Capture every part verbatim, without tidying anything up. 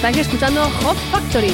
Estáis escuchando Hot Factory.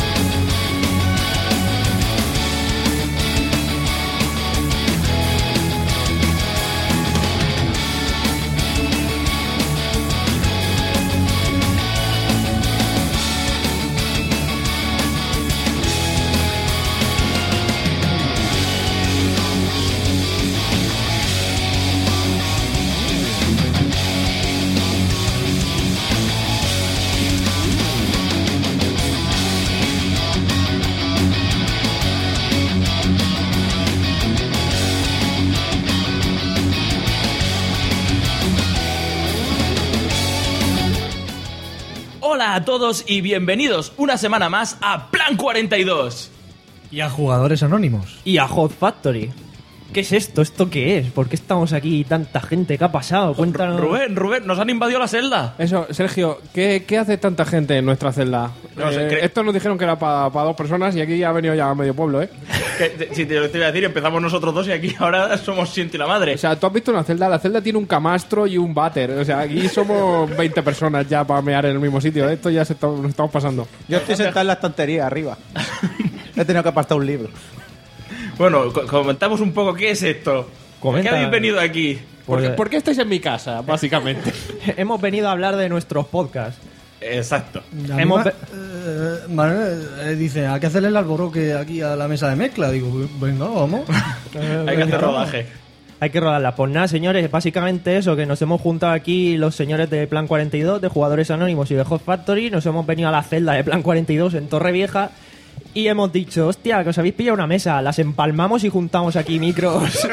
Hola a todos y bienvenidos una semana más a Plan cuarenta y dos. Y a Jugadores Anónimos. Y a Hot Factory. ¿Qué es esto? ¿Esto qué es? ¿Por qué estamos aquí tanta gente? ¿Qué ha pasado? Cuéntanos. Rubén, Rubén, nos han invadido la celda. Eso, Sergio, ¿qué, qué hace tanta gente en nuestra celda? No sé, Eh, cre- esto nos dijeron que era para dos personas y aquí ha venido ya medio pueblo, ¿eh? Que, te- si te lo iba a decir, empezamos nosotros dos y aquí ahora somos ciento y la madre. O sea, tú has visto una celda, la celda tiene un camastro y un váter. O sea, aquí somos veinte personas ya para mear en el mismo sitio. Esto ya se está- nos estamos pasando. Yo estoy sentado en la estantería arriba. He tenido que apartar un libro. Bueno, co- comentamos un poco qué es esto. ¿Por qué Comenta. habéis venido aquí? ¿Por, Pues- qué, por qué estáis en mi casa, básicamente? Hemos venido a hablar de nuestros podcasts. Exacto. A mí Hemos ma- ve- eh, Manuel eh, dice, hay que hacerle el alboroque aquí a la mesa de mezcla. Digo, venga, vamos. Hay que hacer rodaje. Hay que rodarla. Pues nada, señores, básicamente eso, que nos hemos juntado aquí los señores de Plan cuarenta y dos, de Jugadores Anónimos y de Hot Factory. Nos hemos venido a la celda de Plan cuarenta y dos en Torrevieja y hemos dicho, hostia, que os habéis pillado una mesa, las empalmamos y juntamos aquí micros.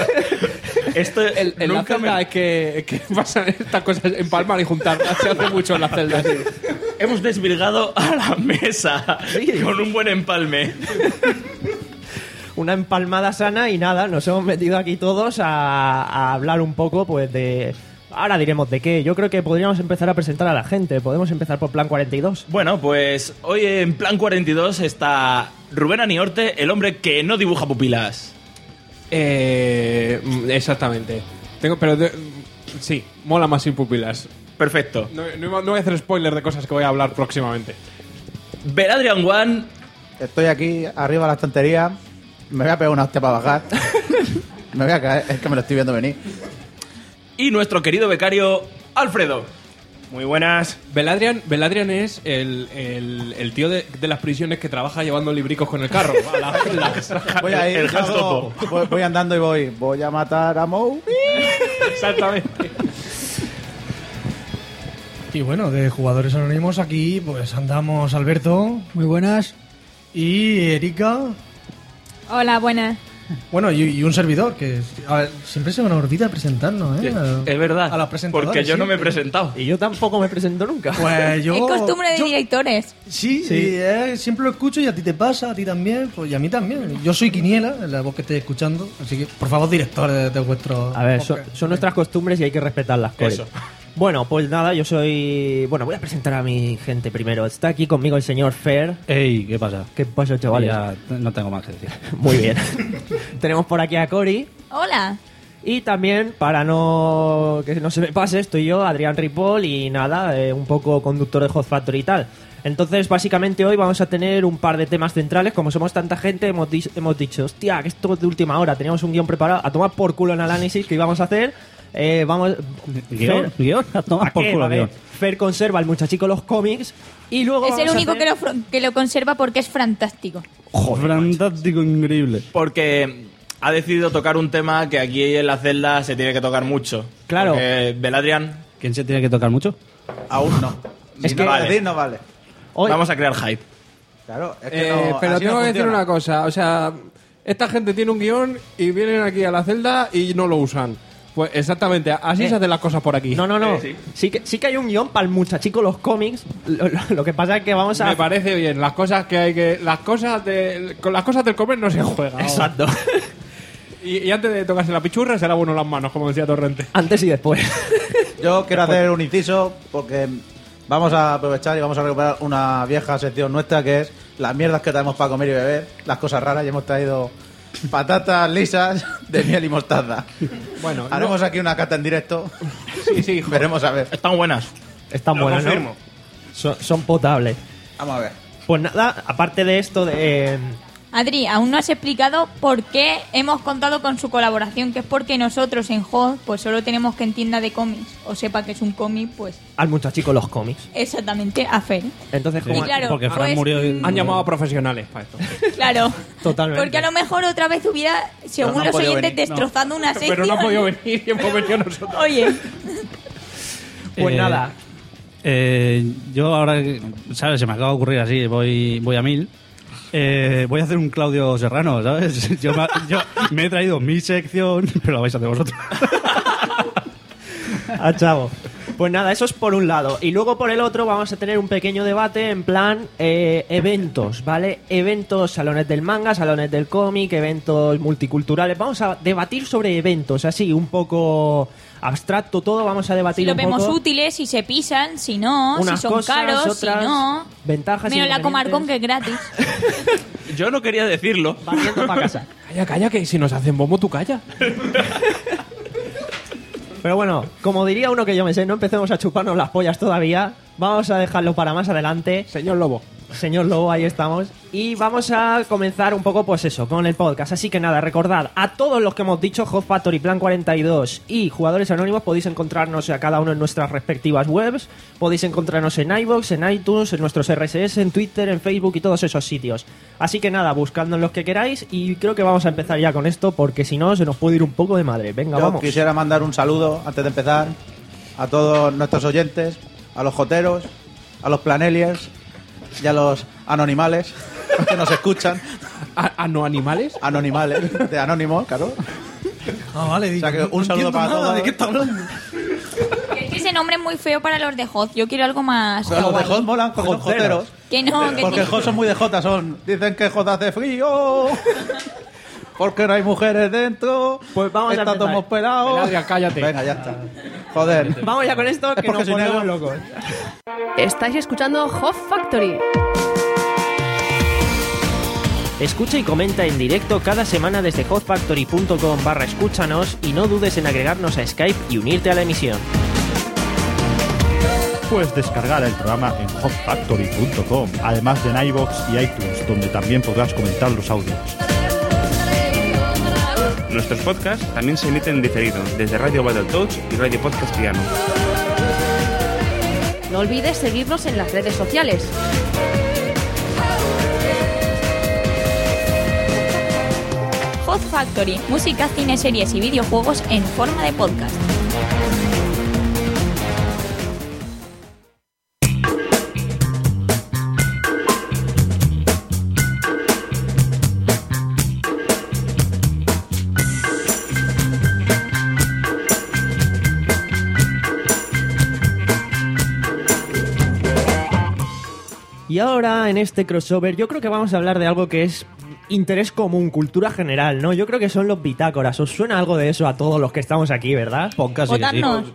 Esto El, en la nunca celda me- es que, es que pasan estas cosas en palmar y juntar. Se hace mucho en la celda. Sí. Hemos desvirgado a la mesa Sí. con un buen empalme. Una empalmada sana y nada, nos hemos metido aquí todos a, a hablar un poco pues de... Ahora diremos de qué. Yo creo que podríamos empezar a presentar a la gente. Podemos empezar por Plan cuarenta y dos. Bueno, pues hoy en Plan cuarenta y dos está Rubén Aniorte, el hombre que no dibuja pupilas. Eh, mm, exactamente. Tengo, pero de- sí, mola más sin pupilas. Perfecto. No, no iba- no voy a hacer spoiler de cosas que voy a hablar próximamente. Beladrian One, Estoy aquí arriba de la estantería. Me voy a pegar una hostia para bajar. Me voy a caer. Es que me lo estoy viendo venir. y nuestro querido becario Alfredo. Muy buenas. Beladrian, Beladrian es el, el, el tío de, de las prisiones que trabaja llevando libricos con el carro. A la- la- Voy a ir. el hago- Hastopo. voy, voy andando y voy. Voy a matar a Moe. Exactamente. Y bueno, de Jugadores Anónimos aquí pues andamos Alberto. Muy buenas. Y Erika. Hola, buenas. Bueno, y, y un servidor, que a ver, siempre se me olvida presentarnos, ¿eh? A- Es verdad, A los presentadores, porque yo no me he siempre. presentado. Y yo tampoco me presento nunca. Pues yo... Es costumbre de yo- directores. Sí, Sí. y, eh, siempre lo escucho y a ti te pasa, a ti también, pues y a mí también. Yo soy Quiniela, la voz que estés escuchando, así que por favor, directores de, de vuestro... A ver, son, podcast. son nuestras costumbres y hay que respetarlas, Cory. Eso. Bueno, pues nada, yo soy... Bueno, voy a presentar a mi gente primero. Está aquí conmigo el señor Fer. Ey, ¿qué pasa? ¿Qué pasa, chavales? Ya no tengo más que decir. Muy bien. Tenemos por aquí a Cory. Hola. Y también, para no que no se me pase, estoy yo, Adrián Ripoll, y nada, eh, un poco conductor de Hot Factory y tal. Entonces, básicamente hoy vamos a tener un par de temas centrales. Como somos tanta gente, hemos, di- hemos dicho, hostia, que esto es de última hora, teníamos un guión preparado, a tomar por culo el análisis que íbamos a hacer. Eh, vamos... ¿Guión? ¿Guión? A tomar ¿A por qué? culo A ver, guión. Fer conserva el muchachico los cómics y luego Es el vamos a único hacer- que lo, fr- que lo conserva porque es fantástico. Fantástico, increíble. Porque ha decidido tocar un tema que aquí en la celda se tiene que tocar mucho. Claro. Porque Beladrian ¿Quién se tiene que tocar mucho? Aún no. Es Si que- no vale. decir, no vale. Hoy- vamos a crear hype. Claro, es que Eh, no, pero así tengo no que decir funciona. una cosa. O sea, esta gente tiene un guión y vienen aquí a la celda y no lo usan. Pues exactamente, así Eh. se hacen las cosas por aquí. No, no, no. Eh, sí. sí. que, sí que hay un guión para el muchachico los cómics. Lo, lo- lo que pasa es que vamos a... Me parece bien. Las cosas que hay que. Las cosas de. Con las cosas del comer no se juega. Exacto. Y, y antes de tocarse la pichurra, será bueno las manos, como decía Torrente. Antes y después. Yo quiero hacer un inciso porque vamos a aprovechar y vamos a recuperar una vieja sección nuestra que es las mierdas que traemos para comer y beber, las cosas raras. Y hemos traído patatas lisas de miel y mostaza. Bueno, Haremos aquí una cata en directo. Sí, sí, hijo. Veremos a ver. Están buenas. Están Lo buenas, ¿no? confirmo. Son, son potables. Vamos a ver. Pues nada, aparte de esto de... Adri, aún no has explicado por qué hemos contado con su colaboración, que es porque nosotros en H O D pues solo tenemos que en tienda de cómics, o sepa que es un cómic, pues al muchachico los cómics. exactamente a Fer. Entonces, Y como... claro, Porque Fran pues, murió y- Han llamado a profesionales para esto. Claro. Totalmente. Porque a lo mejor otra vez hubiera, según no han los podido oyentes, venir, destrozando una sección. Pero no ha podido venir y hemos venido nosotros. Oye, Pues Eh, nada, Eh, yo ahora, ¿sabes? Se me acaba de ocurrir así, voy, voy a mil. Eh, voy a hacer un Claudio Serrano, ¿sabes? Yo me, yo me he traído mi sección, pero la vais a hacer vosotros. a chavo. Pues nada, eso es por un lado. Y luego por el otro vamos a tener un pequeño debate en plan eh, eventos, ¿vale? Eventos, salones del manga, salones del cómic, eventos multiculturales. Vamos a debatir sobre eventos, así, un poco abstracto todo. Vamos a si debatir lo un vemos poco útiles, si se pisan, si no, unas si son cosas, caros, otras si no. ventajas y Menos la inconvenientes. Comarcón, que es gratis. Yo no quería decirlo. Barriendo para casa. Calla, calla, que si nos hacen bombo, tú calla. Pero bueno, como diría uno que yo me sé, no empecemos a chuparnos las pollas todavía. Vamos a dejarlo para más adelante. Señor Lobo. Señor Lobo, ahí estamos. Y vamos a comenzar un poco, pues eso, con el podcast. Así que nada, recordad, a todos los que hemos dicho, Hot Factory, Plan cuarenta y dos y Jugadores Anónimos, podéis encontrarnos a cada uno en nuestras respectivas webs. Podéis encontrarnos en iVoox, en iTunes, en nuestros R S S, en Twitter, en Facebook y todos esos sitios. Así que nada, buscadnos los que queráis y creo que vamos a empezar ya con esto porque si no, se nos puede ir un poco de madre. Venga, Yo vamos. quisiera mandar un saludo antes de empezar a todos nuestros oyentes, a los joteros, a los planeliers y a los anonimales que nos escuchan. ¿A, a no animales? Anonimales, de anónimo, claro. Ah, vale, digo, O sea que no- un no saludo entiendo para nada, todos. ¿de qué está hablando? Es que ese nombre es muy feo para los de Hoz. Yo quiero algo más. Pero los de kawaii. Hot molan porque son joteros. Que no, que Porque tiene- el Hot son muy de Jota, son. Dicen que Jota hace frío. Porque no hay mujeres dentro. Pues vamos a Está empezar. todos pelados. Ven, Adrián, cállate. Venga, ya está. Joder. Vamos ya con esto Es que porque nos soy ponemos negro. locos. Estáis escuchando Hot Factory. Escucha y comenta en directo cada semana desde hotfactory.com barra escúchanos y no dudes en agregarnos a Skype y unirte a la emisión. Puedes descargar el programa en hot factory punto com, además de en iVoox y iTunes, donde también podrás comentar los audios. Nuestros podcasts también se emiten en diferido desde Radio Battletoads y Radio Podcast Piano. No olvides seguirnos en las redes sociales. Hot Factory, música, cine, series y videojuegos en forma de podcast. Y ahora en este crossover yo creo que vamos a hablar de algo que es interés común, cultura general, ¿no? Yo creo que son los bitácoras. ¿Os suena algo de eso a todos los que estamos aquí, verdad? Podcast sí que sí. Votarnos.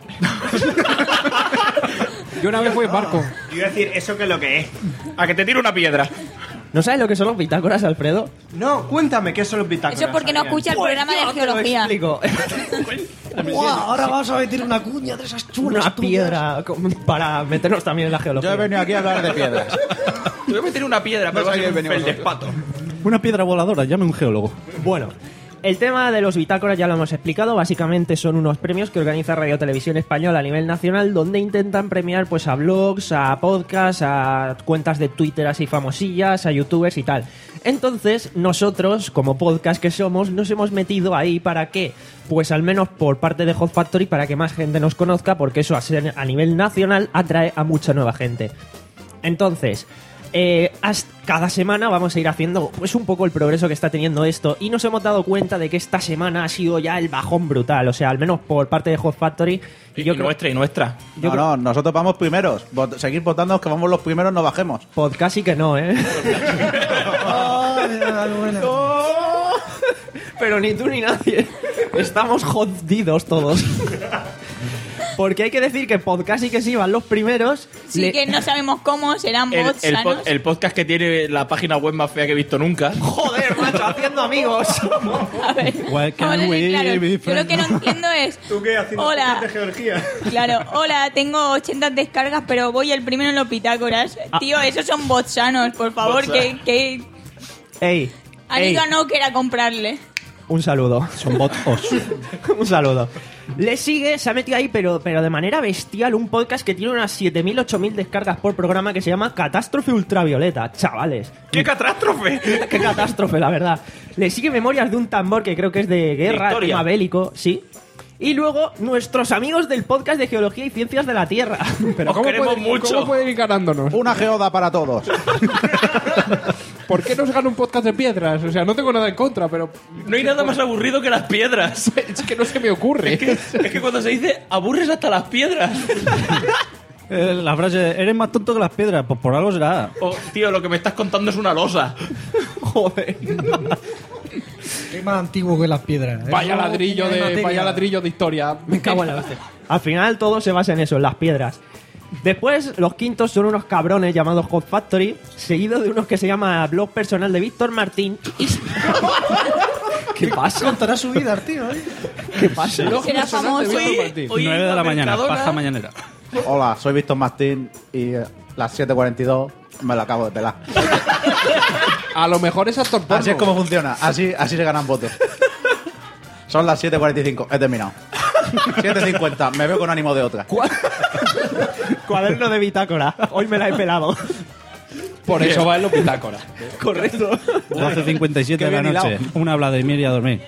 Yo una vez fui en barco. Iba a decir, ¿eso qué es lo que es? A que te tire una piedra. ¿No sabes lo que son los bitácoras, Alfredo? No, cuéntame qué son los bitácoras. Eso porque no escucha el programa de Te lo geología. explico. Guau, ahora vas a meter una cuña de esas chulas. Una tuyas. piedra como para meternos también en la Yo geología. he venido aquí a hablar de piedras. Te voy a meter una piedra, pero No va a sabía ser que un venimos feldespato. Una piedra voladora, llame un geólogo. Bueno, el tema de los bitácoras ya lo hemos explicado. Básicamente son unos premios que organiza Radio Televisión Española a nivel nacional, donde intentan premiar pues a blogs, a podcasts, a cuentas de Twitter así famosillas, a youtubers y tal. Entonces, nosotros, como podcast que somos, nos hemos metido ahí para que, pues al menos por parte de Hot Factory, para que más gente nos conozca, porque eso a ser- a nivel nacional atrae a mucha nueva gente. Entonces, eh, hasta- cada semana vamos a ir haciendo pues un poco el progreso que está teniendo esto y nos hemos dado cuenta de que esta semana ha sido ya el bajón brutal, o sea, al menos por parte de Hot Factory. Y Y, yo creo nuestra, y nuestra. yo No, creo- no, nosotros vamos primeros. Vot- Seguir votando, que vamos los primeros, no bajemos. podcast sí que no, ¿eh? Ay, bueno. Pero ni tú ni nadie. Estamos jodidos todos. Porque hay que decir que podcast sí que sí van los primeros. Sí Le- que no sabemos cómo, serán El, bots el, po- sanos. el podcast que tiene la página web más fea que he visto nunca. Joder, Joder, macho, haciendo amigos. A ver, Why vamos a can't ser we claros. be Yo lo que no friends? entiendo es... ¿Tú qué haciendo Hola. podcast de geología? Claro, hola, tengo ochenta descargas, pero voy el primero en los pitágoras. Tío, esos son bots sanos, por favor, Bots que, que Ey, han ey, ido a no quiera comprarle. un saludo. Son bots. Un saludo. Le sigue, se ha metido ahí, pero, pero de manera bestial, un podcast que tiene unas siete mil, ocho mil descargas por programa que se llama Catástrofe Ultravioleta. Chavales. ¡Qué catástrofe! Qué catástrofe, la verdad. Le sigue Memorias de un tambor, que creo que es de guerra, Victoria. tema bélico, sí. Y luego, nuestros amigos del podcast de Geología y Ciencias de la Tierra. Pero Os ¿cómo queremos pueden, mucho. ¿Cómo pueden ir ganándonos? Una geoda para todos. ¿Por qué nos gana un podcast de piedras? O sea, no tengo nada en contra, pero No hay nada más aburrido que las piedras. es que no se me ocurre. Es que, es que cuando se dice aburres hasta las piedras. Eh, la frase, eres más tonto que las piedras, pues por algo será. Oh, tío, lo que me estás contando es una losa. Joder. Qué más antiguo que las piedras. Vaya Eso ladrillo tiene de, materia. vaya ladrillo de historia. Me cago en la hostia. Al final todo se basa en eso, en las piedras. Después, los quintos son unos cabrones llamados Hot Factory, seguido de unos que se llama Blog Personal de Víctor Martín. Y... ¿Qué pasa? Contará su vida, el tío. ¿eh? ¿Qué pasa? Blog Será personal de famoso. Víctor Martín. Oye, nueve de la mañana, Mercadona. paja mañanera. Hola, soy Víctor Martín y eh, las siete cuarenta y dos me lo acabo de pelar. A lo mejor es actor porno. Así es como funciona, así, así se ganan votos. Son las siete cuarenta y cinco, he terminado. siete cincuenta, me veo con ánimo de otra. Cuaderno de bitácora. Hoy me la he pelado. Por eso va en los bitácoras. Correcto. doce cincuenta y siete Qué de la bien noche. Una habla de mir y a dormir.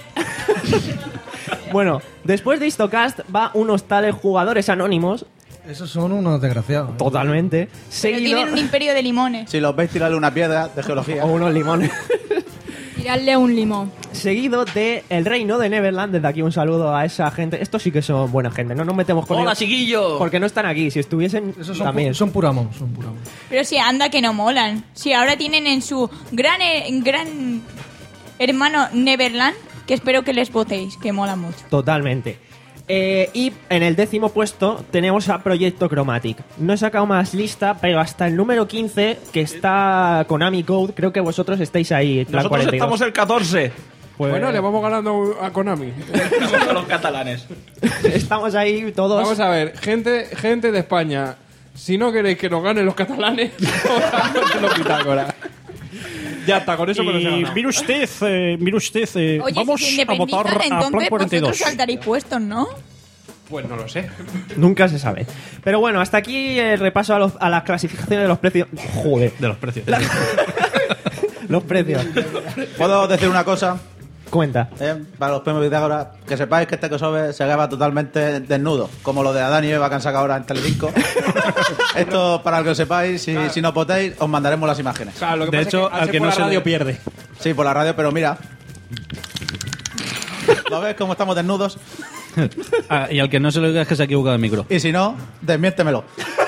Bueno, después de Histocast va unos tales jugadores anónimos, Esos son unos desgraciados. ¿eh? totalmente, Pero seguido... tienen un imperio de limones. Si los veis tirarle una piedra de geología. O unos limones. Tirarle un limón. Seguido de El Reino de Neverland. Desde aquí un saludo a esa gente. Estos sí que son buena gente, no nos metemos con ¡Hola, ellos. chiquillo! Porque no están aquí, si estuviesen Esos son, también. pu- son puramón, son puramón. Pero si anda que no molan. Si ahora tienen en su gran, eh, gran hermano Neverland, que espero que les votéis, que mola mucho. Totalmente. Eh, y en el décimo puesto tenemos a Proyecto Chromatic. No he sacado más lista, pero hasta el número quince, que está Konami Code, creo que vosotros estáis ahí. Plan Nosotros cuarenta y dos. estamos el catorce. Pues- Bueno, le vamos ganando a Konami. A los catalanes. Estamos ahí todos. Vamos a ver, gente, gente de España, si no queréis que nos ganen los catalanes, os los bitácoras. Ya está, con eso me los he Y ganado. mire usted, eh, mire usted, eh, Oye, vamos si se a votar independizan, a Plan entonces cuarenta y dos. vosotros saltaréis puestos, ¿no? Pues no lo sé. Nunca se sabe. Pero bueno, hasta aquí el repaso a, los- a las clasificaciones de los precios. Joder, De los precios. los precios. ¿Puedo decir una cosa? Cuenta. Eh, para los premios Pitágoras, que sepáis que este crossover se graba totalmente desnudo, como lo de Adán y Eva que han sacado ahora en Telecinco. Esto, para que lo sepáis, si, si no votéis, os mandaremos las imágenes. Claro, lo que De pasa hecho, es que, al que no la se radio le- pierde. Sí, por la radio, pero mira. ¿Lo ves cómo estamos desnudos? Ah, y al que no se lo diga es que se ha equivocado de micro. Y si no, desmiéntemelo.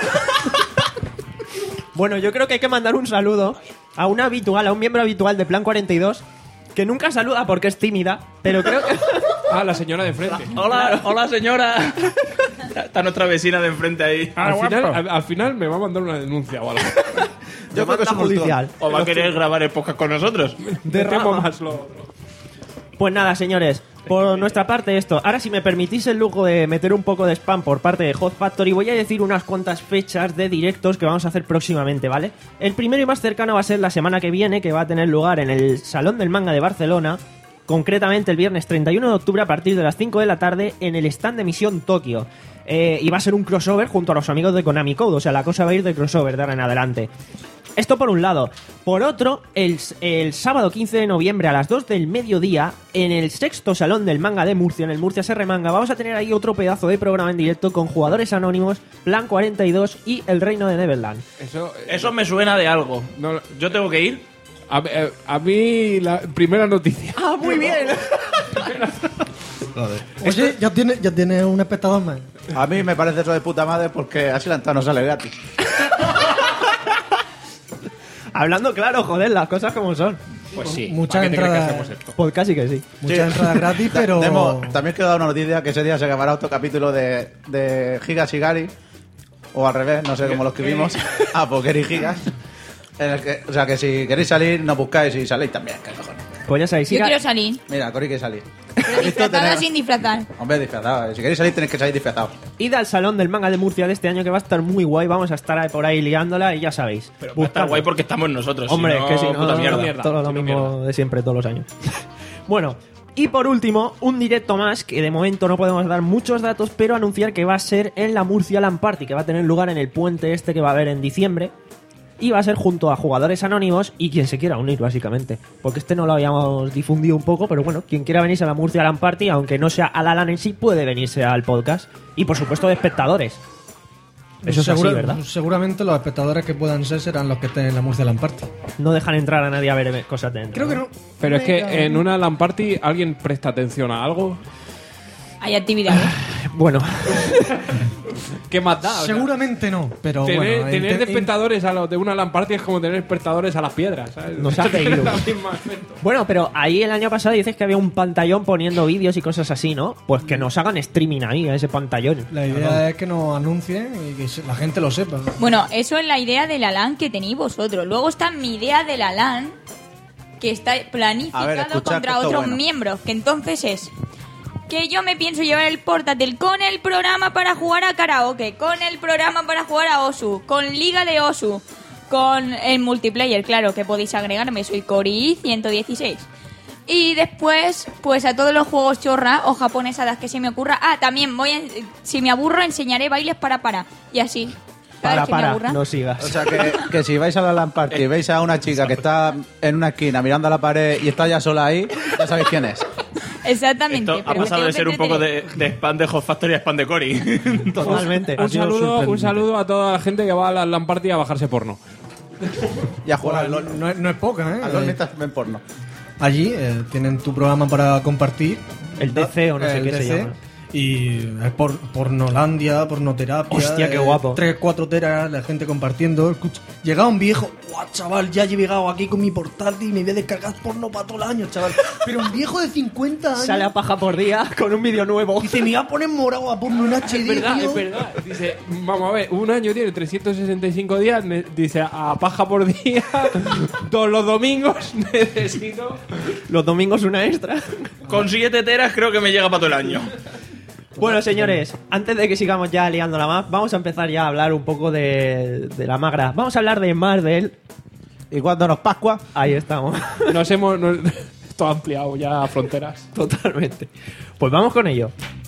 Bueno, yo creo que hay que mandar un saludo a un habitual, a un miembro habitual de Plan cuarenta y dos, que nunca saluda porque es tímida, pero creo que... Ah, la señora de enfrente. Hola, hola señora. Está nuestra vecina de enfrente ahí. Al final, al, al final me va a mandar una denuncia o algo. Yo creo que es un judicial. ¿O va a querer grabar el podcast con nosotros? Te temo rama. más lo... Pues nada, señores, por nuestra parte esto. Ahora, si me permitís el lujo de meter un poco de spam por parte de Hot Factory, voy a decir unas cuantas fechas de directos que vamos a hacer próximamente, ¿vale? El primero y más cercano va a ser la semana que viene, que va a tener lugar en el Salón del Manga de Barcelona, concretamente el viernes treinta y uno de octubre a partir de las cinco de la tarde en el stand de Misión Tokio. Eh, y va a ser un crossover junto a los amigos de Konami Code, o sea, la cosa va a ir de crossover de ahora en adelante. Esto por un lado. Por otro, el, el sábado quince de noviembre a las dos del mediodía, en el sexto Salón del Manga de Murcia, en el Murcia Se Remanga, vamos a tener ahí otro pedazo de programa en directo con jugadores anónimos, Plan cuarenta y dos y El Reino de Neverland. Eso, Eso me suena de algo. No, Yo tengo que ir. a, a- a mí, la primera noticia. ¡Ah, muy bien! Oye, ya tiene, ya tiene un espectador más. A mí me parece eso de puta madre porque así la entrada no sale gratis. Hablando claro, joder, las cosas como son. Pues sí. Muchas ¿para qué te crees que entradas- hacemos esto? Pues casi que sí. Muchas Sí. entradas gratis, pero... Tenemos- también quiero dar una noticia que ese día se grabará otro capítulo de, de Gigas y Gary. O al revés, no sé cómo lo escribimos. Ah, pues Gary y Gigas. En el que, o sea que si queréis salir, nos buscáis y saléis también. ¿Qué cojones? Pues ya sabéis, Yo siga- quiero salir. Mira, Cori quiere salir. Pero disfrazada sin disfrazar. Hombre, disfrazado. Si queréis salir, tenéis que salir disfrazados. id al salón del manga de Murcia de este año, que va a estar muy guay. Vamos a estar por ahí liándola y ya sabéis. Pero va a estar Buscadlo. guay porque estamos nosotros. Hombre, si no, que si no, puta mierda. todo lo Si no, mismo mierda. de siempre, todos los años. Bueno, y por último, un directo más, que de momento no podemos dar muchos datos, pero anunciar que va a ser en la Murcia LAN Party, que va a tener lugar en el puente este que va a haber en diciembre. Y va a ser junto a jugadores anónimos y quien se quiera unir, básicamente. Porque este no lo habíamos difundido un poco, pero bueno, quien quiera venirse a la Murcia LAN Party, aunque no sea a la LAN en sí, puede venirse al podcast. Y por supuesto de espectadores. Eso es así, Segura- ¿verdad? Seguramente los espectadores que puedan ser serán los que estén en la Murcia LAN Party. No dejan entrar a nadie a ver cosas dentro. Creo que no. Pero es que en una LAN party alguien presta atención a algo. Hay actividades. Bueno, ¿Qué más da? O sea, Seguramente no, pero tener bueno. tener inte- de espectadores a los de una LAN party es como tener espectadores a las piedras, ¿sabes? Nos ha Tiene reído. la misma efecto. bueno, pero ahí el año pasado dices que había un pantallón poniendo vídeos y cosas así, ¿no? Pues que nos hagan streaming ahí, a ese pantallón. La idea es que nos anuncien y que se- la gente lo sepa. Bueno, eso es la idea de la LAN que tenéis vosotros. Luego está mi idea de la LAN, que está planificado A ver, escuchad que contra esto otros bueno. miembros. Que entonces es que yo me pienso llevar el portátil con el programa para jugar a karaoke, con el programa para jugar a Osu, con Liga de Osu, con el multiplayer, claro, que podéis agregarme. Soy Cori ciento dieciséis. Y después, pues a todos los juegos chorra o japonesadas que se me ocurra. Ah, también voy a, si me aburro, enseñaré bailes para para. Y así. Cada Para, vez que me para, aburra. no sigas. O sea, que, que si vais a la LAN party y veis a una chica que está en una esquina mirando a la pared y está ya sola ahí, ya sabéis quién es. Exactamente. Esto ha pero me pasado tengo de que ser un poco entretener. de, de spam de Hot Factory a spam de Cory. Totalmente. Un Ha sido saludo, un sorprendente. saludo a toda la gente que va a la LAN party a bajarse porno. Y a jugar al LOL. No es, no es poca, ¿eh? Al LOL necesitas ven porno. Allí eh, tienen tu programa para compartir. El D C o no sé El qué se D C, llama. Y es por, pornolandia, pornoterapia. Hostia, qué eh, guapo. tres, cuatro teras, la gente compartiendo. Escucha, llega un viejo, guau, chaval, ya he llegado aquí con mi portátil y me voy a descargar porno para todo el año, chaval. Pero un viejo de cincuenta años. Sale a paja por día con un vídeo nuevo. Dice, me voy a poner morado a porno en H D. Es verdad, tío". es verdad. Dice, vamos a ver, un año tiene trescientos sesenta y cinco días, ne- dice, a paja por día, todos los domingos necesito... Los domingos una extra. Con siete teras creo que me llega para todo el año. Bueno, señores, antes de que sigamos ya liándola más, vamos a empezar ya a hablar un poco de, de la magra. Vamos a hablar de Marvel. ¿Y cuando nos Pascua? Ahí estamos. Nos hemos... nos- esto ha ampliado ya fronteras. Totalmente. Pues vamos con ello.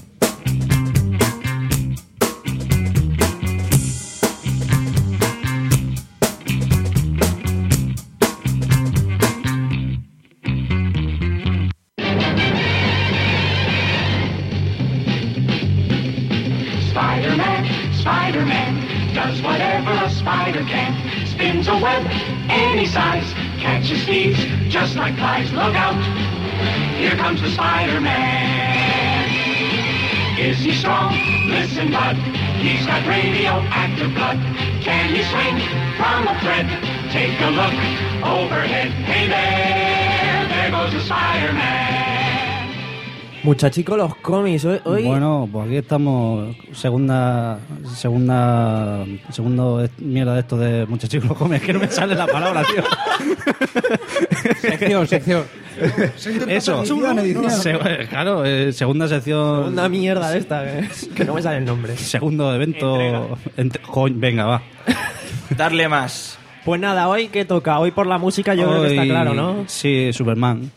Spider-Man, Spider-Man, does whatever a spider can. Spins a web any size, catches thieves just like flies. Look out, here comes the Spider-Man. Is he strong? Listen, bud, he's got radioactive blood. Can he swing from a thread? Take a look overhead. Hey there, there goes the Spider-Man. Muchachicos, los cómics. Hoy, hoy- Bueno, pues aquí estamos, segunda, segunda, segundo de- mierda de esto de muchachos los comes, que no me sale la palabra, tío. Sección, sección. Eso, Se- claro, eh, segunda sección, una mierda de esta, que, que no me sale el nombre. segundo evento, entre- coño, venga, va. Darle más. Pues nada, hoy que toca, hoy por la música yo creo que está Hoy- claro, ¿no? Sí, Superman.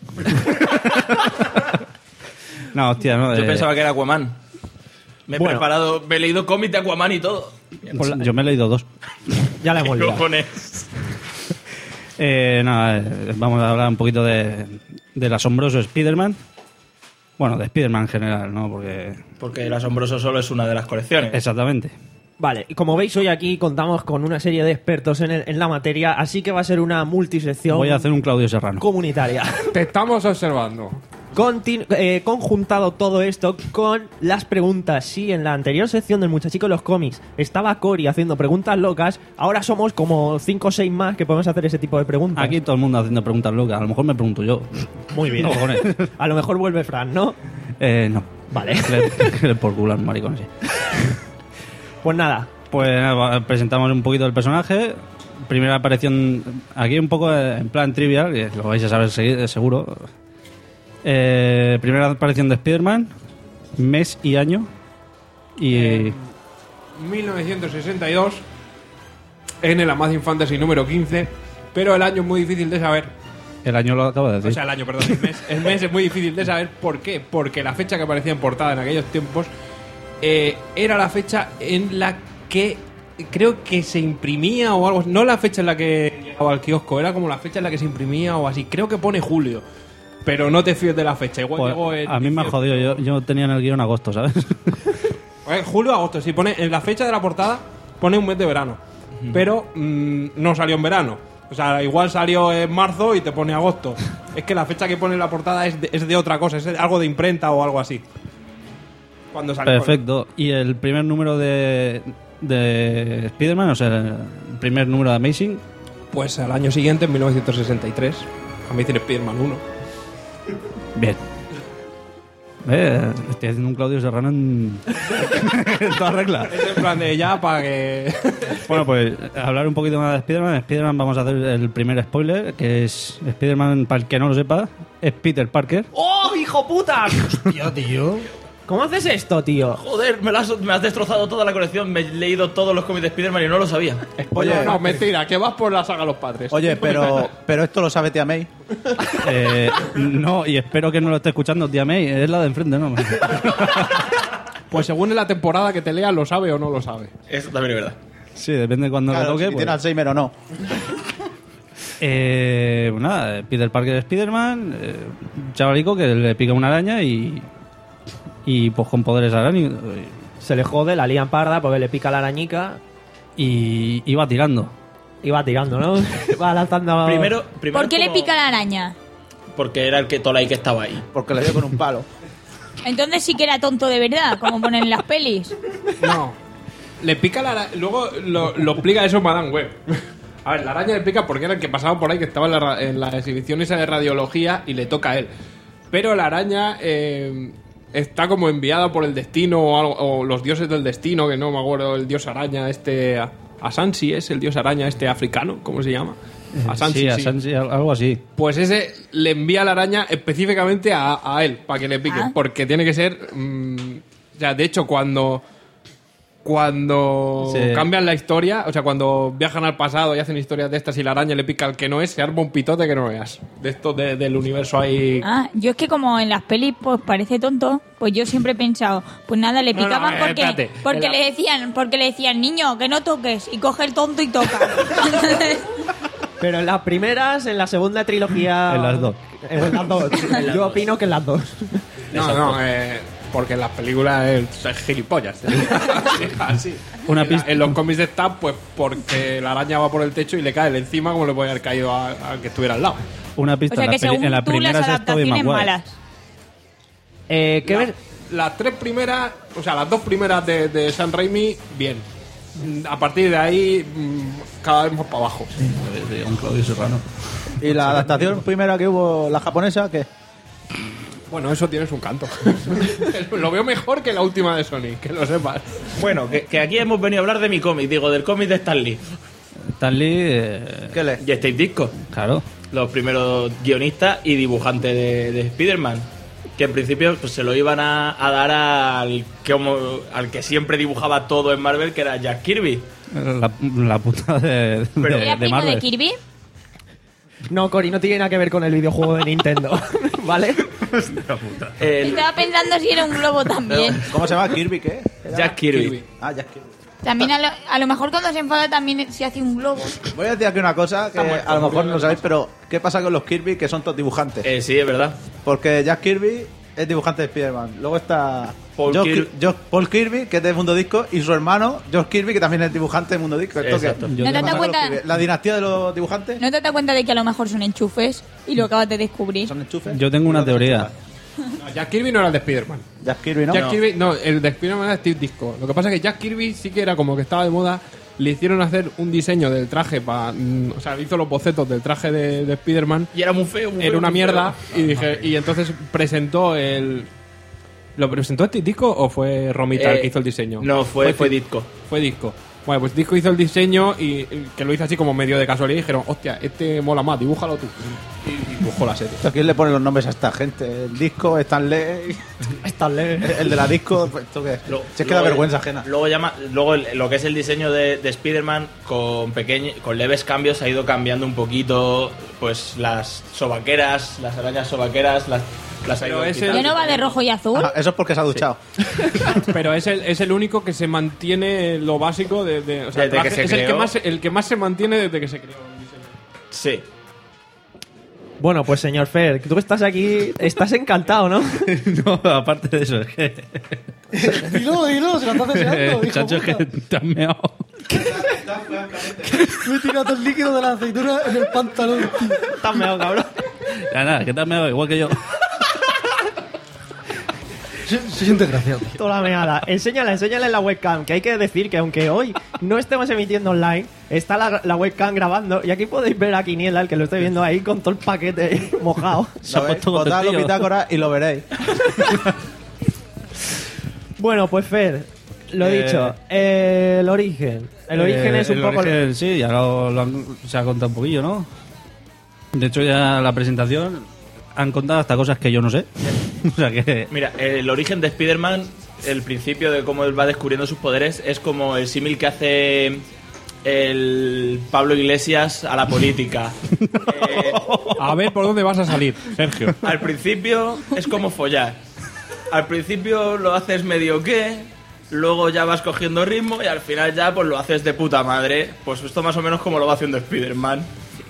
No, hostia, no. Yo eh, pensaba que era Aquaman. Me he Bueno. preparado, me he leído cómics de Aquaman y todo. Yo me he leído dos. Ya la hemos ¿Qué liado. cojones? Eh, nada, eh, vamos a hablar un poquito de, del asombroso Spider-Man. Bueno, de Spider-Man en general, ¿no? Porque... Porque el asombroso solo es una de las colecciones. Exactamente. Vale, y como veis hoy aquí contamos con una serie de expertos en, el- en la materia, así que va a ser una multisección Voy a hacer un Claudio Serrano. comunitaria. Te estamos observando. Continu- eh, conjuntado todo esto con las preguntas. Sí, en la anterior sección del Muchachico de los cómics estaba Cory haciendo preguntas locas, ahora somos como cinco o seis más que podemos hacer ese tipo de preguntas. Aquí todo el mundo haciendo preguntas locas. A lo mejor me pregunto yo. Muy bien. No, cojones. A lo mejor vuelve Fran, ¿no? Eh, no. Vale. Que le- que le por culo al maricón, sí. Pues nada, Pues nada, presentamos un poquito el personaje. Primera aparición aquí un poco en plan trivial, que lo vais a saber segui- seguro. Eh, primera aparición de Spider-Man, mes y año. Y En mil novecientos sesenta y dos, en el Amazing Fantasy número quince, pero el año es muy difícil de saber. el año lo acabo de decir. O sea, el año, perdón, el mes. El mes es muy difícil de saber. ¿Por qué? Porque la fecha que aparecía en portada en aquellos tiempos eh, era la fecha en la que creo que se imprimía o algo. No la fecha en la que llegaba al kiosco, era como la fecha en la que se imprimía o así. Creo que pone julio. Pero no te fíes de la fecha. Igual Pues, llegó en a mí me ha diciembre. jodido, yo, yo tenía en el guión agosto, ¿sabes? Eh, julio, agosto. Si pone en la fecha de la portada, pone un mes de verano. Pero mm, no salió en verano. O sea, igual salió en marzo y te pone agosto. Es que la fecha que pone en la portada es de, es de otra cosa, es de algo de imprenta o algo así. Cuando salió. Perfecto. Y el primer número de, de Spider-Man, o sea, el primer número de Amazing. Pues al año siguiente, en mil novecientos sesenta y tres, Amazing Spider-Man uno. Bien. Eh, estoy haciendo un Claudio Serrano en, en toda regla. Es en plan de ya para que... Bueno, pues hablar un poquito más de Spider-Man. Spider-Man, vamos a hacer el primer spoiler, que es Spider-Man, para el que no lo sepa, es Peter Parker. ¡Oh, hijo puta! Hostia, tío. ¿Cómo haces esto, tío? Joder, me, lo has, me has destrozado toda la colección. Me he leído todos los cómics de Spider-Man y no lo sabía. Oye, no, no, mentira, que vas por la saga Los Padres. Oye, pero, pero esto lo sabe Tía May. Eh, no, y espero que no lo esté escuchando Tía May, es la de enfrente, ¿no? Pues según en la temporada que te leas, lo sabe o no lo sabe. Eso también es verdad. Sí, depende de cuando Claro, lo toque. si pues. tiene Alzheimer o no. Eh, pues nada, Peter Parker es Spider-Man, eh, chavalico que le pica una araña y. Y pues con poderes araña. Se le jode, la lían parda porque le pica la arañica Y, y va tirando. y va tirando, ¿no? Va lanzando... Primero, primero ¿Por qué le como- pica la araña? Porque era el que Tolai que estaba ahí. Porque le dio con un palo. Entonces sí que era tonto de verdad, como ponen en las pelis. No. Le pica la araña. Luego lo, lo explica eso Madame Web. A ver, la araña le pica porque era el que pasaba por ahí, que estaba en la, ra- en la exhibición esa de radiología y le toca a él. Pero la araña eh, está como enviada por el destino o, algo, o los dioses del destino, que no me acuerdo, el dios araña este... Asansi es el dios araña este africano, ¿cómo se llama? Asansi, sí, sí. Asansi, al- algo así. Pues ese le envía la araña específicamente a, a él, para que le pique. Ah. Porque tiene que ser... mm, o sea, de hecho, cuando... Cuando Sí. cambian la historia, o sea, cuando viajan al pasado y hacen historias de estas y la araña le pica al que no es, se arma un pitote que no veas. De esto de- del universo ahí... Ah, yo es que como en las pelis pues parece tonto, pues yo siempre he pensado, pues nada, le No, no, picaban eh, porque, espérate. porque En la- le decían, porque le decían, niño, que no toques, y coge el tonto y toca. Pero en las primeras, en la segunda trilogía... En las dos. En las dos. Yo opino que en las dos. No, no, eh, porque en las películas es, es gilipollas. Así. Una en, la- pista- en los cómics de Stab, pues porque la araña va por el techo y le cae encima como le puede haber caído a- al que estuviera al lado. Una O pista, sea en, que la peli- según en la tú primera las es Tobey adaptaciones Maguire. malas. Eh, ¿qué La- ver? Las tres primeras, o sea, las dos primeras de, de Sam Raimi, bien. Mm, A partir de ahí, mm, cada vez más para abajo. De un Claudio Serrano. Y la adaptación primera que hubo, la japonesa, ¿qué? Bueno, eso tiene su canto. Lo veo mejor que la última de Sony, que lo sepas. Bueno, que, que aquí hemos venido a hablar de mi cómic, digo, del cómic de Stan Lee. Stan Lee, eh, ¿Qué le? Y Steve Ditko, claro. los primeros guionistas y dibujantes de, de Spider-Man. Que en principio pues, se lo iban a, a dar al que, homo- al que siempre dibujaba todo en Marvel, que era Jack Kirby. La, la puta de, Pero- de, ¿Era de primo Marvel. de Kirby? No, Cory, no tiene nada que ver con el videojuego de Nintendo. ¿Vale? El Estaba pensando si era un globo también. ¿Cómo se llama? ¿Kirby qué? ¿Era? Jack Kirby. Kirby. Ah, Jack Kirby. También a lo, a lo mejor cuando se enfada también se hace un globo. Voy a decir aquí una cosa que Está muerto, a lo mejor murió no de sabéis, pero ¿qué pasa con los Kirby que son todos dibujantes? Eh, sí, es verdad. Porque Jack Kirby es dibujante de Spider-Man. Luego está Paul Josh Kirby. Ki- Josh- Paul Kirby, que es de Mundo Disco, y su hermano, George Kirby, que también es dibujante de Mundo Disco. ¿Esto qué? Exacto. ¿Qué ¿No te pasa das con los cuenta? Kirby? ¿La dinastía de los dibujantes? ¿No te das cuenta de que a lo mejor son enchufes y lo acabas de descubrir? ¿Son enchufes? Yo tengo una ¿Y dónde se teoría. enchufa? No, Jack Kirby no era el de Spider-Man. Jack Kirby, ¿no? Jack No. Kirby, no, el de Spider-Man era Steve Ditko. Lo que pasa es que Jack Kirby sí que era como que estaba de moda. Le hicieron hacer un diseño del traje para. O sea, hizo los bocetos del traje de, de Spider-Man. Y era muy feo. muy Era feo, una muy mierda. feo. Y dije y entonces presentó el. ¿Lo presentó Steve Ditko o fue Romita el Eh, que hizo el diseño? No, fue, fue Ditko. Fue Ditko. Bueno, pues Disco hizo el diseño y y que lo hizo así como medio de casualidad y dijeron, hostia, este mola más, dibújalo tú. Y dibujó la serie. ¿A quién le ponen los nombres a esta gente? El disco, Stanley. Stanley. El de la disco, pues, ¿esto qué es? Lo- Si es que da luego- vergüenza ajena. Luego, llama, luego el- lo que es el diseño de, de Spider-Man con, pequeño, con leves cambios ha ido cambiando un poquito pues las sobaqueras, las arañas sobaqueras, las, las ha Pero ido es el- quitando. ¿Ya no va de rojo y azul? Ah, eso es porque se ha duchado. Pero es el, es el único que se mantiene lo básico de, de- o sea, el Desde que traje se es el que creó. más el que más se mantiene desde que se creó el diseño. Sí. Bueno, pues señor Fer, tú estás aquí, estás encantado, ¿no? No, aparte de eso, es que. Dilo, dilo, se lo estás deseando, hijo Chacho, es que puta. te has meado. Me he tirado el líquido de la aceituna en el pantalón, tío. Estás meado, cabrón. Ya nada, que te has meado igual que yo. Se, se siente desgraciado. Toda la meada. Enséñala, enséñala en la webcam, que hay que decir que aunque hoy no estemos emitiendo online, está la, la webcam grabando y aquí podéis ver a Quiniela, el que lo estoy viendo ahí con todo el paquete mojado. Se ha Lo veis, puesto botad los contentillo. bitácoras y lo veréis. Bueno, pues Fer, lo Eh, dicho, eh, el origen. El origen Eh, es un el poco... origen, sí, ya lo, lo han- se ha contado un poquillo, ¿no? De hecho, ya la presentación han contado hasta cosas que yo no sé. O sea que. Mira, el origen de Spider-Man, el principio de cómo él va descubriendo sus poderes, es como el símil que hace el Pablo Iglesias a la política. Eh, A ver por dónde vas a salir, Sergio. al principio es como follar. Al principio lo haces medio que, luego ya vas cogiendo ritmo y al final ya pues lo haces de puta madre. Pues esto más o menos como lo va haciendo Spider-Man.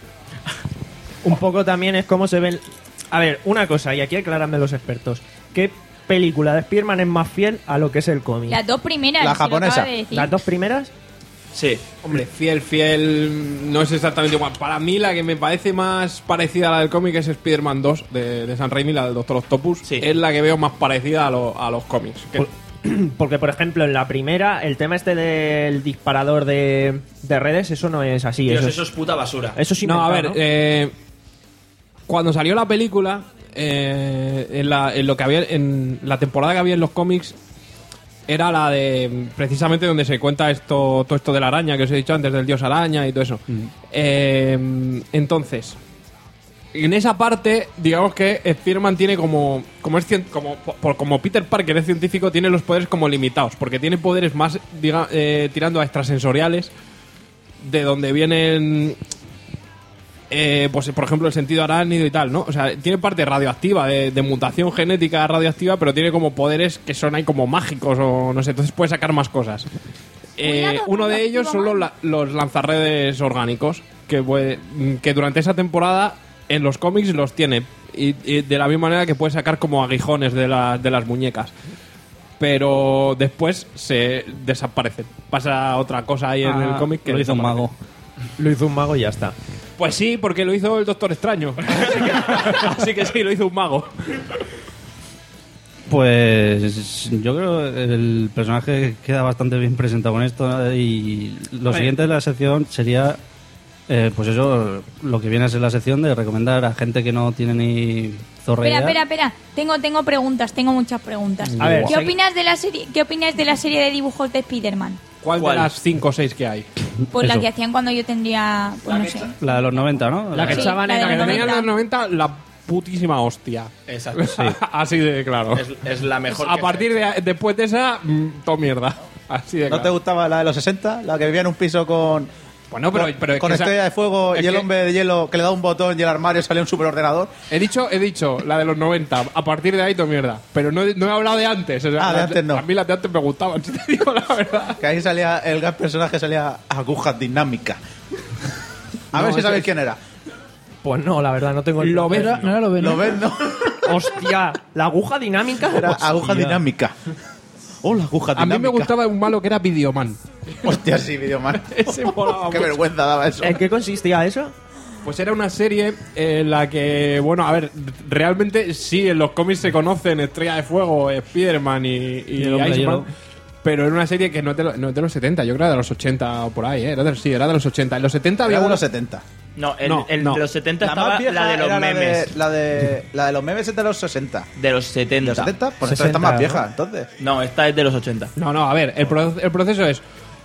Un poco también es cómo se ven... A ver, una cosa, y aquí aclaranme los expertos. ¿Qué película de Spider-Man es más fiel a lo que es el cómic? Las dos primeras. La se lo acaba japonesa. de decir. ¿Las dos primeras? Sí. Hombre, fiel, fiel no es exactamente igual. Para mí la que me parece más parecida a la del cómic es Spider-Man dos de, de San Raimi, la del Doctor Octopus. Sí. Es la que veo más parecida a, lo- a los cómics. Que- Porque, por ejemplo, en la primera, el tema este del disparador de, de redes, eso no es así. Dios, eso, eso es puta basura. es, eso es no, a inventado, ver, ¿no? eh, cuando salió la película, eh, en, la, en lo que había en la temporada que había en los cómics era la de precisamente donde se cuenta esto, todo esto de la araña que os he dicho antes, del dios araña y todo eso. Eh, entonces, en esa parte, digamos que Spider-Man tiene como como es cien- como por- como Peter Parker es científico, tiene los poderes como limitados, porque tiene poderes más diga- eh, tirando a extrasensoriales, de donde vienen eh, pues por ejemplo el sentido arácnido y tal, ¿no? O sea, tiene parte radioactiva, de, de mutación genética radioactiva, pero tiene como poderes que son ahí como mágicos o no sé, entonces puede sacar más cosas. Eh, Cuidado, uno de radioactivo, ellos son los, la- los lanzarredes orgánicos, que, puede- que durante esa temporada en los cómics los tiene, y, y de la misma manera que puede sacar como aguijones de, la- de las muñecas. Pero después se desaparecen. Pasa otra cosa ahí en Ah, el cómic que lo hizo un desaparece. mago. Lo hizo un mago y ya está. Pues sí, porque lo hizo el Doctor Extraño. Así que, así que sí, lo hizo un mago. Pues yo creo que el personaje queda bastante bien presentado con esto, ¿no? Y lo siguiente de la sección sería, eh, pues eso, lo que viene a ser la sección de recomendar a gente que no tiene ni zorra Espera, idea. espera, espera. Tengo, tengo preguntas, tengo muchas preguntas. A ver, ¿Qué segui- opinas de la serie? ¿Qué opinas de la serie de dibujos de Spider-Man? ¿Cuál, ¿Cuál? de las cinco o seis que hay? Pues la Eso. que hacían cuando yo tendría, pues no sé. La de los noventa, ¿no? La que Sí, echaban la en de La que los tenían en los noventa. noventa, la putísima hostia. Exacto. Así de claro. Es, es la mejor. A que partir se ha de después de esa, mm, todo mierda. Así de ¿No te claro. gustaba la de los sesenta? La que vivía en un piso con, Bueno, pero, con, pero es con que esa- estrella de fuego es y el que- hombre de hielo que le da un botón y el armario sale un superordenador. He dicho, he dicho la de los noventa. A partir de ahí, todo mierda. Pero no, he- no he hablado de antes. O sea, Ah, de las- antes no. A mí las de antes me gustaban, si te digo la verdad. Que ahí salía, el gran personaje salía agujas dinámica. A No, ver si ese sabéis es- ven era. Pues no, la verdad, no tengo el Lo nombre. ves, No era lo ven. ¿Lo ves, no? Hostia, la aguja dinámica. Era Hostia. aguja dinámica. Oh, la aguja A dinámica. mí me gustaba un malo que era Videoman. Hostia, sí, Videoman. Ese molaba Qué mucho. vergüenza daba eso. ¿En qué consistía eso? Pues era una serie en la que, bueno, a ver, realmente sí, en los cómics se conocen Estrella de Fuego, Spider-Man y, y, Y el Hombre de Iceman, Hielo. pero era una serie que no es, de, lo- no es de los setenta, yo creo que era de los ochenta o por ahí, ¿eh? Era de, sí, era de los ochenta. En los setenta había Era de una- los setenta. No, el, No, el no. de los setenta La estaba más vieja la de los era memes. La de, la, de, la de los memes es de los sesenta. De los ¿De setenta. los setenta? Pues esta sesenta, está más ¿no? vieja, entonces. No, esta es de los ochenta. No, no, a ver, el, pro- el proceso es...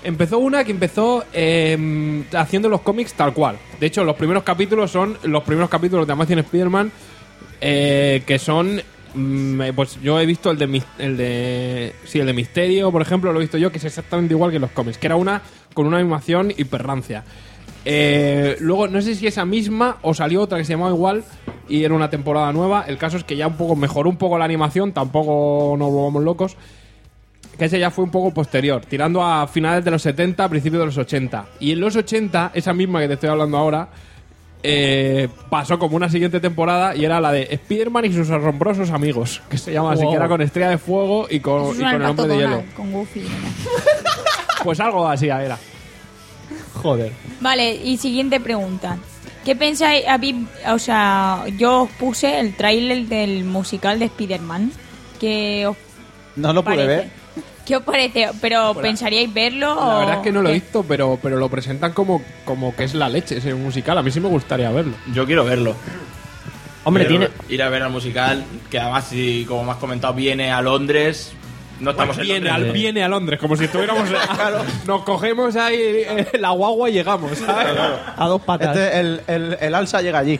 Empezó una que empezó eh, haciendo los cómics tal cual. De hecho, los primeros capítulos son los primeros capítulos de Amazing Spider-Man, eh, que son... mm, pues yo he visto el de, mis- el de... Sí, el de Misterio, por ejemplo, lo he visto yo, que es exactamente igual que los cómics. Que era una con una animación hiperrancia. Eh, luego, no sé si esa misma o salió otra que se llamaba igual y era una temporada nueva. El caso es que ya un poco mejoró un poco la animación, tampoco nos volvamos locos. Que ese ya fue un poco posterior, tirando a finales de los setenta, principios de los ochenta. Y en los ochenta, esa misma que te estoy hablando ahora, eh, pasó como una siguiente temporada y era la de Spider-Man y sus asombrosos amigos, que se llama así, Wow. que era con Estrella de Fuego y con, Eso y suena con el al Hombre de Pato Hielo. Donald, con Goofy. Pues algo así era. Joder. Vale, y siguiente pregunta. ¿Qué pensáis? Habéis- O sea, yo os puse el tráiler del musical de Spider-Man. ¿Qué os No lo pude parece? ver. ¿Qué os parece? ¿Pero Bueno, pensaríais verlo La o verdad es que no lo he qué? visto, pero, pero lo presentan como, como que es la leche ese musical. A mí sí me gustaría verlo. Yo quiero verlo. Hombre, Quiero tiene... ir a ver al musical, que además, si, como me has comentado, viene a Londres. No estamos en viene, Londres. al, viene a Londres, como si estuviéramos... Nos cogemos ahí eh, la guagua y llegamos, ¿sabes? A dos patas. Este, el, el, el alza llega allí.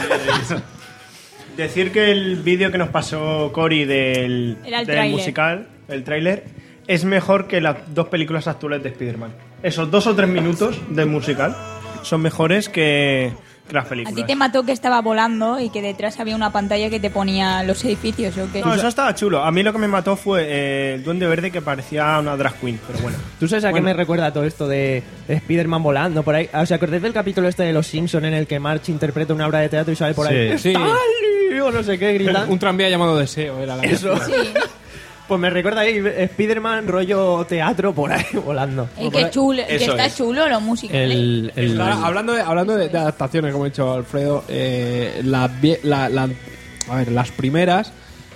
Decir que el vídeo que nos pasó Cory del, Era el del tráiler. musical, el tráiler, es mejor que las dos películas actuales de Spider-Man. Esos dos o tres minutos del musical son mejores que, que las A películas. ti te mató que estaba volando y que detrás había una pantalla que te ponía los edificios, ¿o qué? No, eso estaba chulo. A mí lo que me mató fue eh, el Duende Verde que parecía una drag queen, pero bueno. ¿Tú sabes a Bueno. qué me recuerda todo esto de Spider-Man volando por ahí? ¿Os acordáis del capítulo este de Los Simpsons en el que March interpreta una obra de teatro y sale por ahí? Sí. ¡Stanley! O no sé qué, gritando. Un tranvía llamado Deseo era la Eso. Sí. Pues me recuerda ahí Spider-Man rollo teatro por ahí volando. Es que, chulo, que Eso está es. chulo los musicales. El, el- Ahora, hablando de, hablando de, de adaptaciones, como ha dicho Alfredo, eh, la vie- la- la- a ver, las primeras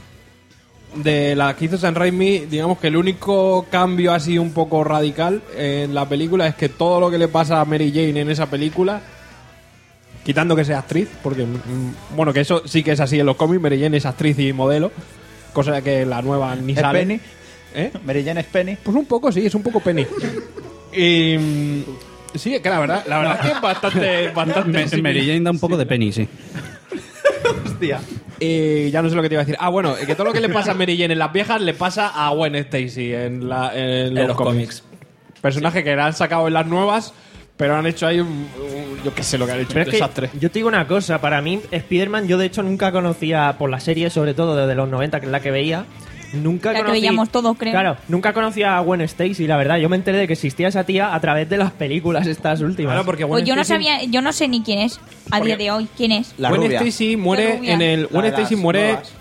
de la que hizo Sam Raimi, digamos que el único cambio así un poco radical en la película es que todo lo que le pasa a Mary Jane en esa película, quitando que sea actriz, porque mm, bueno, que eso sí que es así en los cómics, Mary Jane es actriz y modelo, cosa que la nueva ni ¿Es sale. Penny? ¿Eh? Mary Jane es Penny. Pues un poco, sí, es un poco Penny. Y mm, sí, que la verdad, la verdad es que es bastante, bastante Me- símil. Mary Jane da un poco de penny, sí. Hostia. Y ya no sé lo que te iba a decir. Ah, bueno, que todo lo que le pasa a Mary Jane en las viejas le pasa a Gwen Stacy en, la, en los, los cómics. Personaje que la han sacado en las nuevas, pero han hecho ahí un, un- yo qué sé lo que han hecho, Pero un es que desastre. yo te digo una cosa, para mí Spider-Man yo de hecho nunca conocía, por la serie sobre todo desde los noventa, que es la que veía, nunca La que conocí- veíamos todos, creo. Claro, nunca conocía a Gwen Stacy, la verdad. Yo me enteré de que existía esa tía a través de las películas estas últimas. Claro, porque Pues Gwen yo no Stacy- sabía, yo no sé ni quién es a Porque- día de hoy. ¿Quién es? La Gwen rubia. Stacy La muere rubia. en el. La Gwen de Stacy las muere. nuevas.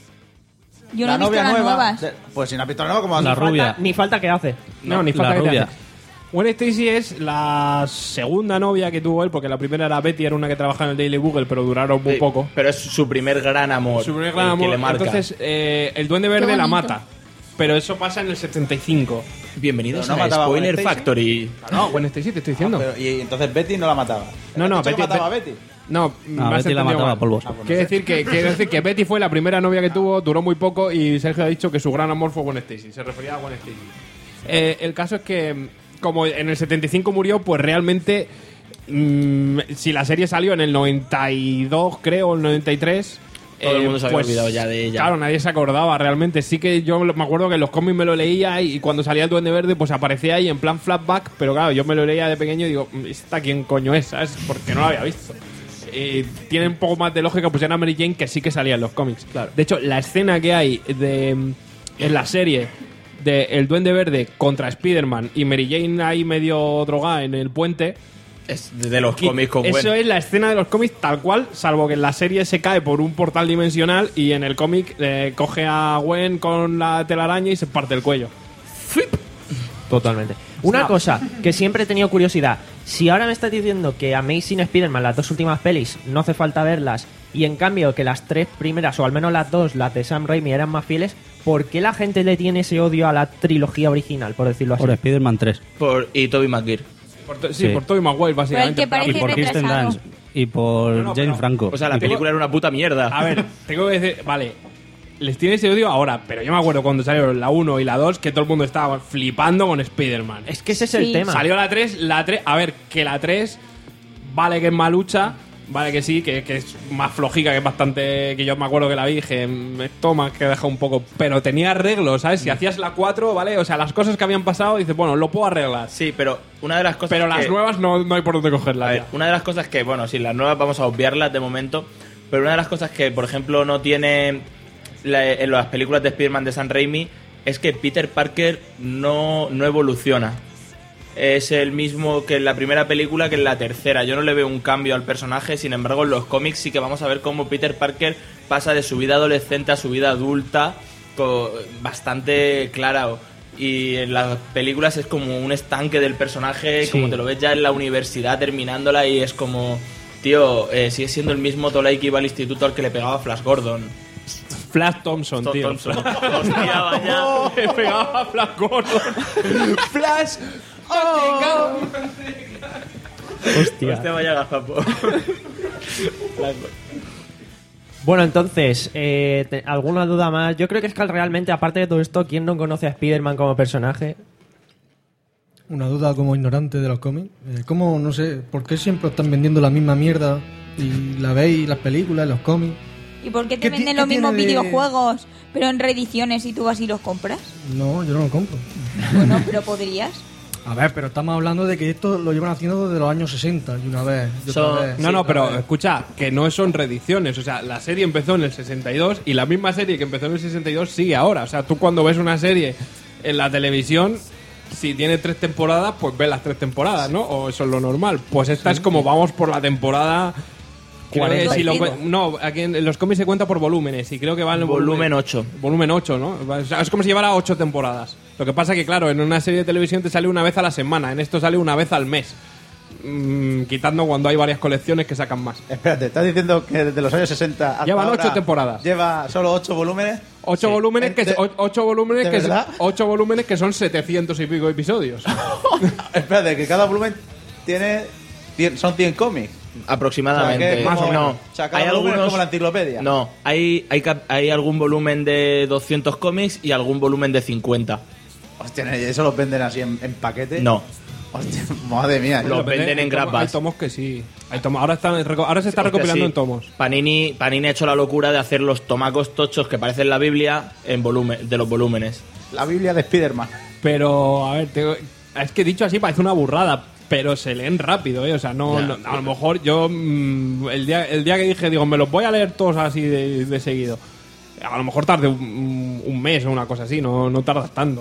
Yo no La he visto novia las nueva. nuevas. de- Pues si no has visto la nueva, ¿cómo vas a La hacer? rubia. Ni falta que hace. No, ni la falta que te rubia. hace. Gwen Stacy es la segunda novia que tuvo él, porque la primera era Betty, era una que trabajaba en el Daily Bugle, pero duraron muy Sí, poco. Pero es su primer gran amor. Su primer gran el amor. Que le marca. Entonces, eh, el Duende Verde la bonito. mata. Pero eso pasa en el setenta y cinco. Bienvenidos Pero no a mataba a Spoiler Gwen Stacy. Factory. No, Gwen Stacy, te estoy diciendo. Pero- y entonces Betty no la mataba. No, no, ¿Has dicho que Betty- mataba a Betty- Betty? No, me has Betty la entendido mataba mal. a polvos. Quiero decir que, quiero decir que Betty fue la primera novia que tuvo, duró muy poco y Sergio ha dicho que su gran amor fue Gwen Stacy. Se refería a Gwen Stacy. Eh, el caso es que, como en el setenta y cinco murió, pues realmente, mm, si la serie salió en el noventa y dos, creo, o el noventa y tres. Todo el eh, mundo se había pues, olvidado ya de ella. Claro, nadie se acordaba realmente. Sí que yo me acuerdo que en los cómics me lo leía y cuando salía el Duende Verde, pues aparecía ahí en plan flashback. Pero claro, yo me lo leía de pequeño y digo, ¿esta quién coño es? ¿Sabes? Porque no lo había visto. Y tiene un poco más de lógica, pues era Mary Jane, que sí que salía en los cómics. Claro. De hecho, la escena que hay de en la serie de El Duende Verde contra Spider-Man y Mary Jane ahí medio drogada en el puente. Es de los Que cómics con Eso Gwen. es la escena de los cómics tal cual, salvo que en la serie se cae por un portal dimensional y en el cómic eh, coge a Gwen con la telaraña y se parte el cuello. Totalmente. Una No. cosa que siempre he tenido curiosidad. Si ahora me estás diciendo que Amazing Spider-Man, las dos últimas pelis, no hace falta verlas, y en cambio que las tres primeras, o al menos las dos, las de Sam Raimi, eran más fieles, ¿por qué la gente le tiene ese odio a la trilogía original, por decirlo así? Por Spider-Man tres. Por, y Tobey Maguire. Por to- sí, Sí. por Tobey Maguire, básicamente. que parece Y por Kirsten retrasado. Dunst. Y por No, no, Jane pero- Franco. O sea, la Y tengo- película era una puta mierda. A ver, tengo que decir, vale. les tiene ese odio ahora, pero yo me acuerdo cuando salieron la uno y la dos que todo el mundo estaba flipando con Spider-Man. Es que ese es el Sí. tema. Salió la tres, la tres, a ver, que la tres vale que es malucha, vale que sí, que, que es más flojica, que es bastante, que yo me acuerdo que la vi y dije, me toma, que deja un poco, pero tenía arreglos, ¿sabes? Si hacías la cuatro, ¿vale? O sea, las cosas que habían pasado, dices, bueno, lo puedo arreglar. Sí, pero una de las cosas Pero que... las nuevas no, no hay por dónde cogerlas. A ver, ya. una de las cosas que, bueno, sí, las nuevas vamos a obviarlas de momento, pero una de las cosas que, por ejemplo, no tiene la- en las películas de Spider-Man de Sam Raimi es que Peter Parker no, no evoluciona. Es el mismo que en la primera película que en la tercera. Yo no le veo un cambio al personaje, sin embargo, en los cómics sí que vamos a ver cómo Peter Parker pasa de su vida adolescente a su vida adulta co- bastante clara. Y en las películas es como un estanque del personaje, Sí. como te lo ves ya en la universidad terminándola y es como, tío, eh, sigue siendo el mismo Tolai que iba al instituto al que le pegaba Flash Gordon. Flash Thompson, Tom- tío. Thompson. Hostia, vaya. Le pegaba a Flash Gordon. Flash. Oh. Hostia. Hostia, vaya gazapo. Bueno, entonces, eh, te- ¿alguna duda más? Yo creo que es que realmente, aparte de todo esto, ¿quién no conoce a Spider-Man como personaje? Una duda como ignorante de los cómics. Eh, ¿Cómo, no sé, por qué siempre están vendiendo la misma mierda y la veis, las películas, los cómics? ¿Y por qué te ¿Qué ti- venden qué los mismos tiene de- videojuegos, pero en reediciones y tú vas y los compras? No, yo no lo compro. Bueno, pero podrías. A ver, pero estamos hablando de que esto lo llevan haciendo desde los años sesenta y una vez. y otra Son- vez, No, y no, otra pero vez. escucha, que no son reediciones. O sea, la serie empezó en el sesenta y dos y la misma serie que empezó en el sesenta y dos sigue ahora. O sea, tú cuando ves una serie en la televisión, si tiene tres temporadas, pues ves las tres temporadas, ¿no? O eso es lo normal. Pues esta es como vamos por la temporada... Creo que cuarenta y si lo cinco. cu- no, aquí en, en los cómics se cuenta por volúmenes y creo que va en el Volumen ocho. Volumen ocho, ¿no? O sea, es como si llevara ocho temporadas. Lo que pasa que, claro, en una serie de televisión te sale una vez a la semana, en esto sale una vez al mes. Mm, quitando cuando hay varias colecciones que sacan más. Espérate, ¿estás diciendo que desde los años sesenta hasta Llevan ahora ocho temporadas. Lleva solo ocho volúmenes? Ocho Sí. volúmenes que ¿De- o- ocho volúmenes ¿de que verdad? ocho volúmenes que son setecientos y pico episodios. Espérate, que cada volumen tiene... cien- son cien cómics. Aproximadamente. O sea, que Más como- o menos. o sea, cada volumen es como la enciclopedia. No, hay, hay, cap- hay algún volumen de doscientos cómics y algún volumen de cincuenta. Hostia, ¿y eso los venden así en, en paquete? No. Hostia, madre mía. Los venden en Hay tomos- grappas. Hay tomos que sí. Hay tomos. Ahora, están reco- ahora se está Hostia, recopilando sí. en tomos. Panini, Panini ha hecho la locura de hacer los tomacos tochos que parecen la Biblia en volumen, de los volúmenes. La Biblia de Spider-Man. Pero, a ver, te- es que dicho así parece una burrada, pero se leen rápido, ¿eh? O sea, no, Ya. no- a lo mejor yo mm, el día el día que dije, digo, me los voy a leer todos así de, de seguido. A lo mejor tarde un, un mes o una cosa así, no, no tardas tanto.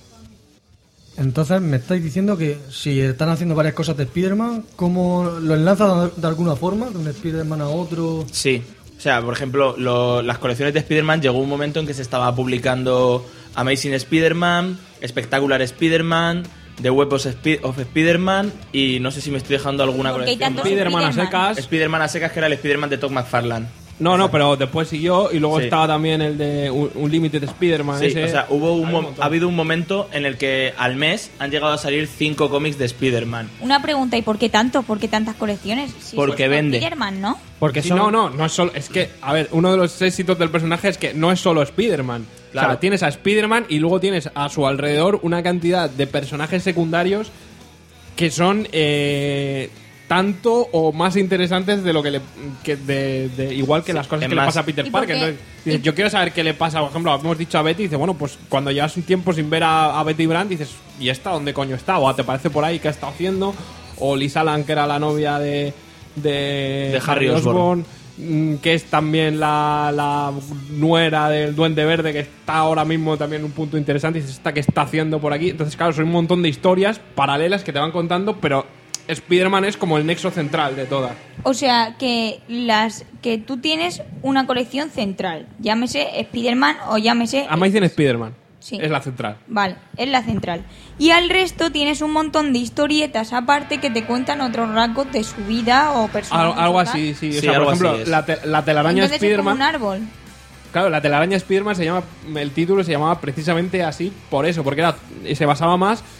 Entonces me estáis diciendo que si están haciendo varias cosas de Spider-Man, ¿cómo lo enlazan de alguna forma? De un Spider-Man a otro. Sí. O sea, por ejemplo, lo- las colecciones de Spider-Man llegó un momento en que se estaba publicando Amazing Spider-Man, Spectacular Spider-Man, The Web of, Spi- of Spider-Man y no sé si me estoy dejando alguna Porque hay colección. tantos Spider-Man a Spider-Man. secas. Spider-Man a secas, que era el Spider-Man de Todd McFarlane. No, no, pero después siguió y luego Sí. estaba también el de Un- Unlimited Spider-Man. Sí, ese. o sea, hubo un Hay mo- montón. ha habido un momento en el que al mes han llegado a salir cinco cómics de Spider-Man. Una pregunta, ¿y por qué tanto? ¿Por qué tantas colecciones? Si Porque es vende. Spider-Man, ¿no? Porque Sí, son... no, no, no es solo. Es que, a ver, uno de los éxitos del personaje es que no es solo Spider-Man. Claro. O sea, tienes a Spider-Man y luego tienes a su alrededor una cantidad de personajes secundarios que son eh, tanto o más interesantes de lo que le. Que de, de- igual que las cosas es que le más- pasa a Peter ¿Y por Parker. qué? Entonces, dices, yo quiero saber qué le pasa. Por ejemplo, hemos dicho a Betty, dice, bueno, pues cuando llevas un tiempo sin ver a, a Betty Brant, dices, ¿y esta dónde coño está? O te parece por ahí qué ha estado haciendo. O Liz Allan, que era la novia de. De, De Harry Osborn. mm, que es también la, la nuera del Duende Verde, que está ahora mismo también en un punto interesante, y dices, ¿esta qué está haciendo por aquí? Entonces, claro, son un montón de historias paralelas que te van contando, pero Spider-Man es como el nexo central de todas. O sea, que las que tú tienes una colección central, llámese Spider-Man o llámese... Amazing Spider-Man Sí. es la central. Vale, es la central. Y al resto tienes un montón de historietas aparte que te cuentan otros rasgos de su vida o Al- personajes. algo o tal. así, sí. O Sí, sea, por algo ejemplo, así es. la, te- la telaraña Entonces es como Spider-Man... un árbol. Claro, la telaraña Spider-Man se llama, el título se llamaba precisamente así por eso, porque era, se basaba más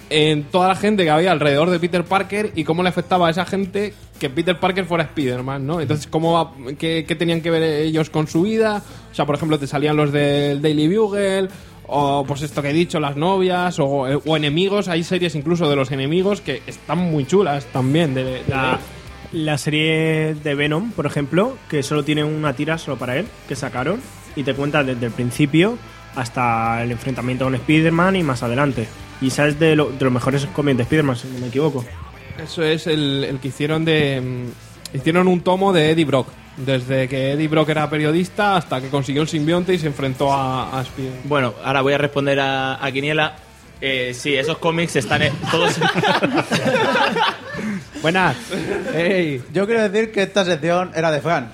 en toda la gente que había alrededor de Peter Parker y cómo le afectaba a esa gente que Peter Parker fuera Spider-Man, ¿no? Entonces, cómo, qué, qué tenían que ver ellos con su vida. O sea, por ejemplo, te salían los del Daily Bugle, o pues esto que he dicho, las novias, o, o enemigos. Hay series incluso de los enemigos que están muy chulas también. De, de, La, la serie de Venom, por ejemplo, que solo tiene una tira solo para él, que sacaron, y te cuenta desde el principio hasta el enfrentamiento con Spider-Man y más adelante. Y esa es de, lo, de los mejores cómics de Spider-Man, si no me equivoco. Eso es el, el que hicieron de... mm, hicieron un tomo de Eddie Brock. Desde que Eddie Brock era periodista hasta que consiguió el simbionte y se enfrentó a, a Spider-Man. Bueno, ahora voy a responder a, a Quiniela. Eh, sí, esos cómics están en, todos... Buenas. Hey. Yo quiero decir que esta sección era de Fran.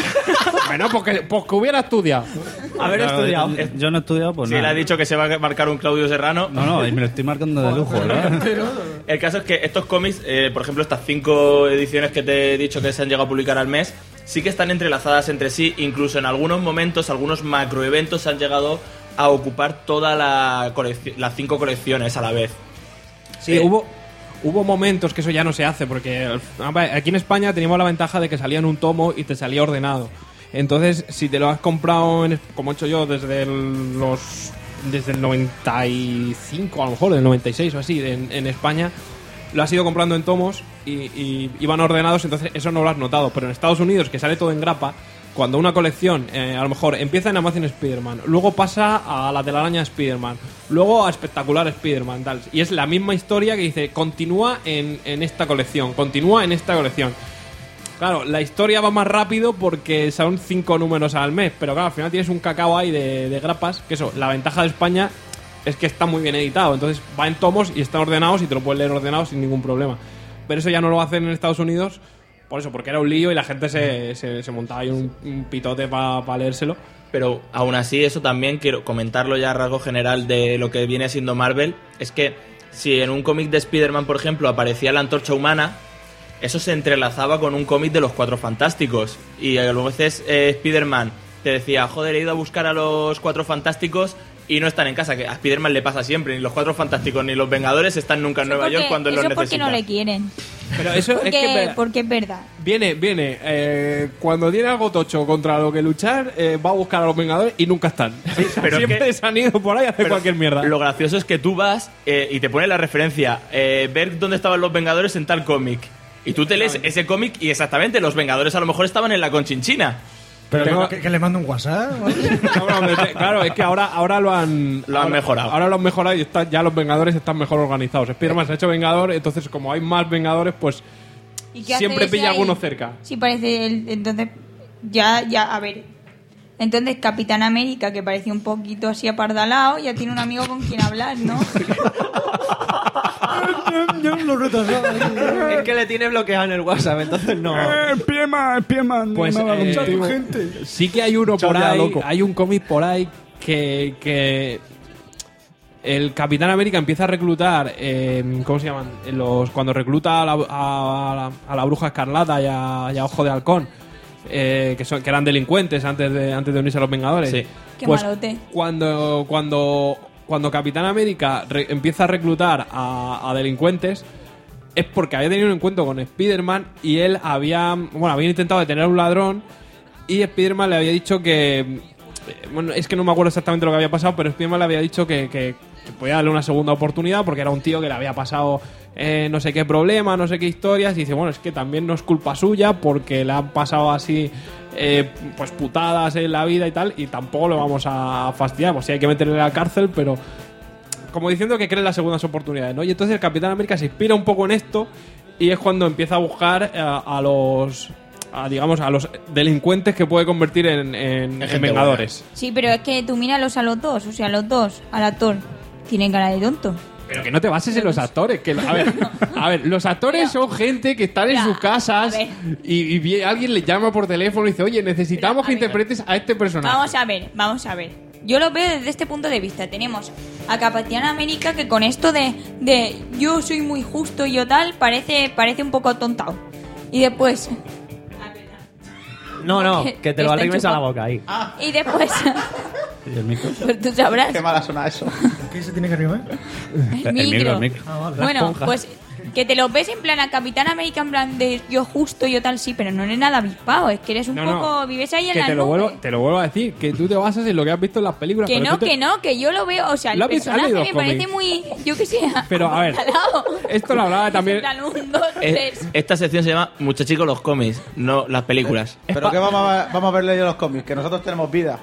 Bueno, porque, porque hubiera estudiado. Haber Claro, estudiado. Yo, yo no he estudiado, pues Sí, él nada. ha dicho que se va a marcar un Claudio Serrano. No, no, y me lo estoy marcando de lujo, ¿verdad? El caso es que estos cómics, eh, por ejemplo, estas cinco ediciones que te he dicho que se han llegado a publicar al mes, sí que están entrelazadas entre sí. Incluso en algunos momentos, algunos macroeventos han llegado a ocupar toda la colección, las cinco colecciones a la vez. Sí, Eh, hubo, hubo momentos que eso ya no se hace, porque aquí en España teníamos la ventaja de que salía en un tomo y te salía ordenado. Entonces, si te lo has comprado, en, como he hecho yo, desde el, los desde el noventa y cinco, a lo mejor, del noventa y seis o así, en, en España, lo has ido comprando en tomos y, y iban ordenados, entonces eso no lo has notado. Pero en Estados Unidos, que sale todo en grapa, cuando una colección, eh, a lo mejor empieza en Amazing Spider-Man, luego pasa a la telaraña Spider-Man, luego a Espectacular Spider-Man, tal, y es la misma historia que dice, continúa en, en esta colección, continúa en esta colección. Claro, la historia va más rápido porque son cinco números al mes, pero claro, al final tienes un cacao ahí de, de grapas, que eso, la ventaja de España es que está muy bien editado, entonces va en tomos y están ordenados y te lo puedes leer ordenado sin ningún problema. Pero eso ya no lo hacen en Estados Unidos, por eso, porque era un lío y la gente se, se, se montaba ahí un, un pitote para pa leérselo. Pero aún así, eso también quiero comentarlo ya a rasgo general de lo que viene siendo Marvel, es que si en un cómic de Spider-Man, por ejemplo, aparecía la Antorcha Humana, eso se entrelazaba con un cómic de los Cuatro Fantásticos. Y a veces eh, Spider-Man te decía, joder, he ido a buscar a los Cuatro Fantásticos y no están en casa, que a Spider-Man le pasa siempre, ni los Cuatro Fantásticos ni los Vengadores están nunca en Nueva Porque- York cuando él eso los porque necesita. no le quieren. Pero eso Porque, es que... es verdad. porque es verdad. Viene, viene, eh, cuando tiene algo tocho contra lo que luchar, eh, va a buscar a los Vengadores y nunca están. pero es Siempre que- se han ido por ahí a hacer Pero cualquier mierda. Lo gracioso es que tú vas eh, y te pone la referencia, eh, ver dónde estaban los Vengadores en tal cómic. Y tú te lees ese cómic y exactamente los Vengadores a lo mejor estaban en la Conchinchina. Pero Tengo- que, que le mando un WhatsApp. No, no, hombre, te- claro, es que ahora, ahora lo han Lo han ahora- mejorado. Ahora lo han mejorado y está- ya los Vengadores están mejor organizados. Spider-Man se ha hecho Vengador, entonces como hay más Vengadores, pues ¿Y qué siempre hace pilla ese ahí? alguno cerca. Sí, parece. El, entonces, ya, ya, a ver. Entonces, Capitán América, que parecía un poquito así apardalado, ya tiene un amigo con quien hablar, ¿no? Yo lo retrasaba. Es que le tiene bloqueado en el WhatsApp, entonces no. Spiderman, Spiderman. Pues no me va eh, contigo. sí que hay uno Chao, por ya, ahí, loco. hay un cómic por ahí que, que el Capitán América empieza a reclutar, eh, ¿cómo se llaman? Los, cuando recluta a la, a, la, a la Bruja Escarlata y a, y a Ojo de Halcón, eh, que, son, que eran delincuentes antes de, antes de unirse a los Vengadores. Sí. Qué Pues malote. cuando, cuando, cuando Capitán América re- empieza a reclutar a, a delincuentes, es porque había tenido un encuentro con Spider-Man y él había, bueno, había intentado detener a un ladrón y Spider-Man le había dicho que, eh, bueno, es que no me acuerdo exactamente lo que había pasado, pero Spider-Man le había dicho que, que, que podía darle una segunda oportunidad porque era un tío que le había pasado eh, no sé qué problema, no sé qué historias, y dice, bueno, es que también no es culpa suya porque le han pasado así eh, pues putadas en la vida y tal, y tampoco lo vamos a fastidiar, pues sí hay que meterle a la cárcel, pero como diciendo que cree en las segundas oportunidades, ¿no? Y entonces el Capitán América se inspira un poco en esto y es cuando empieza a buscar eh, a los a, digamos a los delincuentes que puede convertir en, en, en gente Vengadores. Sí, pero es que tú míralos a los dos, o sea, los dos, al actor, tienen cara de tonto. Pero que no te bases en los actores, que a ver, a ver, los actores son gente que están en Ya, sus casas a ver. y, y vi- alguien le llama por teléfono y dice, oye, necesitamos Pero, a que ver. interpretes a este personaje. Vamos a ver, vamos a ver. Yo lo veo desde este punto de vista. Tenemos a Capitán América que con esto de, de yo soy muy justo y yo tal, parece, parece un poco atontado. Y después... No, no, Que- que te que lo está arrimes a la enchufado. boca ahí. Y después... ¿Y el micro? pues tú sabrás. Qué mala suena eso. ¿Qué se tiene que arrimar? El micro. el micro. Ah, vale. Bueno, esponja. pues que te lo ves en plan a Capitán América, en plan de yo justo, yo tal, sí, pero no eres nada avispado, es que eres un No, no. poco, vives ahí en Que la te lo, nube. vuelvo, te lo vuelvo a decir, que tú te basas en lo que has visto en las películas. Que pero no, tú te- que no, que yo lo veo, o sea, el ¿Lo has visto? ¿Has personaje leído me los parece cómics? muy, yo que sé, Pero, a ver, apuntalado. esto lo hablaba también- En plan, un, dos, Eh, tres. esta sección se llama Muchachicos los cómics, no las películas. ¿Pero qué vamos a, vamos a haber leído los cómics? Que nosotros tenemos vida.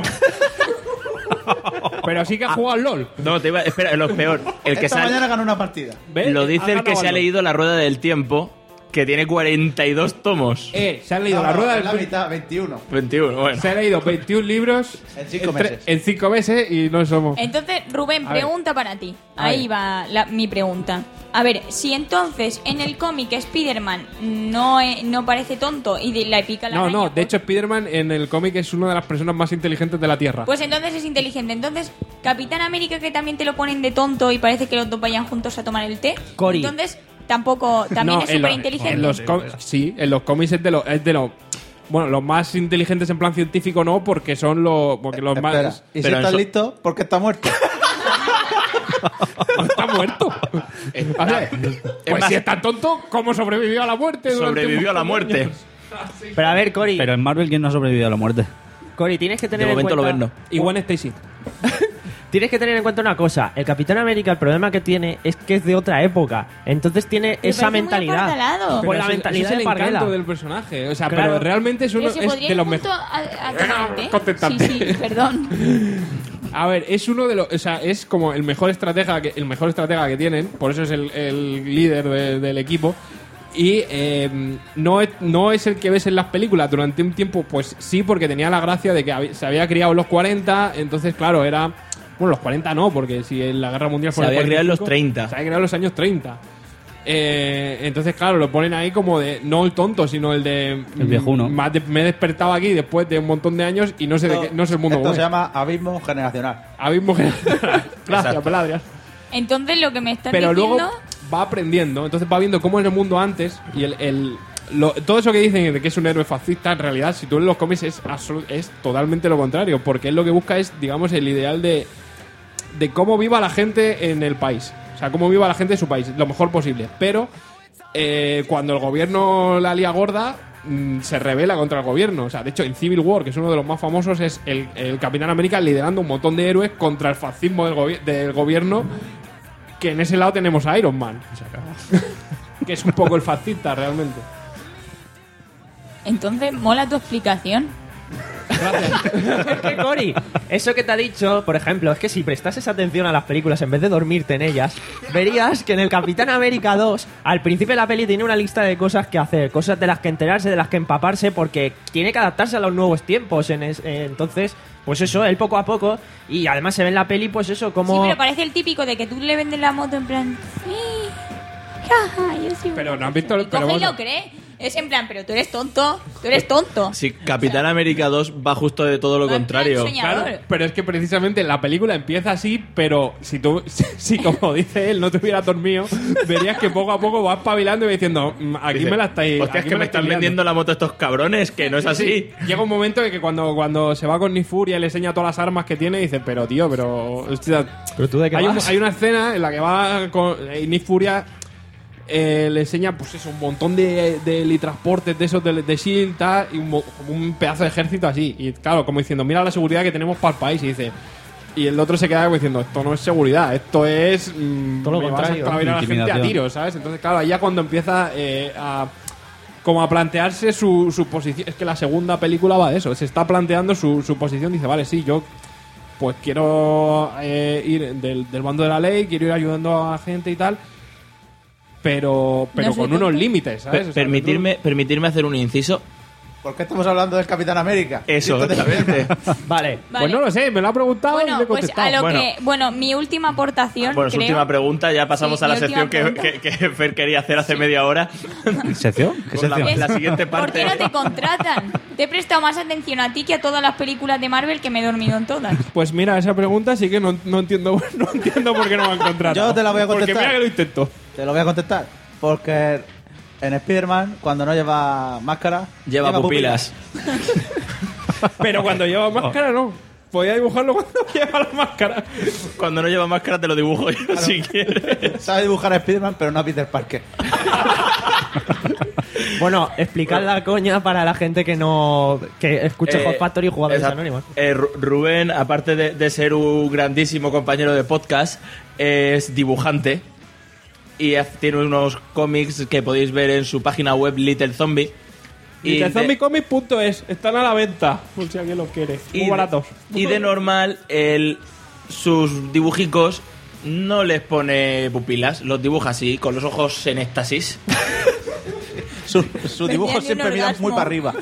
Pero sí que has jugado al LOL. No, te iba, espera, lo peor. El que Esta sale, mañana ganó una partida. ¿Ves? lo Has dice el que ganado se ha al LOL. leído La Rueda del Tiempo, que tiene cuarenta y dos tomos. Eh, se han leído No, la no, rueda es la del... mitad, veintiuno. veintiuno, bueno. Se ha leído veintiún libros En cinco tre- meses. en cinco meses y no somos... Entonces, Rubén, A ver. pregunta para ti. A Ahí ver. va la- mi pregunta. A ver, si entonces en el cómic Spider-Man no, e- no parece tonto y de- le pica la No, araña, no, de pues- hecho Spider-Man en el cómic es una de las personas más inteligentes de la Tierra. Pues entonces es inteligente. Entonces, Capitán América, que también te lo ponen de tonto y parece que los dos vayan juntos a tomar el té. Cory. Entonces, tampoco, también No, es en súper los- inteligente. en los cómics- sí, en los cómics es de los... Es de los bueno, los más inteligentes en plan científico no, porque son los... Porque los Espera, más... ¿y si pero estás eso- listo? ¿Por qué está muerto? Está muerto. Está- O sea, es pues más, si es tan tonto, ¿cómo sobrevivió a la muerte? durante sobrevivió a la un montón de muerte. años? Pero a ver, Cory, Pero en Marvel, ¿quién no ha sobrevivido a la muerte? Cory, tienes que tener De momento en lo cuenta... ven, no. Y Gwen Stacy. Tienes que tener en cuenta una cosa. El Capitán América, el problema que tiene es que es de otra época. Entonces tiene Me esa parece muy mentalidad. apartalado. Pues Pero la ese- mentalidad ese es de el Parguela. encanto del personaje. O sea, Claro. pero realmente es uno ¿Se es podría de ir los junto mejores. a, a tomar el té? Contestante. Sí, sí, perdón. A ver, es uno de los. O sea, es como el mejor estratega que, el mejor estratega que tienen. Por eso es el, el líder de- del equipo. Y eh, no, es, no es el que ves en las películas durante un tiempo, pues sí, porque tenía la gracia de que hab- se había criado en los cuarenta. Entonces, claro, era. Bueno, los cuarenta no, porque si en la guerra mundial Se fue en el había criado en los cuarenta y cinco, treinta. Se había criado en los años treinta. Eh, entonces, claro, lo ponen ahí como de. No el tonto, sino el de. El viejuno. mm, más de- me he despertado aquí después de un montón de años y no sé de qué. No sé el mundo Esto cómo se es. llama abismo generacional. Abismo generacional. Gracias, Exacto. Peladrias. Entonces, lo que me estás Pero diciendo... luego va aprendiendo, entonces va viendo cómo era el mundo antes y el, el- lo- todo eso que dicen de que es un héroe fascista, en realidad, si tú lees los cómics, es, absolu- es totalmente lo contrario, porque él lo que busca es, digamos, el ideal de, de cómo viva la gente en el país. O sea, cómo viva la gente en su país, lo mejor posible. Pero eh, cuando el gobierno la lía gorda, mm, se revela contra el gobierno. O sea, de hecho, en Civil War, que es uno de los más famosos, es el, el Capitán América liderando un montón de héroes contra el fascismo del, gobi- del gobierno, que en ese lado tenemos a Iron Man. Que es un poco el fascista, realmente. Entonces, mola tu explicación. Es que, Cory, eso que te ha dicho, por ejemplo, es que si prestases atención a las películas en vez de dormirte en ellas, verías que en el Capitán América dos, al principio de la peli tiene una lista de cosas que hacer, cosas de las que enterarse, de las que empaparse, porque tiene que adaptarse a los nuevos tiempos. En es- eh, entonces, pues eso, él poco a poco, y además se ve en la peli, pues eso, como... Sí, pero parece el típico de que tú le vendes la moto en plan... "Sí, jaja, yo soy Pero una no has persona". visto... Y Pero coge y bueno, lo cree. Es en plan, pero tú eres tonto. Tú eres tonto. Sí, Capitán América dos va justo de todo lo Va en plan contrario. soñador. claro, pero es que precisamente la película empieza así, pero si tú, si, si, como dice él, no te hubieras dormido, verías que poco a poco vas espabilando y diciendo, "Mm, aquí Dice, me la estáis... Hostia, es aquí que me me la están estáis liando". vendiendo la moto estos cabrones, que no es así. Llega un momento en que cuando, cuando se va con Nick Fury y le enseña todas las armas que tiene, dice, pero tío, pero... hostia, ¿Pero tú de qué hay, un- vas? hay una escena en la que va con eh, Nick Fury eh, le enseña pues eso, un montón de, de helitransportes de esos de, de S.H.I.E.L.D. tal, y un, mo- como un pedazo de ejército así. Y claro, como diciendo, mira la seguridad que tenemos para el país. Y dice... Y el otro se queda como diciendo, esto no es seguridad, esto es... mm, Todo lo me vas a contrario. clavar a la gente a Intimidación. tiros, ¿sabes? Entonces, claro, ahí ya cuando empieza eh, a... Como a plantearse su, su posición. Es que la segunda película va de eso. Se está planteando su, su posición. Dice, vale, sí, yo pues quiero eh, ir del, del bando de la ley, quiero ir ayudando a la gente y tal. Pero, pero No soy con unos tonto. límites, ¿sabes? Per- O sea, permitirme, permitirme hacer un inciso. ¿Por qué estamos hablando del Capitán América? Eso, Esto te- exactamente. Vale. Pues Vale. no lo sé, me lo ha preguntado y le Bueno, he pues contestado. a lo Bueno. que... Bueno, mi última aportación, Bueno, su creo... última pregunta, ya pasamos Sí, a la mi última sección que, que, pregunta. que Fer quería hacer hace media hora. ¿Sección? ¿Qué Con la, sección? la siguiente ¿Por parte. qué no te contratan? Te he prestado más atención a ti que a todas las películas de Marvel que me he dormido en todas. Pues mira, esa pregunta sí que no, no entiendo no entiendo por qué no me han contratado. Yo te la voy a Porque contestar. mira que lo intento. Te lo voy a contestar. Porque en Spider-Man, cuando no lleva máscara, Lleva pupilas. Pero cuando lleva máscara no. podía dibujarlo cuando lleva la máscara. Cuando no lleva máscara te lo dibujo yo, claro. Si quieres. Sabe dibujar a Spiderman, pero no a Peter Parker. Bueno, explicad la coña para la gente que no que escuche Eh, Hot Factory y Jugadores exacto. Anónimos. Eh, Ru- Rubén, aparte de, de ser un grandísimo compañero de podcast, es dibujante y haz- tiene unos cómics que podéis ver en su página web Little Zombie. Y de- de zombie comics punto es, están a la venta, por si alguien los quiere. Muy y baratos. De, y de normal, él, sus dibujicos no les pone pupilas, los dibuja así, con los ojos en éxtasis. Sus su dibujos Decían de un siempre miran orgasmo. muy para arriba.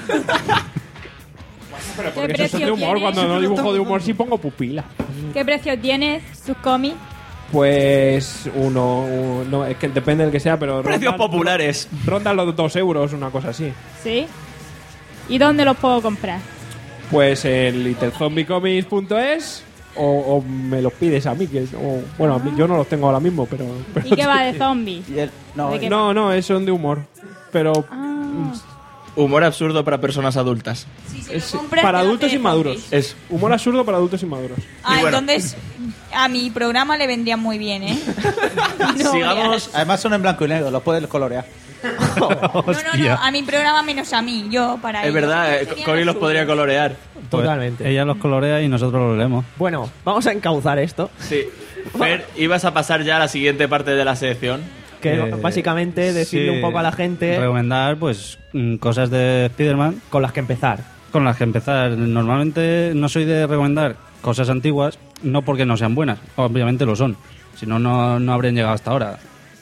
Pero ¿Qué porque eso es precio de humor, tiene? cuando no dibujo de humor sí pongo pupila. ¿Qué precio tienes sus cómics? Pues uno, uno- no, es que depende del que sea, pero Precios rondan- populares. Rondan los dos euros, una cosa así. ¿Sí? ¿Y dónde los puedo comprar? Pues en little zombie comics punto es o, o me los pides a mí, que o- bueno, a mí- yo no los tengo ahora mismo, pero... pero ¿Y qué va de zombies? Y él, no, ¿De qué No, no, es son de humor, pero Ah. Humor absurdo para personas adultas. Si se es lo compras, para te adultos hace inmaduros. zombies. Es Humor absurdo para adultos inmaduros. Ah, Y bueno. entonces a mi programa le vendría muy bien, ¿eh? No, Sigamos. además son en blanco y negro, los puedes colorear. No, no, no, a mi programa menos a mí, yo para Es ellos. verdad, eh, Serían Cory los suyos. podría colorear. Totalmente. Ella los colorea y nosotros los leemos. Bueno, vamos a encauzar esto. Sí. Fer, ibas a pasar ya a la siguiente parte de la sección. Que Eh, básicamente decirle sí, un poco a la gente Recomendar, pues, mm, cosas de Spider-Man con las que empezar. con las que empezar. Normalmente no soy de recomendar cosas antiguas, no porque no sean buenas, obviamente lo son. Si no, no no habrían llegado hasta ahora.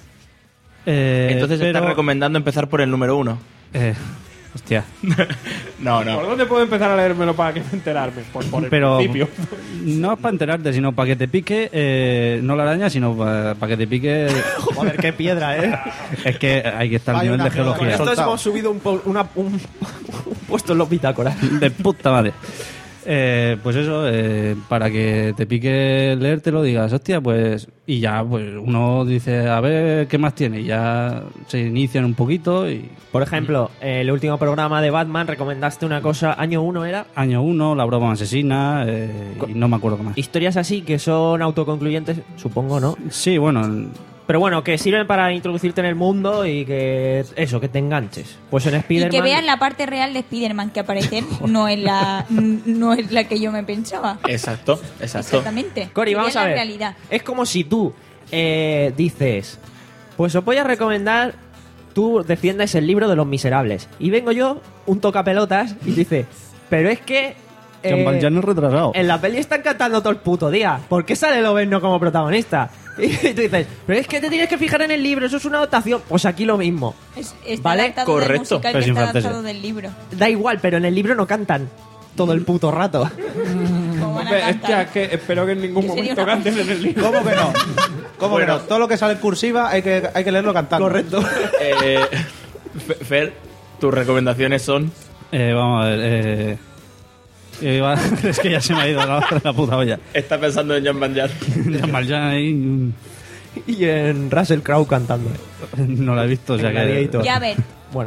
Eh, Entonces pero, estás recomendando empezar por el número uno. eh, hostia. No, ¿Por no. dónde puedo empezar a leérmelo para que me enterarme? Por, por el Pero principio. no para enterarte, sino para que te pique, eh, no la araña, sino para que te pique. Joder, qué piedra, ¿eh? Es que hay que estar al Hay nivel una de piedra Con geología. esto Soltado. hemos subido un, po- una- un, un puesto en los bitácoras. De puta madre. Eh, pues eso, eh, para que te pique leértelo, digas, hostia, pues. Y ya, pues uno dice, a ver qué más tiene. Y ya se inician un poquito. Y Por ejemplo, el último programa de Batman recomendaste una cosa, año uno era, año uno, la broma asesina. Eh, y no me acuerdo qué más. historias así que son autoconcluyentes, supongo, ¿no? Sí, bueno, Pero bueno, que sirven para introducirte en el mundo y que eso, que te enganches. Pues en Y Spider-Man... que vean la parte real de Spider-Man que aparece, no es la no es la que yo me pensaba. Exacto, exacto. Exactamente. Cori, Que vamos vean a la ver. realidad. Es como si tú eh, dices, pues os voy a recomendar, tú defiendes el libro de Los Miserables. Y vengo yo, un tocapelotas, y dice, pero es que... Jean eh, Valjean es retrasado. en la peli están cantando todo el puto día. ¿Por qué sale Lobezno como protagonista? Y tú dices, pero es que te tienes que fijar en el libro, eso es una adaptación. Pues aquí lo mismo. Es, está Vale, adaptado del correcto, musical pero que sin está franceses. adaptado del libro. Da igual, pero en el libro no cantan todo el puto rato. ¿Cómo van a Hombre, cantar? hostia, que espero que en ningún Que sería momento una- canten en el libro. ¿Cómo que no? ¿Cómo Bueno. que no? Todo lo que sale en cursiva hay que, hay que leerlo cantando. Correcto. Eh, Fe- Fer, tus recomendaciones son. Eh, vamos a ver. Eh, iba- es que ya se me ha ido la, la puta olla. Está pensando en Jean Valjean. Jean Valjean ahí, mm, Y en Russell Crowe cantando. no la he visto, o sea En que. Gladiator. Ya ver. Bueno,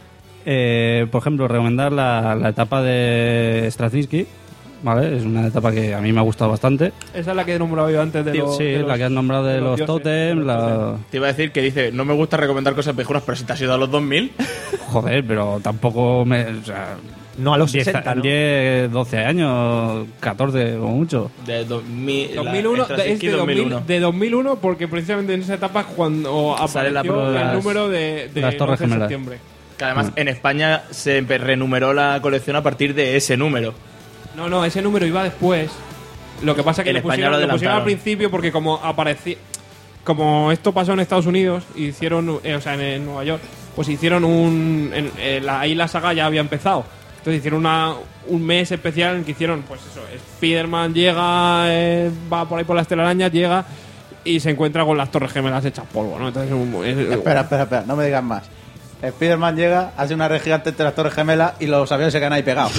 Eh, por ejemplo, recomendar la, la etapa de Straczynski, ¿vale? Es una etapa que a mí me ha gustado bastante. Esa es la que he nombrado yo antes de los... Sí, de los- la que has nombrado de, de los, dioses, totems, de los la... totems. Te iba a decir que dice, no me gusta recomendar cosas viejunas, pero si te has ido a los dos mil. Joder, pero tampoco me... O sea, no a los diez, sesenta, ¿no? diez, doce años, catorce como mucho. De dos mil, dos mil uno, la- de, es de, dos mil dos mil, uno. de dos mil uno porque precisamente en esa etapa es cuando Sale la apareció pro- el las- número de, de las Torres once de Gemelas. septiembre. Que además en España se empe- renumeró la colección a partir de ese número. No, no, ese número iba después. Lo que pasa es que En lo España pusieron, lo lo pusieron al adelantaron. principio porque como aparecía... Como esto pasó en Estados Unidos, hicieron, eh, o sea, en, en Nueva York, pues hicieron un... En, en la, ahí la saga ya había empezado. Entonces hicieron una, un mes especial en que hicieron, pues eso, Spider-Man llega, eh, va por ahí por las telarañas, llega y se encuentra con las Torres Gemelas hechas polvo, ¿no? Entonces, un- es- Espera, espera, espera, no me digas más. Spider-Man llega, hace una red gigante entre las Torres Gemelas y los aviones se quedan ahí pegados.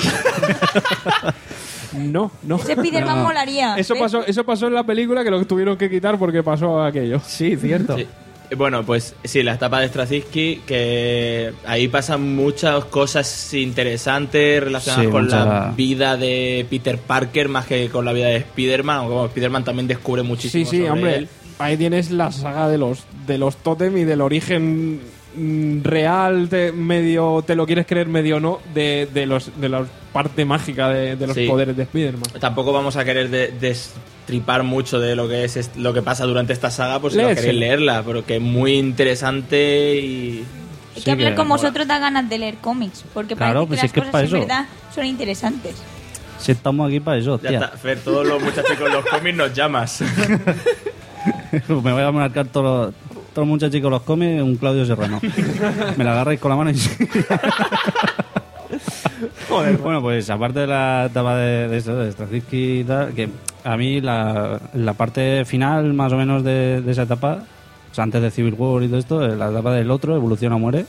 no, no. Ese Spider-Man No. molaría. Eso ¿ves? pasó, eso pasó en la película que lo tuvieron que quitar porque pasó aquello. Sí, cierto. Sí. Bueno, pues sí, la etapa de Straczynski, que ahí pasan muchas cosas interesantes relacionadas Sí, con mucha- la vida de Peter Parker más que con la vida de Spider-Man, aunque bueno, Spider-Man también descubre muchísimo Sí, sí, sobre hombre. él. Ahí tienes la saga de los de los tótem y del origen mm, real, te, medio te lo quieres creer, medio no, de, de los de la parte mágica de, de los Sí. poderes de Spider-Man. Tampoco vamos a querer de- destripar mucho de lo que es est- lo que pasa durante esta saga, pues si no Léesela. queréis leerla, porque es muy interesante y... Hay Sí, que hablar que con mola. vosotros da ganas de leer cómics, porque Claro, parece pues que es que es las para cosas en eso. verdad son interesantes. Si estamos aquí para eso, Ya tía. está, Fer, todos los muchachos con los cómics nos llamas. Me voy a marcar todos los, todos los muchachos con los cómics un Claudio Serrano. Me la agarráis con la mano y... Joder. Bueno, pues aparte de la etapa de, de eso, de Straczynski y tal, que a mí la, la parte final más o menos de, de esa etapa, o sea, antes de Civil War y todo esto, la etapa del otro, Evolución o Muere,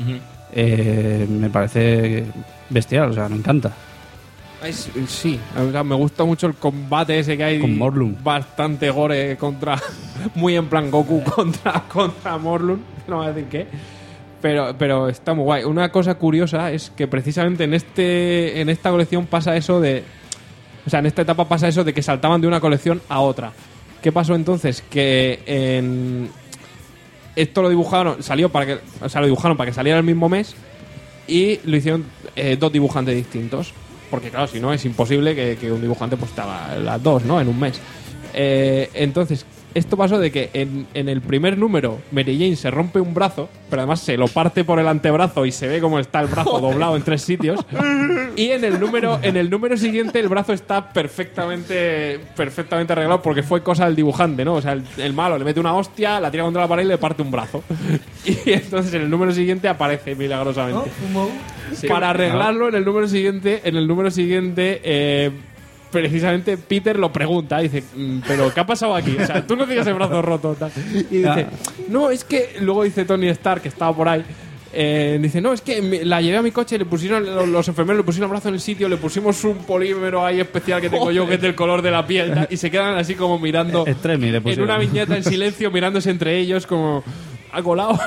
eh, me parece bestial, o sea, me encanta. Es- sí, o sea, me gusta mucho el combate ese que hay. Con Morlun. Bastante gore contra. Muy en plan Goku contra, contra Morlun. No voy a decir qué. Pero, pero está muy guay. Una cosa curiosa es que precisamente en este en esta colección pasa eso de. O sea, en esta etapa pasa eso de que saltaban de una colección a otra. ¿Qué pasó entonces? Que en. Esto lo dibujaron, salió para que. O sea, lo dibujaron para que saliera el mismo mes. Y lo hicieron eh, dos dibujantes distintos. Porque claro, si no es imposible que, que un dibujante pues estaba las dos, ¿no? En un mes. Eh, entonces, esto pasó de que en, en el primer número Mary Jane se rompe un brazo, pero además se lo parte por el antebrazo y se ve cómo está el brazo doblado en tres sitios. Y en el número en el número siguiente el brazo está perfectamente perfectamente arreglado porque fue cosa del dibujante, ¿no? O sea, el, el malo le mete una hostia, la tira contra la pared y le parte un brazo. Y entonces en el número siguiente aparece milagrosamente. Sí. Para arreglarlo en el número siguiente, en el número siguiente, eh, precisamente Peter lo pregunta, dice, "Mm, pero ¿qué ha pasado aquí? O sea, tú no tienes el brazo roto. Tal". Y dice, no, es que luego dice Tony Stark, que estaba por ahí, eh, dice, no, es que me- la llevé a mi coche, le pusieron los, los enfermeros le pusieron el brazo en el sitio, le pusimos un polímero ahí especial que tengo yo, que es del color de la piel, tal", y se quedan así como mirando Extremi le en pusieron. una viñeta en silencio, mirándose entre ellos como a colados.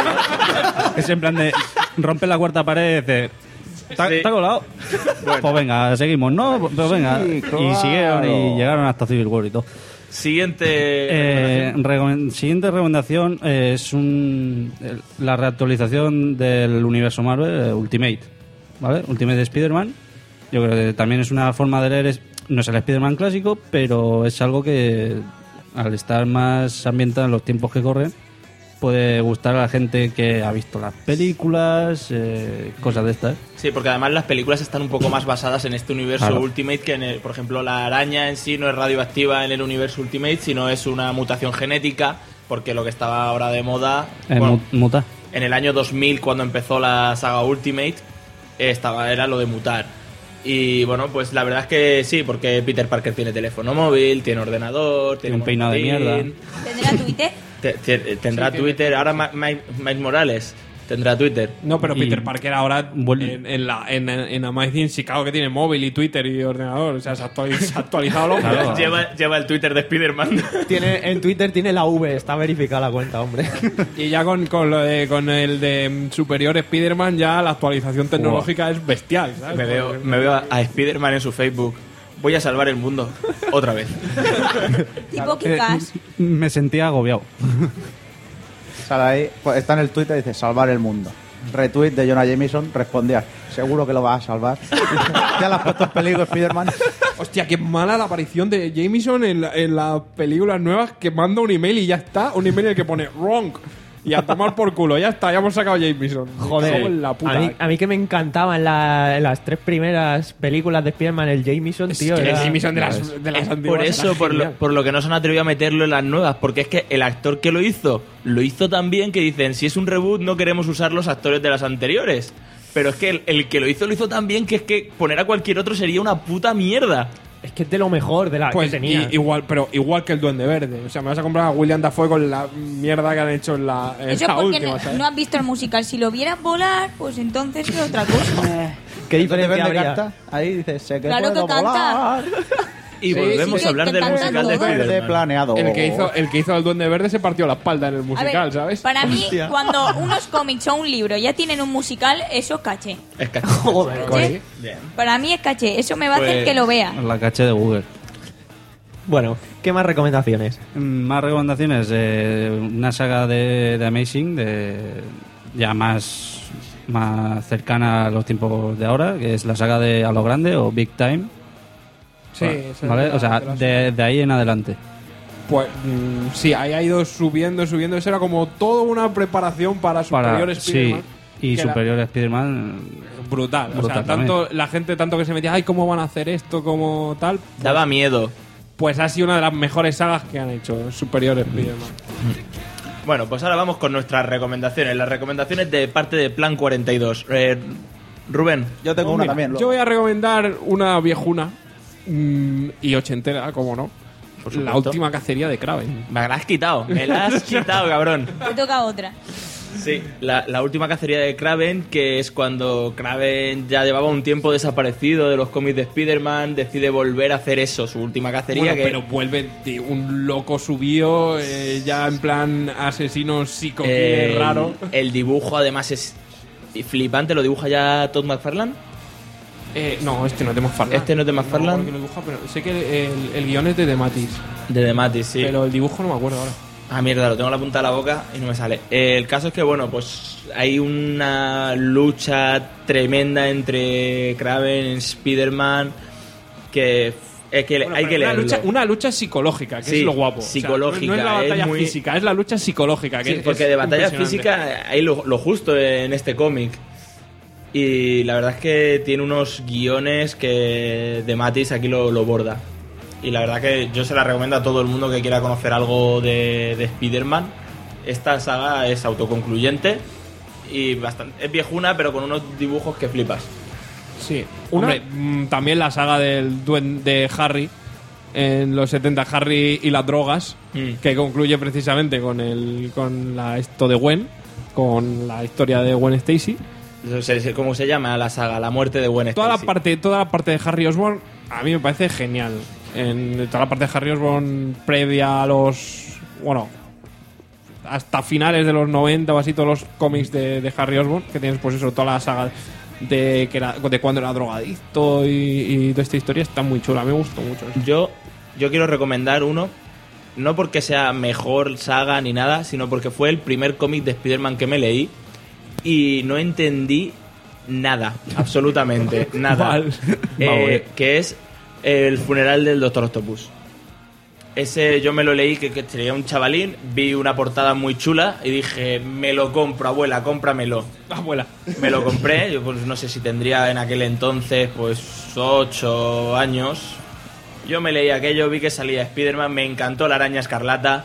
Es en plan de rompe la cuarta pared y dice, ¿está, está colado? Pues venga, seguimos, ¿no? Pues venga. Sí, Y claro. siguieron y llegaron hasta Civil War y todo. Siguiente... Eh, recomen- siguiente recomendación eh, es un, el- la reactualización del universo Marvel, eh, Ultimate. ¿Vale? Ultimate Spider-Man. Yo creo que también es una forma de leer, es- no es el Spider-Man clásico, pero es algo que al estar más ambientado en los tiempos que corren, puede gustar a la gente que ha visto las películas, eh, cosas de estas. Sí, porque además las películas están un poco más basadas en este universo Claro. Ultimate que en el, por ejemplo, la araña en sí no es radioactiva en el universo Ultimate, sino es una mutación genética, porque lo que estaba ahora de moda, Eh, bueno, mu- muta. en el año dos mil cuando empezó la saga Ultimate, eh, estaba era lo de mutar. Y bueno, pues la verdad es que sí, porque Peter Parker tiene teléfono móvil, tiene ordenador, tiene un peinado de monedín, ¿Tendrá Twitter? te- te- tendrá Sí, tiene- Twitter, ahora Ma- Ma- Miles Morales tendrá Twitter. No, pero Y- Peter Parker ahora en, en, la, en, en Amazing Chicago que tiene móvil y Twitter y ordenador. O sea, se ha actualiz- se ha actualizado lo Claro. lleva, lleva el Twitter de Spider-Man. Tiene, en Twitter tiene la V, está verificada la cuenta, hombre. Y ya con, con, lo de, con el de mm, Superior Spider-Man ya la actualización tecnológica es bestial, ¿sabes? Me veo, Porque- me veo a, a Spider-Man en su Facebook. Voy a salvar el mundo. Otra vez. Tipo Eh, Kick-Ass. me sentía agobiado. Sale ahí, pues está en el Twitter y dice salvar el mundo. Retweet de Jonah Jameson, respondía, seguro que lo vas a salvar. Ya lo has puesto en peligro Spider-Man. Hostia, qué mala la aparición de Jameson en, la- en las películas nuevas, que manda un email y ya está. Un email en el que pone wrong. Y a tomar por culo, ya está, ya hemos sacado a Jameson. Me cago Joder, en la puta. a mí, a mí que me encantaba en, la- en las tres primeras películas de Spider-Man el Jameson, tío. que el era- Jameson de las, de las Es antiguas por eso, era por lo, genial. por lo que no se han atrevido a meterlo en las nuevas, porque es que el actor que lo hizo, lo hizo tan bien que dicen, si es un reboot no queremos usar los actores de las anteriores. Pero es que el, el que lo hizo, lo hizo tan bien que es que poner a cualquier otro sería una puta mierda. Es que es de lo mejor de la Pues que tenía. i- igual, pero igual que el Duende Verde. O sea, me vas a comprar a William Dafoe con la mierda que han hecho en la, en Eso la porque última, no, ¿sabes? no has visto el musical. Si lo vieras volar, pues entonces es otra cosa. ¿Qué Entonces diferencia vende habría? carta, ahí dice, sé que Claro puedo que canta. volar. Y volvemos Sí, a hablar que del están musical de hablando todo. Spider-Man. planeado. El que hizo el que hizo al Duende Verde se partió la espalda en el A musical, ver, ¿sabes? para mí, Hostia. cuando unos cómics o un libro ya tienen un musical, eso es caché. Es que... Joder, ¿Sí? Para mí es caché. Eso me va a hacer Pues- que lo vea. La caché de Google. Bueno, ¿qué más recomendaciones? Más recomendaciones, eh, una saga de, de Amazing, de ya más, más cercana a los tiempos de ahora, que es la saga de A lo Grande o Big Time. Sí, esa ¿Vale? es la- O sea, de las- de, de ahí en adelante. Pues mm, sí, ahí ha ido subiendo, subiendo. Eso era como toda una preparación para Para, Superior Spider-Man. sí, y que era Superior Spider-Man. brutal. O Brutal sea, tanto la gente tanto que se metía, ay, ¿cómo van a hacer esto? Como tal. Pues, Daba miedo. pues ha sido una de las mejores sagas que han hecho Superior Spider-Man. Bueno, pues ahora vamos con nuestras recomendaciones. Las recomendaciones de parte de Plan cuarenta y dos. Eh, Rubén. Yo tengo Pues una mira, también. Yo voy a recomendar una viejuna mm, y ochentera, como no. Por La supuesto. última cacería de Kraven. Me la has quitado. Me la has quitado, cabrón. Me toca otra. Sí, la, la última cacería de Kraven, que es cuando Kraven ya llevaba un tiempo desaparecido de los cómics de Spider-Man, decide volver a hacer eso, su última cacería. Bueno, que pero vuelve de un loco subió, eh, ya en plan asesino psico el, raro. el dibujo además es flipante, lo dibuja ya Todd McFarlane. Eh, no, este no es de McFarlane. Este no es de McFarlane. No, porque lo dibuja, pero sé que el, el guión es de Dematis. De Dematis, sí. Pero el dibujo no me acuerdo ahora. Ah, mierda, lo tengo en la punta de la boca y no me sale. Eh, el caso es que, bueno, pues hay una lucha tremenda entre Kraven y Spider-Man que es que Bueno, hay pero que una leerlo. lucha, una lucha psicológica, que Sí, es lo guapo. O sea, psicológica, no es la batalla es muy- física, es la lucha psicológica. Que Sí, es- porque es de batalla impresionante. física hay lo, lo justo en este cómic. Y la verdad es que tiene unos guiones que de Matis aquí lo, lo borda. Y la verdad que yo se la recomiendo a todo el mundo que quiera conocer algo de, de Spider-Man. Esta saga es autoconcluyente y bastante, es viejuna, pero con unos dibujos que flipas. Sí. Hombre, mm, también la saga del duen- de Harry en los setenta, Harry y las drogas, Mm. que concluye precisamente con el con la esto de Gwen, con la historia de Gwen Stacy. Eso se- ¿Cómo se llama la saga? La muerte de Gwen Toda la Stacy. parte toda la parte de Harry Osborn a mí me parece genial. En toda la parte de Harry Osborn previa a los bueno, hasta finales de los noventa o así, todos los cómics de, de Harry Osborn, que tienes pues eso, toda la saga de que era, de cuando era drogadicto y, y toda esta historia está muy chula, a mí me gustó mucho eso. Yo, yo quiero recomendar uno, no porque sea mejor saga ni nada, sino porque fue el primer cómic de Spider-Man que me leí y no entendí nada, absolutamente nada. ¿Cuál? Eh, que es El funeral del Doctor Octopus. Ese yo me lo leí, que, que sería un chavalín, vi una portada muy chula y dije, me lo compro, abuela, cómpramelo. Abuela. Me lo compré, yo pues no sé si tendría en aquel entonces pues ocho años. Yo me leí aquello, vi que salía Spider-Man, me encantó la araña escarlata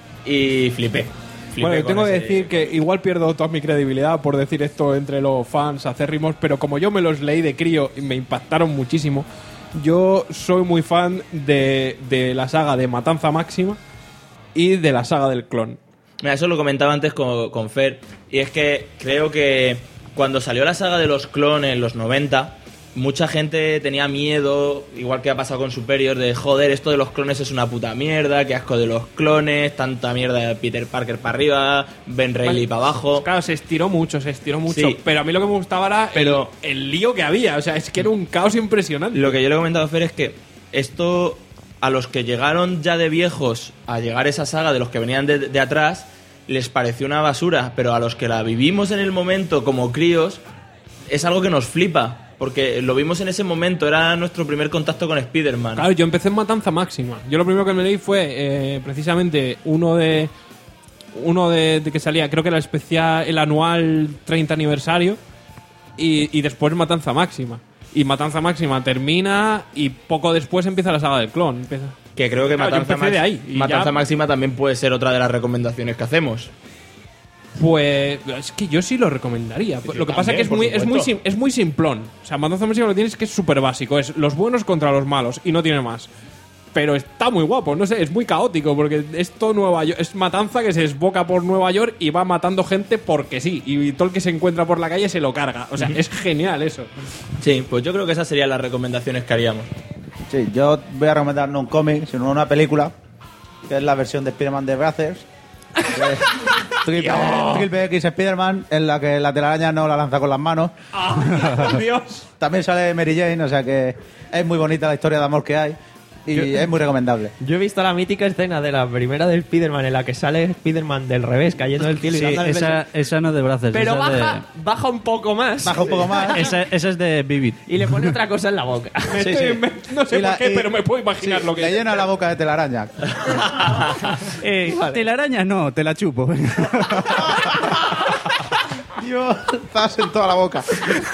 y flipé. Flipé Bueno, yo con tengo que ese- decir que igual pierdo toda mi credibilidad por decir esto entre los fans acérrimos, pero como yo me los leí de crío y me impactaron muchísimo, yo soy muy fan de, de la saga de Matanza Máxima y de la saga del clon. Mira, eso lo comentaba antes con, con Fer, y es que creo que cuando salió la saga de los clones en los noventa, mucha gente tenía miedo, igual que ha pasado con Superior, de joder, esto de los clones es una puta mierda, qué asco de los clones, tanta mierda de Peter Parker para arriba, Ben Reilly para abajo. Claro, se estiró mucho, se estiró mucho, Sí. pero a mí lo que me gustaba era Pero- el, el lío que había, o sea, es que era un caos impresionante. Lo que yo le he comentado a Fer es que esto, a los que llegaron ya de viejos a llegar esa saga, de los que venían de, de atrás, les pareció una basura, pero a los que la vivimos en el momento como críos, es algo que nos flipa. Porque lo vimos en ese momento, era nuestro primer contacto con Spider-Man. Claro, yo empecé en Matanza Máxima. Yo lo primero que me leí fue eh, precisamente uno de uno de, de que salía, creo que era el especial, el anual treinta aniversario y, y después Matanza Máxima. Y Matanza Máxima termina y poco después empieza la saga del clon. Empieza. Que creo que Claro, yo Matanza, empecé de Max- ahí, y Matanza ya- Máxima también puede ser otra de las recomendaciones que hacemos. Pues es que yo sí lo recomendaría. Yo Lo que pasa también, es que es por muy, es muy, supuesto. sim- es muy simplón. O sea, Matanza Máxima lo tienes que es súper básico. Es los buenos contra los malos y no tiene más. Pero está muy guapo, no sé, es muy caótico porque es todo Nueva York, es Matanza que se desboca por Nueva York y va matando gente porque sí. Y todo el que se encuentra por la calle se lo carga. O sea, es genial eso. Sí, pues yo creo que esas serían las recomendaciones que haríamos. Sí, yo voy a recomendar no un cómic, sino una película, que es la versión de Spider-Man de Brothers. Triple, Triple X Spider-Man, en la que la telaraña no la lanza con las manos. ¡Oh, Dios! También sale Mary Jane, o sea que es muy bonita la historia de amor que hay. Y Yo- es muy recomendable. Yo he visto la mítica escena de la primera de Spider-Man en la que sale Spider-Man del revés, cayendo del cielo Sí, y dándole el esa, beso. esa no es de brazos. Pero esa es de- baja, baja un poco más. Baja un poco más. Esa, esa es de Vivid. Y le pone otra cosa en la boca. Me Sí, estoy- sí. me- no sé Y la- por qué, y- pero me puedo imaginar Sí, lo que le llena la boca de telaraña. Eh, telaraña no, te la chupo. Dios, estás en toda la boca.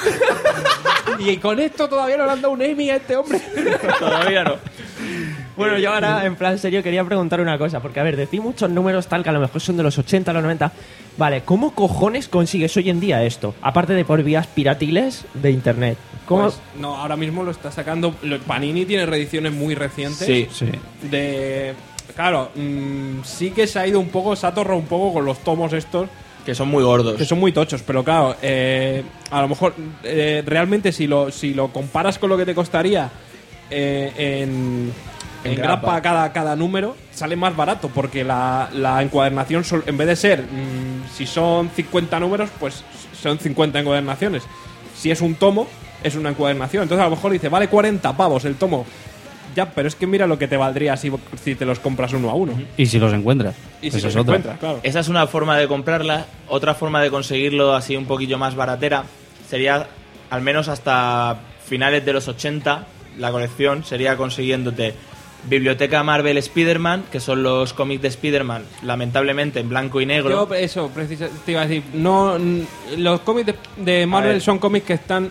Y con esto todavía no le han dado un Emmy a este hombre. Todavía no. Bueno, yo ahora, en plan serio, quería preguntar una cosa. Porque, a ver, decís muchos números tal que a lo mejor son de los ochenta, los noventa. Vale, ¿cómo cojones consigues hoy en día esto? Aparte de por vías piratiles de internet. ¿Cómo? Pues, no, ahora mismo lo está sacando. lo- Panini tiene reediciones muy recientes. Sí. Sí. De. Claro, mm, sí que se ha ido un poco, se ha atorrado un poco con los tomos estos. Que son muy gordos. Que son muy tochos, pero claro, eh, a lo mejor eh, realmente si lo, si lo comparas con lo que te costaría eh, en, En en grapa. grapa cada, cada número, sale más barato porque la, la encuadernación, sol- en vez de ser, mm, si son cincuenta números, pues son cincuenta encuadernaciones. Si es un tomo, es una encuadernación. Entonces a lo mejor dice, vale cuarenta pavos el tomo. Ya, pero es que mira lo que te valdría si, si te los compras uno a uno. Y si los encuentras. Y si Esa los es otra. encuentras, claro. Esa es una forma de comprarla. Otra forma de conseguirlo así un poquillo más baratera sería, al menos hasta finales de los ochenta, la colección sería consiguiéndote Biblioteca Marvel Spider-Man, que son los cómics de Spider-Man, lamentablemente en blanco y negro. Yo, eso, precisa- te iba a decir. No, n- los cómics de, de A Marvel ver. son cómics que están.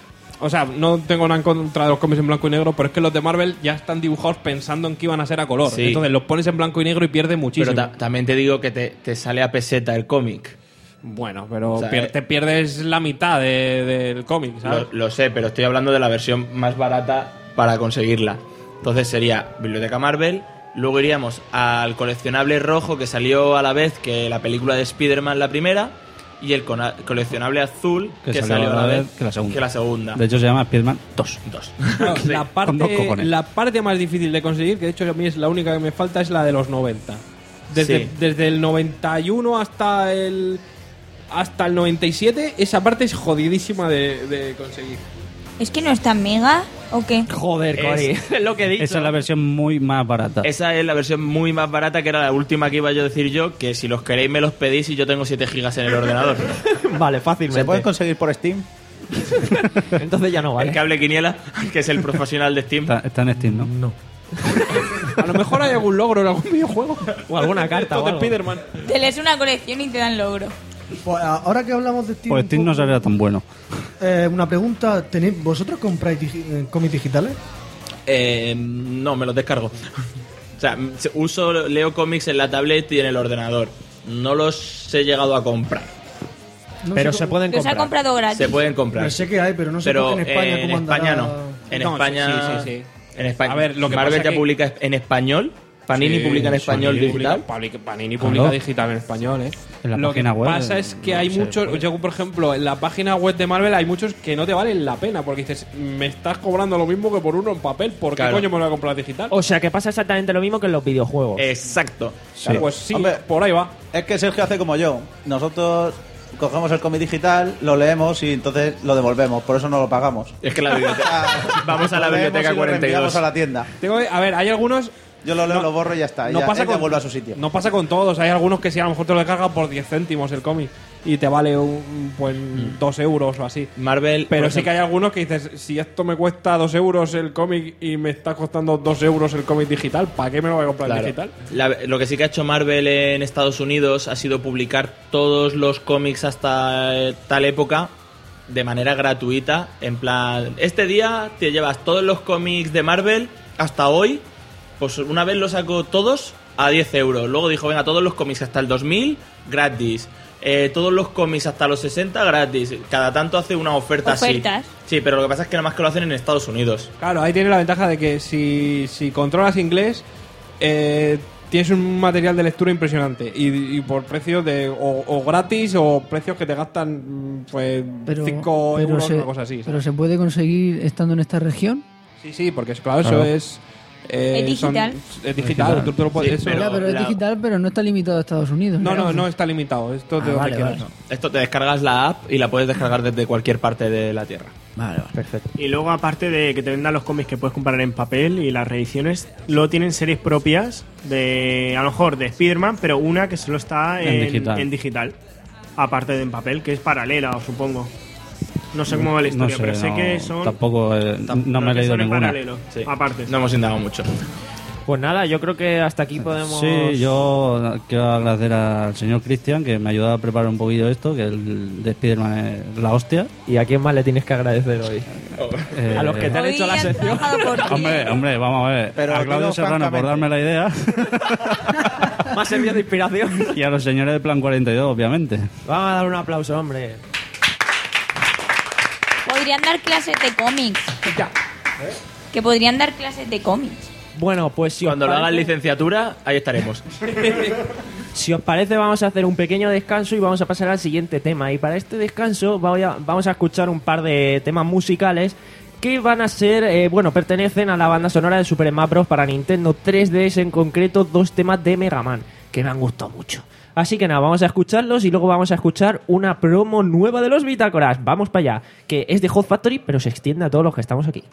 O sea, no tengo nada en contra de los cómics en blanco y negro, pero es que los de Marvel ya están dibujados pensando en que iban a ser a color. Sí. Entonces los pones en blanco y negro y pierde muchísimo. Pero ta- también te digo que te, te sale a peseta el cómic. Bueno, pero O sea, pier- eh, te pierdes la mitad de- del cómic, ¿sabes? Lo, lo sé, pero estoy hablando de la versión más barata para conseguirla. Entonces sería Biblioteca Marvel. Luego iríamos al coleccionable rojo que salió a la vez que la película de Spider-Man, la primera. Y el cona- coleccionable azul que, salió, a la vez que la segunda. que la segunda. De hecho, se llama Spider-Man dos. Dos. Claro, Sí. la, con dos parte, cojones. la parte más difícil de conseguir, que de hecho a mí es la única que me falta, es la de los noventa. Desde, Sí. desde el noventa y uno hasta el hasta el noventa y siete, esa parte es jodidísima de, de conseguir. ¿Es que no está en Mega o qué? Joder, Cory. Es- Es lo que he dicho. Esa es la versión muy más barata. Esa es la versión muy más barata, que era la última que iba yo a decir yo, que si los queréis me los pedís y yo tengo siete gigas en el ordenador. Vale, fácilmente. ¿Se pueden conseguir por Steam? Entonces ya no El vale. cable Quiniela, que es el profesional de Steam. Está, está en Steam, ¿no? No. A lo mejor hay algún logro en algún videojuego. O alguna carta Esto o de algo. Spider-Man. Te lees una colección y te dan logro. Pues, a- ahora que hablamos de Steam, Pues un Steam no poco, sería tan bueno. eh, una pregunta: ¿tenéis, ¿vosotros compráis digi- eh, cómics digitales? Eh, no, me los descargo. O sea, se- uso, leo cómics en la tablet y en el ordenador. No los he llegado a comprar. No Pero sé se cómo- pueden Los ha comprar. comprado gratis. Se pueden comprar. No sé qué hay, pero no sé Pero por qué en España eh, en cómo andará. España no. En No, España. sí, sí, sí, sí. En España. A ver, lo que Marvel pasa ya que- publica en español. Panini Sí, publica en español Panini digital. publica- publica- Panini Claro. publica digital en español, ¿eh? En la Lo página que web, pasa es que no hay sé, muchos. pues. Yo, por ejemplo, en la página web de Marvel hay muchos que no te valen la pena porque dices, me estás cobrando lo mismo que por uno en papel. ¿Por qué Claro. coño me lo voy a comprar digital? O sea que pasa exactamente lo mismo que en los videojuegos. Exacto. Claro, pues sí, Hombre, por ahí va. Es que Sergio hace como yo. Nosotros cogemos el cómic digital, lo leemos y entonces lo devolvemos. Por eso no lo pagamos. Es que la biblioteca. Vamos a la Lo leemos biblioteca y lo cuarenta y reenviamos dos. a la tienda. Tengo que- a ver, hay algunos. Yo lo leo, No- lo borro y ya está. No ya, pasa él con, devuelve a su sitio. no pasa con todos. Hay algunos que sí, a lo mejor te lo descargan por diez céntimos el cómic y te vale un, pues, dos euros o así. Marvel. Pero por sí que hay algunos que dices, si esto me cuesta dos euros el cómic y me está costando dos euros el cómic digital, ¿para qué me lo voy a comprar Claro. digital? La- lo que sí que ha hecho Marvel en Estados Unidos ha sido publicar todos los cómics hasta eh, tal época de manera gratuita. En plan, este día te llevas todos los cómics de Marvel hasta hoy. Pues una vez los sacó todos a diez euros. Luego dijo, venga, todos los cómics hasta el dos mil, gratis. Eh, todos los cómics hasta los sesenta, gratis. Cada tanto hace una oferta Ofertas. así. Sí, pero lo que pasa es que nada más que lo hacen en Estados Unidos. Claro, ahí tiene la ventaja de que si, si controlas inglés, eh, tienes un material de lectura impresionante y, y por precios de o, o gratis o precios que te gastan mm, pues Pero, cinco pero euros, se, una cosa así. ¿sabes? pero se puede conseguir estando en esta región. Sí, sí, porque es claro, eso Claro. es... eh, Es son- digital. es digital, tú te lo puedes... Sí, eso- pero Ya, pero es la- digital, pero no está limitado a Estados Unidos. No, no, digamos. no está limitado. Esto de Ah, donde vale, quieras. vale. Esto te descargas la app y la puedes descargar desde cualquier parte de la Tierra. Vale, vale. Perfecto. Y luego, aparte de que te vendan los cómics que puedes comprar en papel y las reediciones, luego tienen series propias de, a lo mejor, de Spider-Man, pero una que solo está En en, digital. en digital, aparte de en papel, que es paralela, supongo. No sé cómo va la No historia, sé, pero sé no, que son... Tampoco, eh, no pero me he que leído son en ninguna. paralelo, Sí. aparte. No hemos indagado mucho. Pues nada, yo creo que hasta aquí podemos... Sí, yo quiero agradecer al señor Cristian que me ha ayudado a preparar un poquillo esto, que el de Spiderman es la hostia. ¿Y a quién más le tienes que agradecer hoy? Eh, A los que te han Hoy hecho la han sección. trabajado por ti. Hombre, hombre, vamos a ver. Pero a Claudio digo Serrano por francamente. darme la idea Me ha servido de inspiración. y a los señores de Plan cuarenta y dos, obviamente. Vamos a dar un aplauso, hombre. Podrían dar clases de cómics. Que podrían dar clases de cómics. Bueno, pues si os Cuando lo hagan parece- licenciatura, ahí estaremos. Si os parece, vamos a hacer un pequeño descanso y vamos a pasar al siguiente tema. Y para este descanso voy a- vamos a escuchar un par de temas musicales que van a ser, eh, bueno, pertenecen a la banda sonora de Super Smash Bros. Para Nintendo tres D S, en concreto dos temas de Mega Man, que me han gustado mucho. Así que nada, vamos a escucharlos y luego vamos a escuchar una promo nueva de los Bitácoras. Vamos para allá, que es de Hot Factory, pero se extiende a todos los que estamos aquí.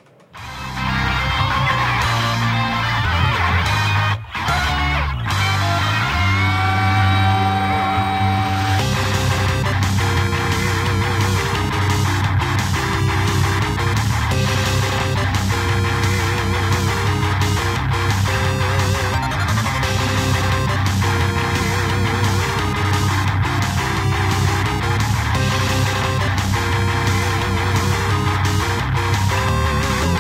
Spider-Man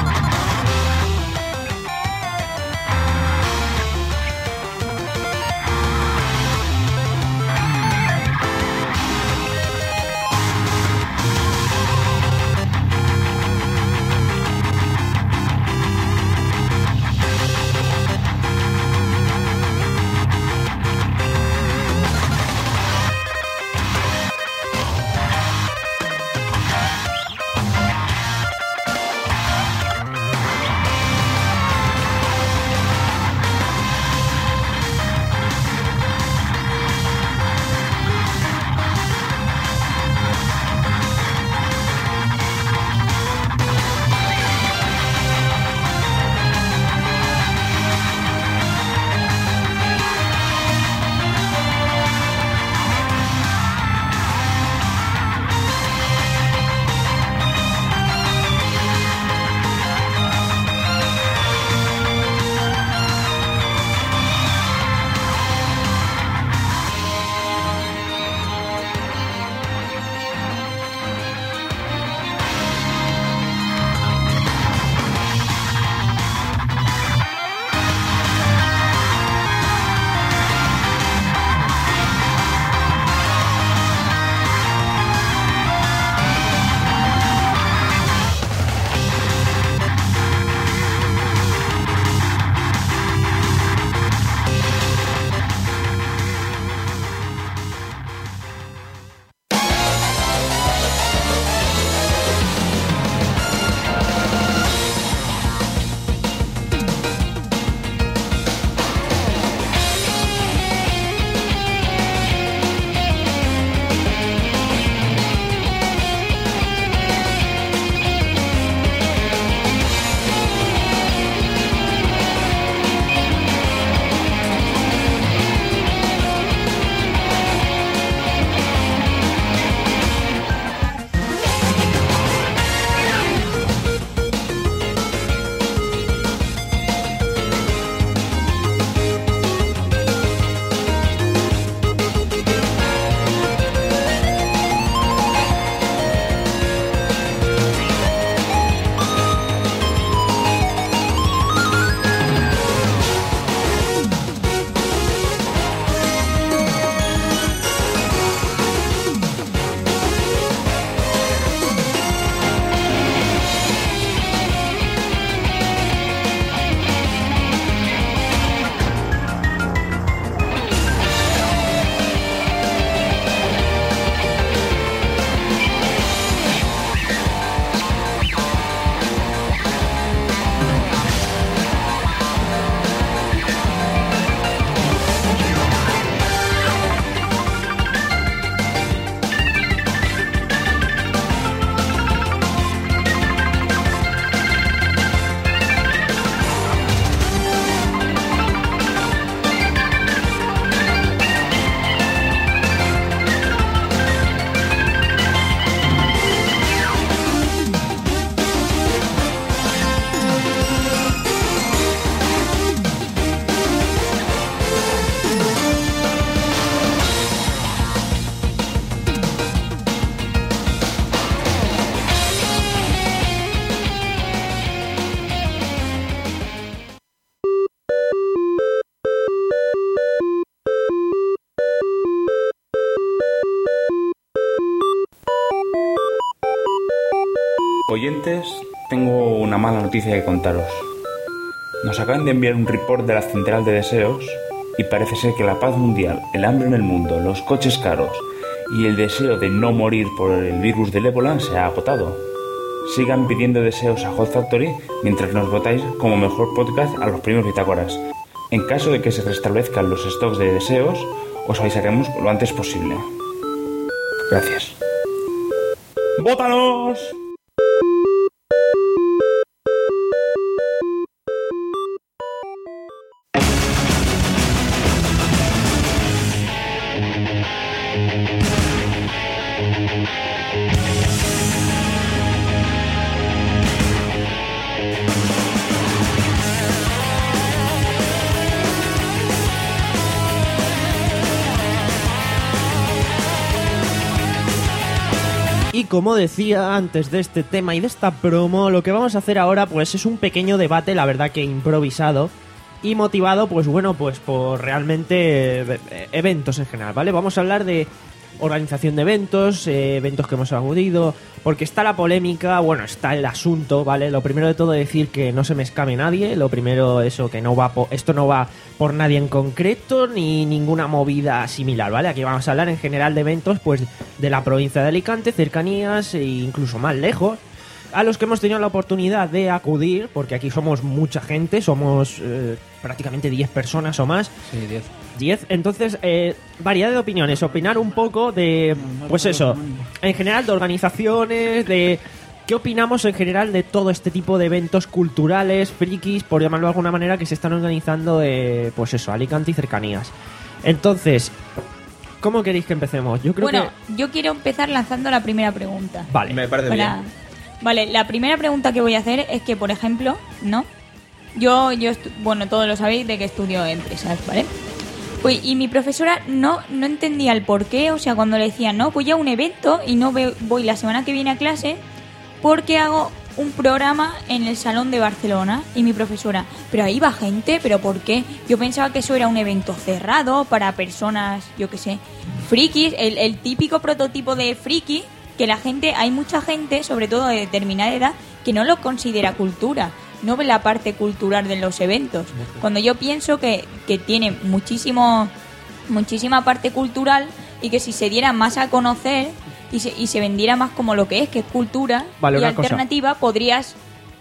Oyentes, tengo una mala noticia que contaros. Nos acaban de enviar un report de la Central de Deseos y parece ser que la paz mundial, el hambre en el mundo, los coches caros y el deseo de no morir por el virus del ébola se ha agotado. Sigan pidiendo deseos a Hot Factory mientras nos votáis como mejor podcast a los premios Bitácoras. En caso de que se restablezcan los stocks de deseos, os avisaremos lo antes posible. Gracias. ¡Vótanos! Y como decía antes de este tema y de esta promo, lo que vamos a hacer ahora pues es un pequeño debate, la verdad que improvisado y motivado pues bueno pues por realmente eh, eventos en general, ¿vale? Vamos a hablar de organización de eventos, eh, eventos que hemos acudido, porque está la polémica, bueno, está el asunto, ¿vale? Lo primero de todo decir que no se me escame nadie, lo primero eso, que no va po- esto no va por nadie en concreto ni ninguna movida similar, ¿vale? Aquí vamos a hablar en general de eventos pues de la provincia de Alicante, cercanías e incluso más lejos, a los que hemos tenido la oportunidad de acudir, porque aquí somos mucha gente, somos eh, prácticamente diez personas o más. Sí, diez. diez, entonces, eh, variedad de opiniones, opinar un poco de, pues eso, en general de organizaciones, de qué opinamos en general de todo este tipo de eventos culturales, frikis, por llamarlo de alguna manera, que se están organizando de, pues eso, Alicante y cercanías. Entonces, ¿cómo queréis que empecemos? Yo creo bueno, que... yo quiero empezar lanzando la primera pregunta. Vale, me parece Para- bien. Vale, la primera pregunta que voy a hacer es que, por ejemplo, ¿no? Yo, yo estu- bueno, todos lo sabéis de que estudio empresas, ¿vale? Pues, y mi profesora no, no entendía el por qué, o sea, cuando le decía, no, voy a un evento y no ve- voy la semana que viene a clase porque hago un programa en el Salón de Barcelona. Y mi profesora, pero ahí va gente, ¿pero por qué? Yo pensaba que eso era un evento cerrado para personas, yo qué sé, frikis, el, el típico prototipo de friki, que la gente, hay mucha gente, sobre todo de determinada edad, que no lo considera cultura, no ve la parte cultural de los eventos. Cuando yo pienso que, que tiene muchísimo muchísima parte cultural y que si se diera más a conocer y se, y se vendiera más como lo que es, que es cultura Vale, y una cosa. alternativa, podrías...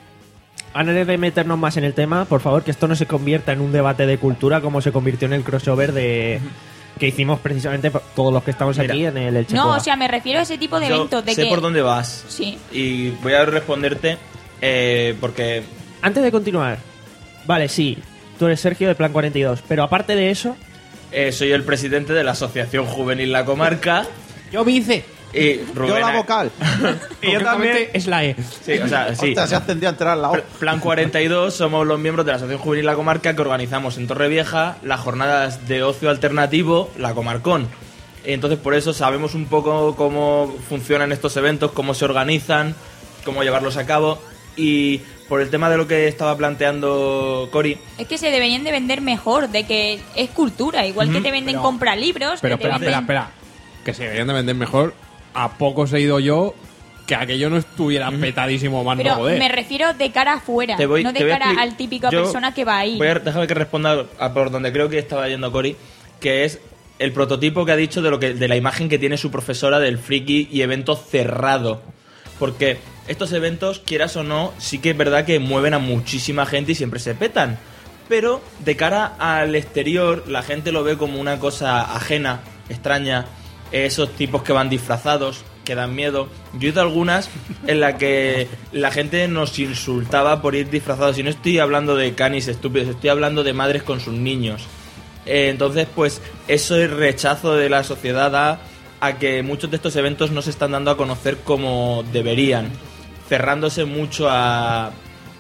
Antes de meternos más en el tema, por favor, que esto no se convierta en un debate de cultura como se convirtió en el crossover de que hicimos precisamente todos los que estamos Mira. aquí en el Elche No, Juega. o sea, me refiero a ese tipo de Yo eventos de sé que... por dónde vas. Sí. Y voy a responderte eh, porque... Antes de continuar, vale, sí, tú eres Sergio de Plan cuarenta y dos, pero aparte de eso... eh, soy el presidente de la Asociación Juvenil La Comarca. Yo vice. Y Rubén, Yo la vocal. Y yo también. Es la E. Sí, o sea, sí. Hostia, se ascendió a entrar la O. Pl- Plan cuarenta y dos somos los miembros de la Asociación Juvenil La Comarca que organizamos en Torrevieja las jornadas de ocio alternativo La Comarcón. Entonces por eso sabemos un poco cómo funcionan estos eventos, cómo se organizan, cómo llevarlos a cabo. Y por el tema de lo que estaba planteando Cori, Es que se deberían de vender mejor, de que es cultura, igual que Ujú, te venden pero- compralibros, Pero que te espera, venden... espera, espera. Que se deberían de vender mejor. A poco he ido yo que aquello no estuviera petadísimo más no Pero joder. me refiero de cara afuera, Te voy- no de te voy a cara expli- al típico Yo persona que va ahí. voy a déjame que responda a por donde creo que estaba yendo Cori, que es el prototipo que ha dicho de lo que de la imagen que tiene su profesora del friki y evento cerrado. Porque estos eventos, quieras o no, sí que es verdad que mueven a muchísima gente y siempre se petan. Pero de cara al exterior, la gente lo ve como una cosa ajena, extraña. Esos tipos que van disfrazados, que dan miedo. Yo he ido a algunas en la que la gente nos insultaba por ir disfrazados. Y no estoy hablando de canis estúpidos, estoy hablando de madres con sus niños. Eh, entonces, pues, eso es rechazo de la sociedad a, a que muchos de estos eventos no se están dando a conocer como deberían, cerrándose mucho a,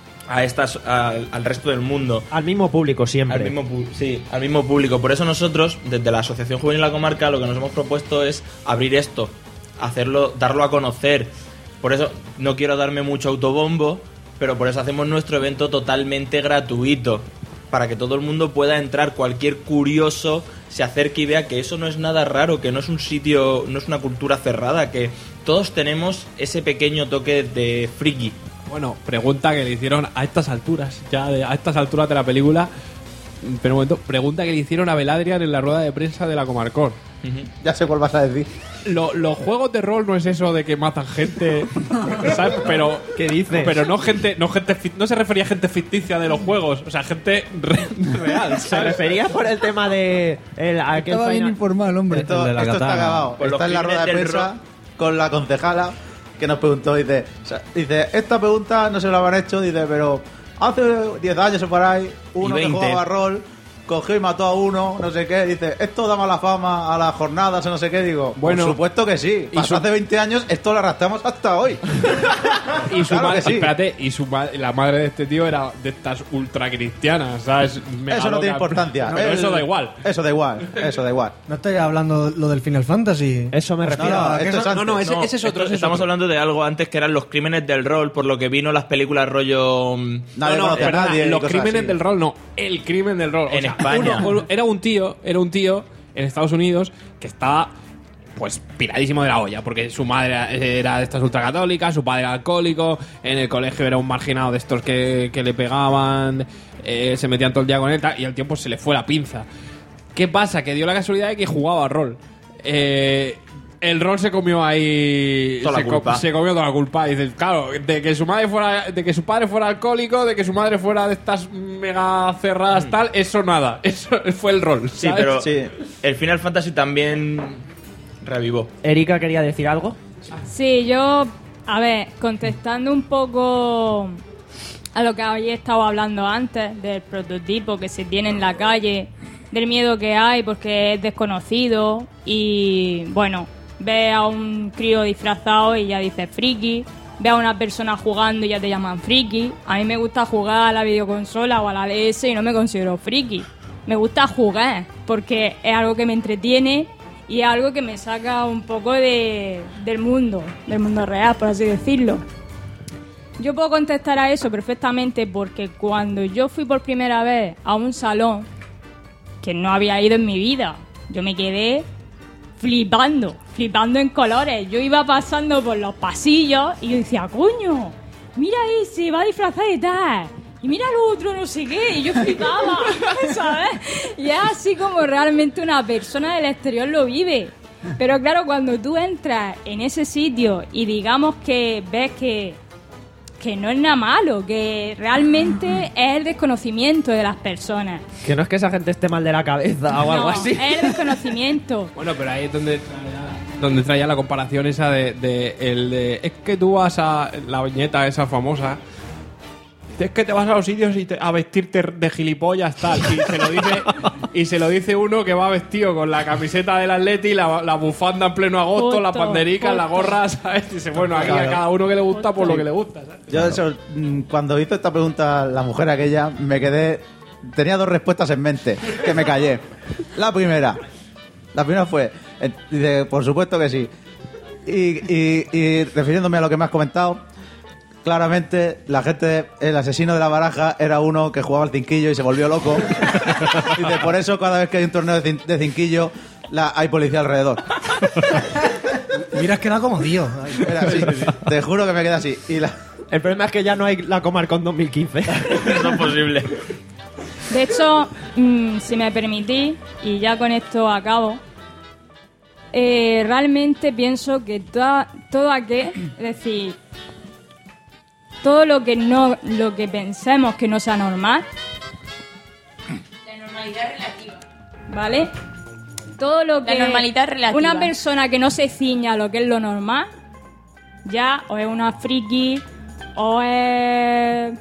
a estas a- al resto del mundo. Al mismo público siempre. Al mismo, pu- sí, al mismo público. Por eso nosotros, desde la Asociación Juvenil La Comarca, lo que nos hemos propuesto es abrir esto, hacerlo, darlo a conocer. Por eso no quiero darme mucho autobombo, pero por eso hacemos nuestro evento totalmente gratuito, para que todo el mundo pueda entrar, cualquier curioso se acerque y vea que eso no es nada raro, que no es un sitio, no es una cultura cerrada, que, todos tenemos ese pequeño toque de friki. Bueno, pregunta que le hicieron a estas alturas, ya de- a estas alturas de la película. Pero un momento, pregunta que le hicieron a Beladrian en la rueda de prensa de la Comarcón. Ya sé cuál vas a decir. Lo- los juegos de rol no es eso de que matan gente, ¿sabes? Pero ¿Qué dices? Pero no gente, no gente, fic- no se refería a gente ficticia de los juegos, o sea, gente re- real. Se ¿sabes? refería por el tema de el, aquel Estaba bien final- informal, hombre. Esto, El de la esto está katana. acabado. Por los Está en la rueda de crímenes del prensa con la concejala que nos preguntó. Dice, o sea, dice, esta pregunta no se la habrán hecho. Dice, pero hace diez años o por ahí, uno que veinte. jugaba rol cogió y mató a uno, no sé qué. Dice, esto da mala fama a las jornadas, o no sé qué. Digo, Bueno, por supuesto que sí. y Pasó su- hace veinte años, esto lo arrastramos hasta hoy. Y su Claro madre, que sí. espérate, y su ma- la madre de este tío era de estas ultra cristianas, ¿sabes? Mega Eso no tiene loca. importancia. No, pero El- eso da igual. Eso da igual, eso da igual. ¿No estáis hablando lo del Final Fantasy? Eso me refiero. no, ¿qué esto es- es No, no, antes. ese, No, ese es otro. esto- ese es estamos otro. hablando de algo antes que eran los crímenes del rol, por lo que vino las películas rollo... mm, Nadie no, no, conoce a perdona, nadie y los cosas crímenes así. del rol no, el crimen del rol. O En sea, España. uno- uno- era un tío, era un tío en Estados Unidos que estaba pues piradísimo de la olla, porque su madre era de estas ultracatólicas, su padre era alcohólico, en el colegio era un marginado de estos que, que le pegaban, eh, se metían todo el día con él tal, y al tiempo se le fue la pinza. ¿Qué pasa? Que dio la casualidad de que jugaba a rol. Eh, el rol se comió ahí. Toda la se, co- culpa. se comió toda la culpa. Y dices, claro, de que su madre fuera. De que su padre fuera alcohólico, de que su madre fuera de estas mega cerradas, tal, eso nada. Eso fue el rol. Sí, ¿sabes? pero Sí. el Final Fantasy también revivó. Erika quería decir algo. Sí, yo, a ver, contestando un poco a lo que habéis estado hablando antes, del prototipo que se tiene en la calle, del miedo que hay porque es desconocido y, bueno, ve a un crío disfrazado y ya dices friki, ve a una persona jugando y ya te llaman friki. A mí me gusta jugar a la videoconsola o a la D S y no me considero friki. Me gusta jugar porque es algo que me entretiene y es algo que me saca un poco de, del mundo, del mundo real, por así decirlo. Yo puedo contestar a eso perfectamente porque cuando yo fui por primera vez a un salón que no había ido en mi vida, yo me quedé flipando, flipando en colores. Yo iba pasando por los pasillos y yo decía, coño, mira ese, va disfrazado de tal. Y mira el otro, no sé qué, y yo flipaba, ¿sabes? Y es así como realmente una persona del exterior lo vive. Pero claro, cuando tú entras en ese sitio y digamos que ves que, que no es nada malo, que realmente es el desconocimiento de las personas. Que no es que esa gente esté mal de la cabeza o algo No, así. es el desconocimiento. Bueno, pero ahí es donde donde traía la comparación esa de, de el de es que tú vas a la viñeta esa famosa. Es que te vas a los sitios y te- a vestirte de gilipollas tal y se lo dice y se lo dice uno que va vestido con la camiseta del Atleti, la, la bufanda en pleno agosto, Justo, la panderica, la justo. gorra, ¿sabes? Y dice, bueno, aquí a Claro. cada uno que le gusta por lo que le gusta, ¿sabes? Yo eso, mm, cuando hizo esta pregunta la mujer aquella, me quedé... Tenía dos respuestas en mente, que me callé. La primera. La primera fue, eh, dice, por supuesto que sí. Y, y, y refiriéndome a lo que me has comentado, claramente la gente, el asesino de la baraja era uno que jugaba al cinquillo y se volvió loco. Dice, por eso cada vez que hay un torneo de, cin- de cinquillo, la, hay policía alrededor. Mira, es que da como Dios. Era así, te juro que me queda así. Y la... El problema es que ya no hay la Comarcon dos mil quince. No es posible. De hecho, mm, si me permitís, y ya con esto acabo, eh, realmente pienso que toda, todo aquel, es decir, todo lo que no, lo que pensemos que no sea normal, La normalidad relativa. ¿vale? Todo lo que La normalidad relativa. una persona que no se ciña a lo que es lo normal, ya o es una friki o es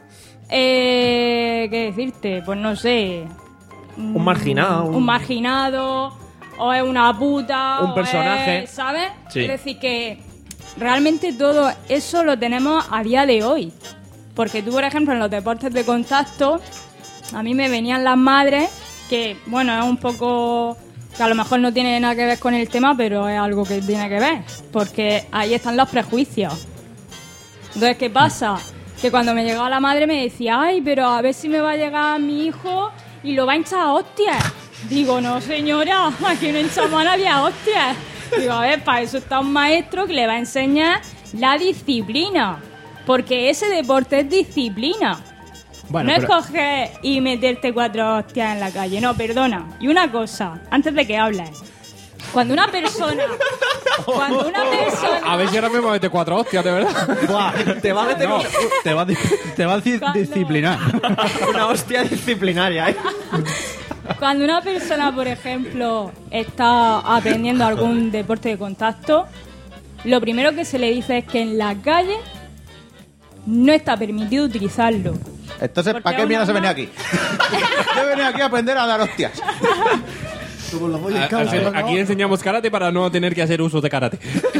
eh, ¿qué decirte? Pues no sé. Un marginado. Un, marginado o es una puta Un o personaje. es- ¿sabes? Sí. Es decir que realmente todo eso lo tenemos a día de hoy. Porque tú, por ejemplo, en los deportes de contacto, a mí me venían las madres, que, bueno, es un poco... que a lo mejor no tiene nada que ver con el tema, pero es algo que tiene que ver. Porque ahí están los prejuicios. Entonces, ¿qué pasa? Que cuando me llegaba la madre me decía, ay, pero a ver si me va a llegar mi hijo y lo va a hinchar a hostias. Digo, no, señora, aquí no hinchamos a nadie a hostias. Digo, a ver, para eso está un maestro que le va a enseñar la disciplina. Porque ese deporte es disciplina. Bueno, no pero- es coger y meterte cuatro hostias en la calle. No, perdona. Y una cosa, antes de que hables. Cuando una persona... cuando una persona... A ver si ahora me mete cuatro hostias, de verdad. Buah, te va a meter No, una, te va a, di- te va a di- Cuando- disciplinar. una hostia disciplinaria, ¿eh? Cuando una persona, por ejemplo, está aprendiendo algún deporte de contacto, lo primero que se le dice es que en la calle no está permitido utilizarlo. Entonces, Porque ¿para qué es mierda una- se venía aquí? Yo he venido aquí a aprender a dar hostias. Como los Boy A- Scouts, a- ¿no? Aquí enseñamos karate para no tener que hacer uso de karate.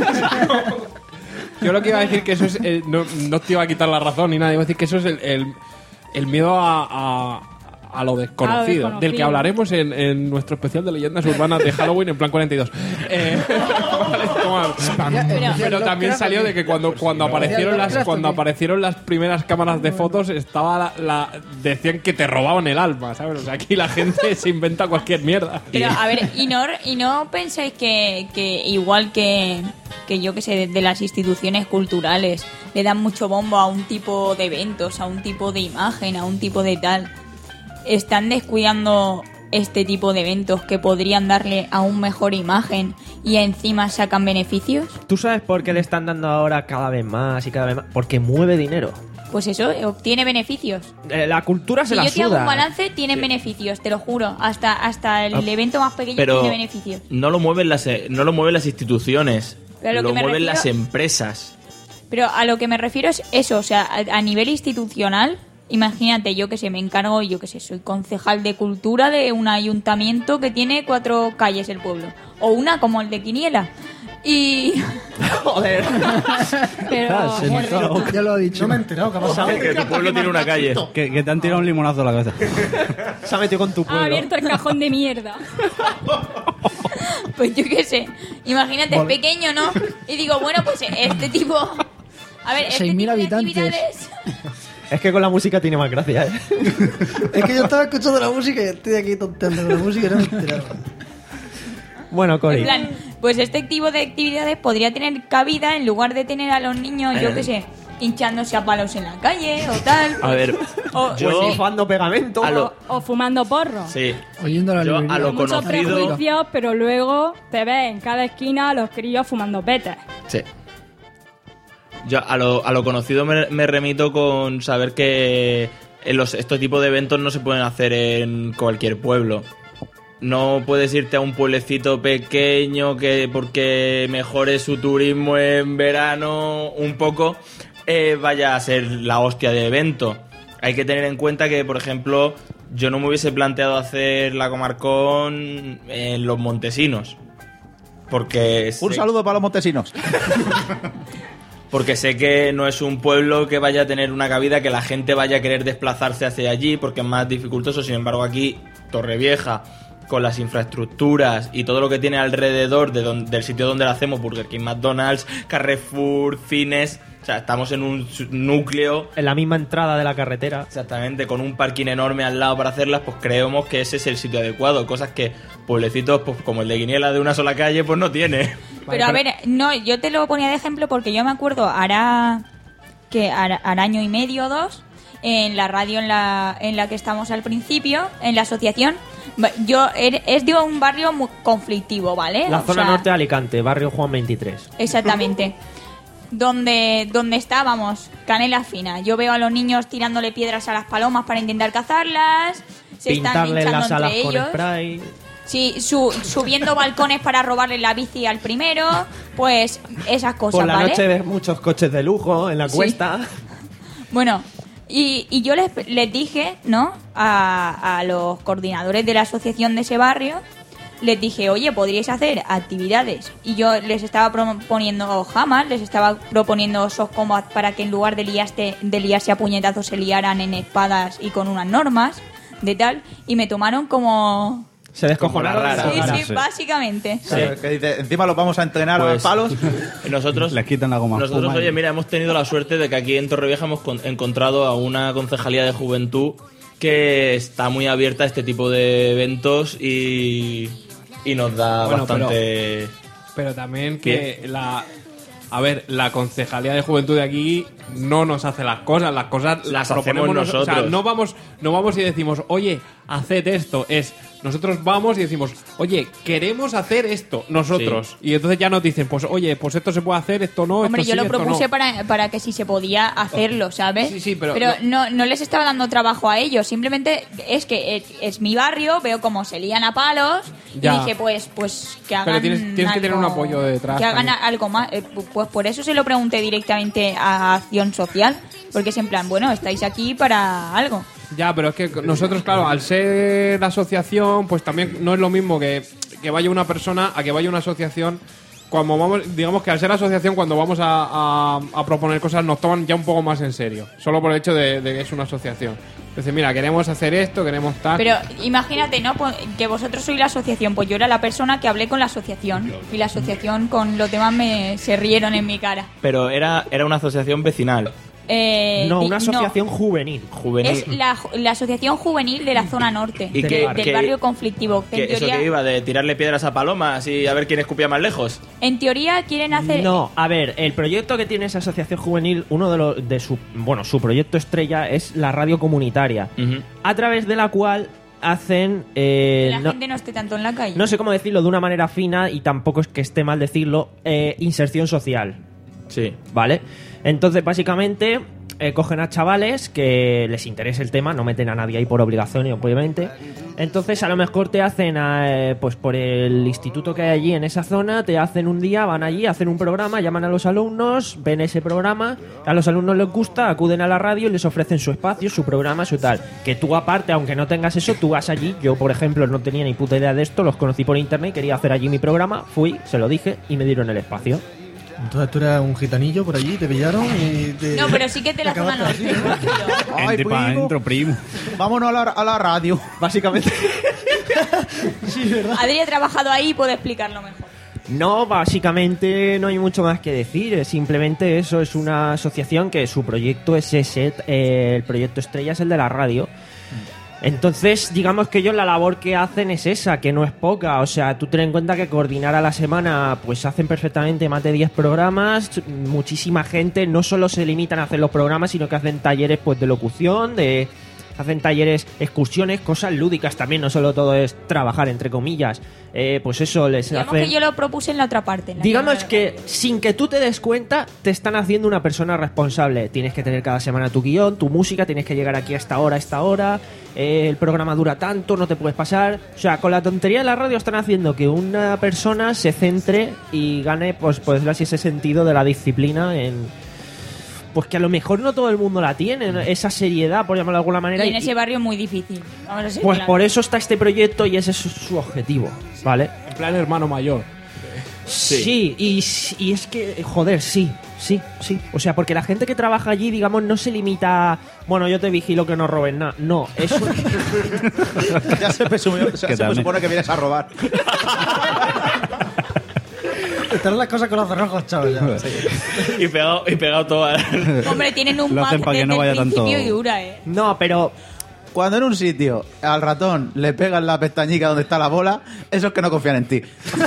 Yo lo que iba a decir que eso es... eh, no, no te iba a quitar la razón ni nada. Iba a decir que eso es el, el, el miedo a, a, a lo desconocido. A lo desconocido. Del que hablaremos en, en nuestro especial de leyendas urbanas de Halloween en plan cuarenta y dos. Eh, vale, toma. Pero- Pero también salió de que cuando, cuando aparecieron las cuando aparecieron las primeras cámaras de fotos estaba la, la- decían que te robaban el alma, ¿sabes? O sea, aquí la gente se inventa cualquier mierda. Pero, a ver, ¿y no, y no pensáis que, que igual que, que yo que sé, de, de las instituciones culturales le dan mucho bombo a un tipo de eventos, a un tipo de imagen, a un tipo de tal, están descuidando este tipo de eventos que podrían darle aún mejor imagen y encima sacan beneficios? ¿Tú sabes por qué le están dando ahora cada vez más y cada vez más? Porque mueve dinero. Pues eso, obtiene beneficios. Eh, la cultura se Si la yo te hago un suda. balance, tienen beneficios, te lo juro. Hasta, hasta el Ah, evento más pequeño pero tiene beneficios. no lo mueven las eh, no lo mueven las instituciones, Pero a lo lo que me mueven refiero- las empresas. Pero a lo que me refiero es eso, o sea, a, a nivel institucional, imagínate, yo que sé, me encargo, yo que sé, soy concejal de cultura de un ayuntamiento que tiene cuatro calles el pueblo. O una como el de Quiniela. Y... Joder. Pero... Ah, se nota la boca. Ya lo ha dicho. No me he enterado qué ha pasado. Que tu pueblo tiene una calle. Que, que te han tirado un limonazo a la cabeza. Se ha metido con tu Ha pueblo. abierto el cajón de mierda. Pues yo qué sé, imagínate, es Vale. pequeño, ¿no? Y digo, bueno, pues este tipo... A ver, este seis mil tipo de habitantes. actividades... Es que con la música tiene más gracia, ¿eh? Es que yo estaba escuchando la música y estoy aquí tonteando con la música y no me he enterado. Bueno, En Cori. plan, pues este tipo de actividades podría tener cabida en lugar de tener a los niños, yo qué sé, hinchándose a palos en la calle o tal. A ver, O, yo- pues sí. Bufando pegamento. A lo- O fumando porro. Sí. Oyendo la Yo librería. a lo Muchos conocido. prejuicios, pero luego te ves en cada esquina a los críos fumando petas. Sí. Yo a lo, a lo conocido me, me remito con saber que en los, estos tipos de eventos no se pueden hacer en cualquier pueblo. No puedes irte a un pueblecito pequeño que porque mejore su turismo en verano un poco eh, vaya a ser la hostia de evento. Hay que tener en cuenta que, por ejemplo, yo no me hubiese planteado hacer la Comarcón en los Montesinos. Porque Un sé- saludo para los montesinos. porque sé que no es un pueblo que vaya a tener una cabida, que la gente vaya a querer desplazarse hacia allí, porque es más dificultoso. Sin embargo, aquí, Torrevieja, con las infraestructuras y todo lo que tiene alrededor de don- del sitio donde lo hacemos, Burger King, McDonald's, Carrefour, cines... O sea, estamos en un su- núcleo... En la misma entrada de la carretera. Exactamente, con un parking enorme al lado para hacerlas, pues creemos que ese es el sitio adecuado. Cosas que pueblecitos pues, como el de Guiniela de una sola calle, pues no tiene. Pero a ver, no, yo te lo ponía de ejemplo porque yo me acuerdo, hará que hará, hará año y medio o dos, en la radio en la, en la que estamos al principio, en la asociación, ba- yo er- es de un barrio muy conflictivo, ¿vale? La O zona sea, norte de Alicante, barrio Juan veintitrés. Exactamente. Donde, donde estábamos, canela fina. Yo veo a los niños tirándole piedras a las palomas para intentar cazarlas. Se están Pintarle hinchando las alas entre con ellos. spray. Sí, su- subiendo balcones para robarle la bici al primero. Pues esas cosas, Por la ¿vale? noche ves muchos coches de lujo en la Sí. cuesta. Bueno, y, y yo les, les dije, ¿no? A, a los coordinadores de la asociación de ese barrio, les dije, oye, podríais hacer actividades. Y yo les estaba proponiendo jamas, les estaba proponiendo soft combat para que en lugar de, liaste, de liarse a puñetazos se liaran en espadas y con unas normas de tal. Y me tomaron como... Se descojonaron. Como la rara. Sí, Rara, sí, sí. básicamente. Sí. Que dice, encima los vamos a entrenar a Pues, palos. Nosotros, Les quitan la goma. nosotros espuma y- oye, mira, hemos tenido la suerte de que aquí en Torrevieja hemos con- encontrado a una concejalía de juventud que está muy abierta a este tipo de eventos y, y nos da Bueno, bastante... Pero también que la... A ver, la concejalía de juventud de aquí no nos hace las cosas, las cosas las, Las proponemos hacemos nos- O sea, nosotros. no vamos, no vamos y decimos, oye, haced esto. Es, nosotros vamos y decimos, oye, queremos hacer esto nosotros. Y entonces ya nos dicen, pues oye, pues esto se puede hacer, esto no, Hombre, esto yo sí, lo esto propuse no. para, para que si se podía hacerlo, ¿sabes? Sí, sí, pero no, no les estaba dando trabajo a ellos. Simplemente es que es, es mi barrio, veo cómo se lían a palos Ya. y dije, pues, pues que hagan Pero tienes, tienes que tener un algo- apoyo detrás. Que hagan también. algo más. Eh, pu- Pues por eso se lo pregunté directamente a Acción Social. Porque es en plan, bueno, estáis aquí para algo. Ya, pero es que nosotros, claro, al ser la asociación, pues también no es lo mismo que, que vaya una persona a que vaya una asociación. Cuando vamos, digamos que al ser asociación, cuando vamos a, a- a proponer cosas, nos toman ya un poco más en serio. Solo por el hecho de, de que es una asociación. Entonces, mira, queremos hacer esto, queremos tal. Pero imagínate, ¿no? Po- Que vosotros sois la asociación. Pues yo era la persona que hablé con la asociación. Y la asociación con los demás me, se rieron en mi cara. Pero era, era una asociación vecinal. Eh, No, di- una asociación juvenil. Juvenil. Es la, la asociación juvenil de la zona norte, ¿Y de- qué- del qué- barrio conflictivo. Que Que en, eso teoría, que iba de tirarle piedras a palomas y a ver quién escupía más lejos. en teoría quieren hacer... No, a ver, el proyecto que tiene esa asociación juvenil, uno de los de su, bueno, su proyecto estrella es la radio comunitaria, a través de la cual hacen, eh, que la no, gente no esté tanto en la calle. no sé cómo decirlo de una manera fina y tampoco es que esté mal decirlo, eh, inserción social. Sí. ¿Vale? Entonces, básicamente, eh, cogen a chavales que les interese el tema, no meten a nadie ahí por obligación, obviamente. Entonces, a lo mejor te hacen, eh, pues por el instituto que hay allí en esa zona, te hacen un día, van allí, hacen un programa, llaman a los alumnos, ven ese programa, a los alumnos les gusta, acuden a la radio y les ofrecen su espacio, su programa, su tal. Que tú aparte, aunque no tengas eso, tú vas allí. Yo, por ejemplo, no tenía ni puta idea de esto, los conocí por internet y quería hacer allí mi programa, fui, se lo dije y me dieron el espacio. Entonces tú eras un gitanillo por allí, te pillaron y te... No, pero sí que te la zona norte. Ay, Entre pa' primo. dentro, primo. Vámonos a la, a la radio. Básicamente. Sí, ¿verdad? Adri ha trabajado ahí y puede explicarlo mejor. No, básicamente no hay mucho más que decir. Es simplemente eso, es una asociación que su proyecto es ese. eh, el proyecto estrella es el de la radio. Entonces, digamos que ellos la labor que hacen es esa, que no es poca. O sea, tú ten en cuenta que coordinar a la semana, pues hacen perfectamente más de diez programas, muchísima gente. No solo se limitan a hacer los programas, sino que hacen talleres pues de locución, de... Hacen talleres, excursiones, cosas lúdicas también, no solo todo es trabajar, entre comillas. Eh, pues eso, les Digamos hacen... que yo lo propuse en la otra parte. en la Digamos que sin que tú te des cuenta, te están haciendo una persona responsable. Tienes que tener cada semana tu guión, tu música, tienes que llegar aquí a esta hora, a esta hora. eh, el programa dura tanto, no te puedes pasar. O sea, con la tontería de la radio están haciendo que una persona se centre y gane, pues, pues así, ese sentido de la disciplina en... Pues que a lo mejor no todo el mundo la tiene, esa seriedad, por llamarlo de alguna manera. Y en y- ese barrio es muy difícil. Vamos a ser pues claros. por eso está este proyecto y ese es su, su objetivo, ¿vale? En plan hermano mayor. Sí, y, y es que, joder, sí, sí, sí. O sea, porque la gente que trabaja allí, digamos, no se limita a, bueno, yo te vigilo que no roben nada. No, es un- Ya se, presumió, se, ¿Qué se tal, supone que vienes a robar. Están las cosas con los cerrojos, chaval. Ya. Y pegado, y pegado todo. a- Hombre, tienen un Lo hacen pack para que desde no vaya el tanto- principio y dura, eh. No, pero... Cuando en un sitio al ratón le pegan la pestañica donde está la bola, esos que no confían en ti.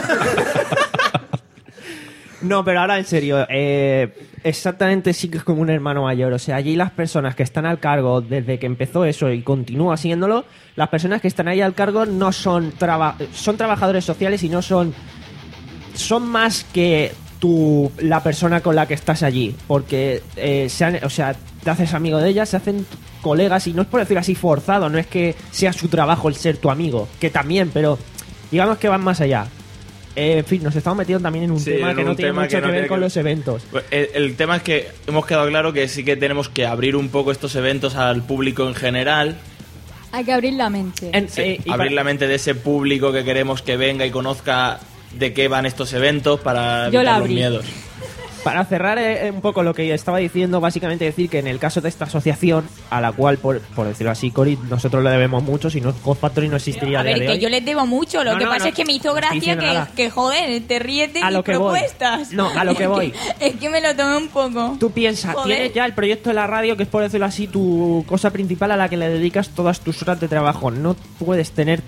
No, pero ahora en serio, eh, exactamente sí que es como un hermano mayor. O sea, allí las personas que están al cargo desde que empezó eso y continúa siéndolo, las personas que están ahí al cargo no son, traba- son trabajadores sociales y no son... Son más que tú, la persona con la que estás allí. Porque, eh, se han- o sea, te haces amigo de ellas, se hacen colegas y no es por decir así forzado, no es que sea su trabajo el ser tu amigo, que también, pero digamos que van más allá. Eh, en fin, nos estamos metiendo también en un Sí, tema en que no un tiene tema mucho que que, no ver tiene con que- los eventos. Pues, El, el tema es que hemos quedado claro que sí que tenemos que abrir un poco estos eventos al público en general. Hay que abrir la mente. En- Sí, eh, y abrir para- la mente de ese público que queremos que venga y conozca de qué van estos eventos para Yo la evitar los abrí. miedos. Para cerrar eh, un poco lo que estaba diciendo, básicamente decir que en el caso de esta asociación, a la cual, por, por decirlo así, Cory, nosotros le debemos mucho, si no, God Factory no existiría A a día ver, de que hoy. yo les debo mucho. Lo No, que no, pasa no, es que me hizo no estoy gracia diciendo que, nada. que, joder, te ríes de A mis lo que voy. propuestas. No, a lo que voy. Es que me lo tomé un poco. Tú piensas, Joder. tienes ya el proyecto de la radio, que es por decirlo así, tu cosa principal a la que le dedicas todas tus horas de trabajo. No puedes tener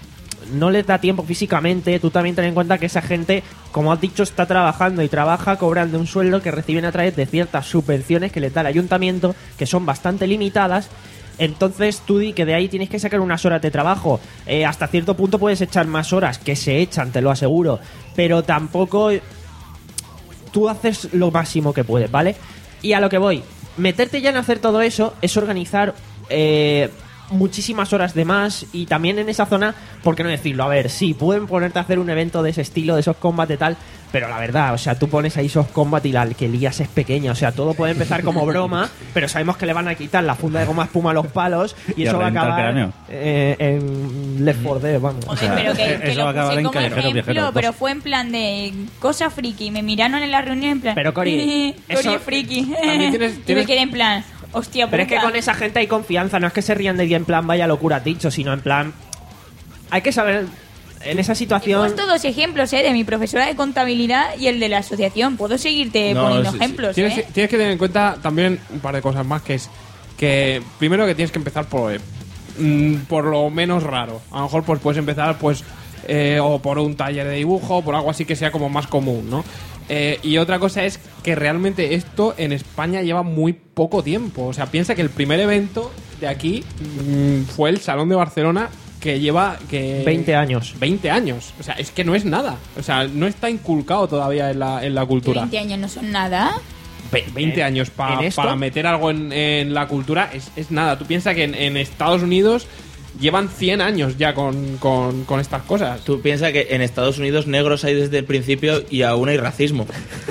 no les da tiempo físicamente. Tú también ten en cuenta que esa gente, como has dicho, está trabajando y trabaja cobrando un sueldo que reciben a través de ciertas subvenciones que les da el ayuntamiento, que son bastante limitadas. Entonces tú di que de ahí tienes que sacar unas horas de trabajo. Eh, hasta cierto punto puedes echar más horas, que se echan, te lo aseguro. Pero tampoco... Tú haces lo máximo que puedes, ¿vale? Y a lo que voy, meterte ya en hacer todo eso es organizar eh, muchísimas horas de más. Y también en esa zona, ¿por qué no decirlo? A ver, sí, pueden ponerte a hacer un evento de ese estilo, de esos combats y tal, pero la verdad, o sea, tú pones ahí esos combats y la que lías es pequeña. O sea, todo puede empezar como broma, pero sabemos que le van a quitar la funda de goma espuma a los palos y, Y eso a va a reventar el acabar cráneo. eh, en Left four Dead, vamos. O sea, Pero que, que eso va a lo acabar puse en como Callejeros ejemplo, Viajeros pero dos. fue en plan de cosa friki. Me miraron en la reunión en plan... Pero, Cori, Cori eso- es friki. También tienes- Y me tienes- quedé en plan... Hostia puta. Pero es que con esa gente hay confianza, no es que se rían de ti en plan vaya locura has dicho, sino en plan... Hay que saber, en esa situación... He puesto dos ejemplos, ¿eh? De mi profesora de contabilidad y el de la asociación. Puedo seguirte No, poniendo sí, sí. ejemplos, Tienes, ¿eh? que- tienes que tener en cuenta también un par de cosas más, que es que primero que tienes que empezar por, eh, mm, por lo menos raro. A lo mejor pues puedes empezar pues eh, o por un taller de dibujo, o por algo así que sea como más común, ¿no? Eh, y otra cosa es que realmente esto en España lleva muy poco tiempo. O sea, piensa que el primer evento de aquí mm, fue el Salón de Barcelona, que lleva que veinte años. veinte años. O sea, es que no es nada. O sea, no está inculcado todavía en la, en la cultura. veinte años no son nada. Ve- veinte años pa- ¿En esto? para meter algo en, en la cultura es, es nada. Tú piensas que en, en Estados Unidos llevan cien años ya con, con, con estas cosas. Tú piensas que en Estados Unidos negros hay desde el principio y aún hay racismo.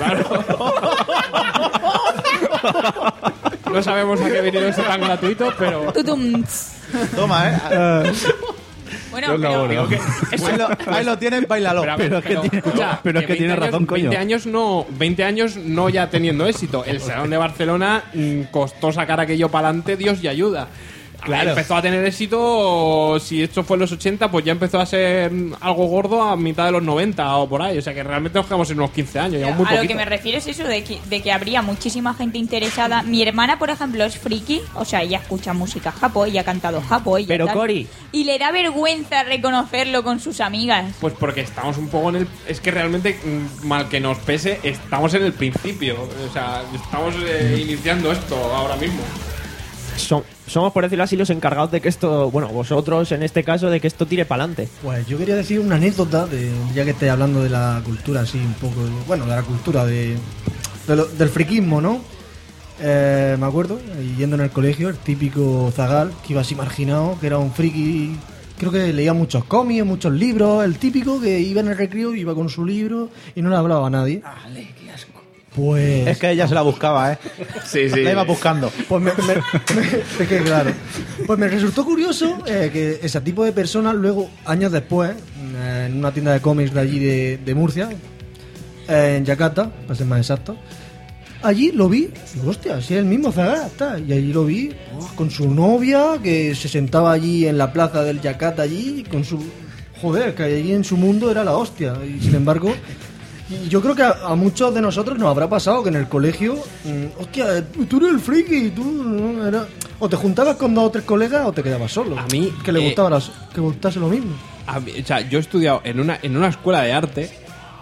No sabemos a qué ha venido eso tan gratuito, pero... Tutum. Toma, ¿eh? Bueno, Yo pero... cabrón. Ahí lo, ahí lo tienes, bailalo. Pero, Pero es que tiene- escucha, pero es que tiene veinte años- razón, coño. veinte años no, veinte años no ya teniendo éxito. El Salón de Barcelona mm, costó sacar aquello para adelante, Dios y ayuda. Claro. Empezó a tener éxito, si esto fue en los ochenta, pues ya empezó a ser algo gordo a mitad de los noventa o por ahí. O sea que realmente nos quedamos en unos quince años, ya muy a lo poquito. que me refiero es eso de que, de que habría muchísima gente interesada. Mi hermana, por ejemplo, es friki. O sea, ella escucha música japo, ella ha cantado japo. ella Pero, tal. Cori. Y le da vergüenza reconocerlo con sus amigas. Pues porque estamos un poco en el... Es que realmente, mm, mal que nos pese, estamos en el principio. O sea, estamos eh, iniciando esto ahora mismo. Son- somos, por decirlo así, los encargados de que esto, bueno, vosotros en este caso, de que esto tire para adelante. Pues yo quería decir una anécdota, de, ya que estés hablando de la cultura, así un poco, de- bueno, de la cultura, de, de lo- del friquismo, ¿no? Eh, me acuerdo, eh, yendo en el colegio, el típico zagal, que iba así marginado, que era un friki, creo que leía muchos cómics, muchos libros, el típico que iba en el recreo, iba con su libro y no le hablaba a nadie. Pues... Es que ella se la buscaba, ¿eh? Sí, sí. La iba buscando. Pues me, me- me- es que claro. Pues me resultó curioso eh, que ese tipo de personas luego, años después, eh, en una tienda de cómics de allí de, de Murcia, eh, en Yakarta, para ser más exacto, allí lo vi, digo, hostia, si es el mismo Zagar, está. Y allí lo vi oh, con su novia, que se sentaba allí en la plaza del Yakarta allí, con su... Joder, que allí en su mundo era la hostia. Y sin embargo... Y yo creo que a, a muchos de nosotros nos habrá pasado que en el colegio, mmm, hostia, tú eres el friki, tú no, era... o te juntabas con dos o tres colegas o te quedabas solo. A mí, que le eh, gustaba las- que gustase lo mismo. A mí- o sea, yo he estudiado en una, en una escuela de arte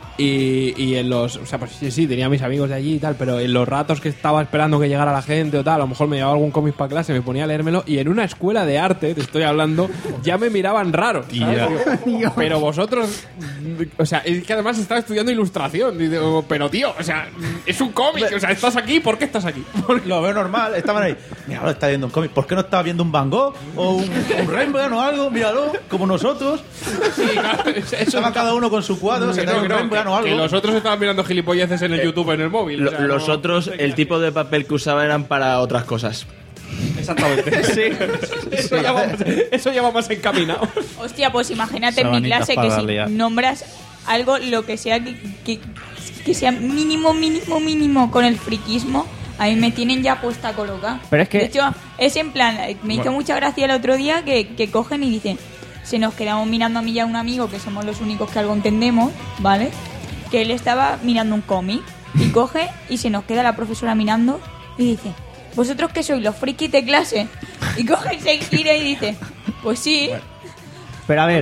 y, y en los... O sea, pues sí, sí, tenía mis amigos de allí y tal, pero en los ratos que estaba esperando que llegara la gente o tal, a lo mejor me llevaba algún cómic para clase, me ponía a leérmelo y en una escuela de arte, te estoy hablando, ya me miraban raro. ¿sabes? Digo, pero vosotros... O sea, es que además estaba estudiando ilustración. Y digo, pero tío, o sea, es un cómic, o sea, estás aquí, ¿por qué estás aquí? Lo veo normal, estaban ahí. Míralo, está viendo un cómic. ¿Por qué no estaba viendo un Van Gogh o un, un Rembrandt o algo? Míralo, como nosotros. Sí, claro, eso- Estaba cada uno con su cuadro, se Que traía no, un que no, Rembrandt o que- que algo. los otros estaban mirando gilipolleces en el YouTube en el móvil. Lo- o sea, los no- otros, el tipo de papel que usaban eran para otras cosas. Exactamente. Sí. Eso, ya va, eso ya va más encaminado. Hostia, pues imagínate en mi Sabanitas clase para que darle ya. si nombras algo, lo que sea, que, que, que sea mínimo, mínimo, mínimo con el friquismo, a mí me tienen ya puesta a colocar. Pero es que- De hecho, es en plan, me hizo Bueno. mucha gracia el otro día que, que cogen y dicen, se nos quedamos mirando a mí y a un amigo, que somos los únicos que algo entendemos, ¿vale? Que él estaba mirando un cómic y coge y se nos queda la profesora mirando y dice, ¿vosotros qué sois, los frikis de clase? Y coge y se gira y dice, pues sí. Pero a ver,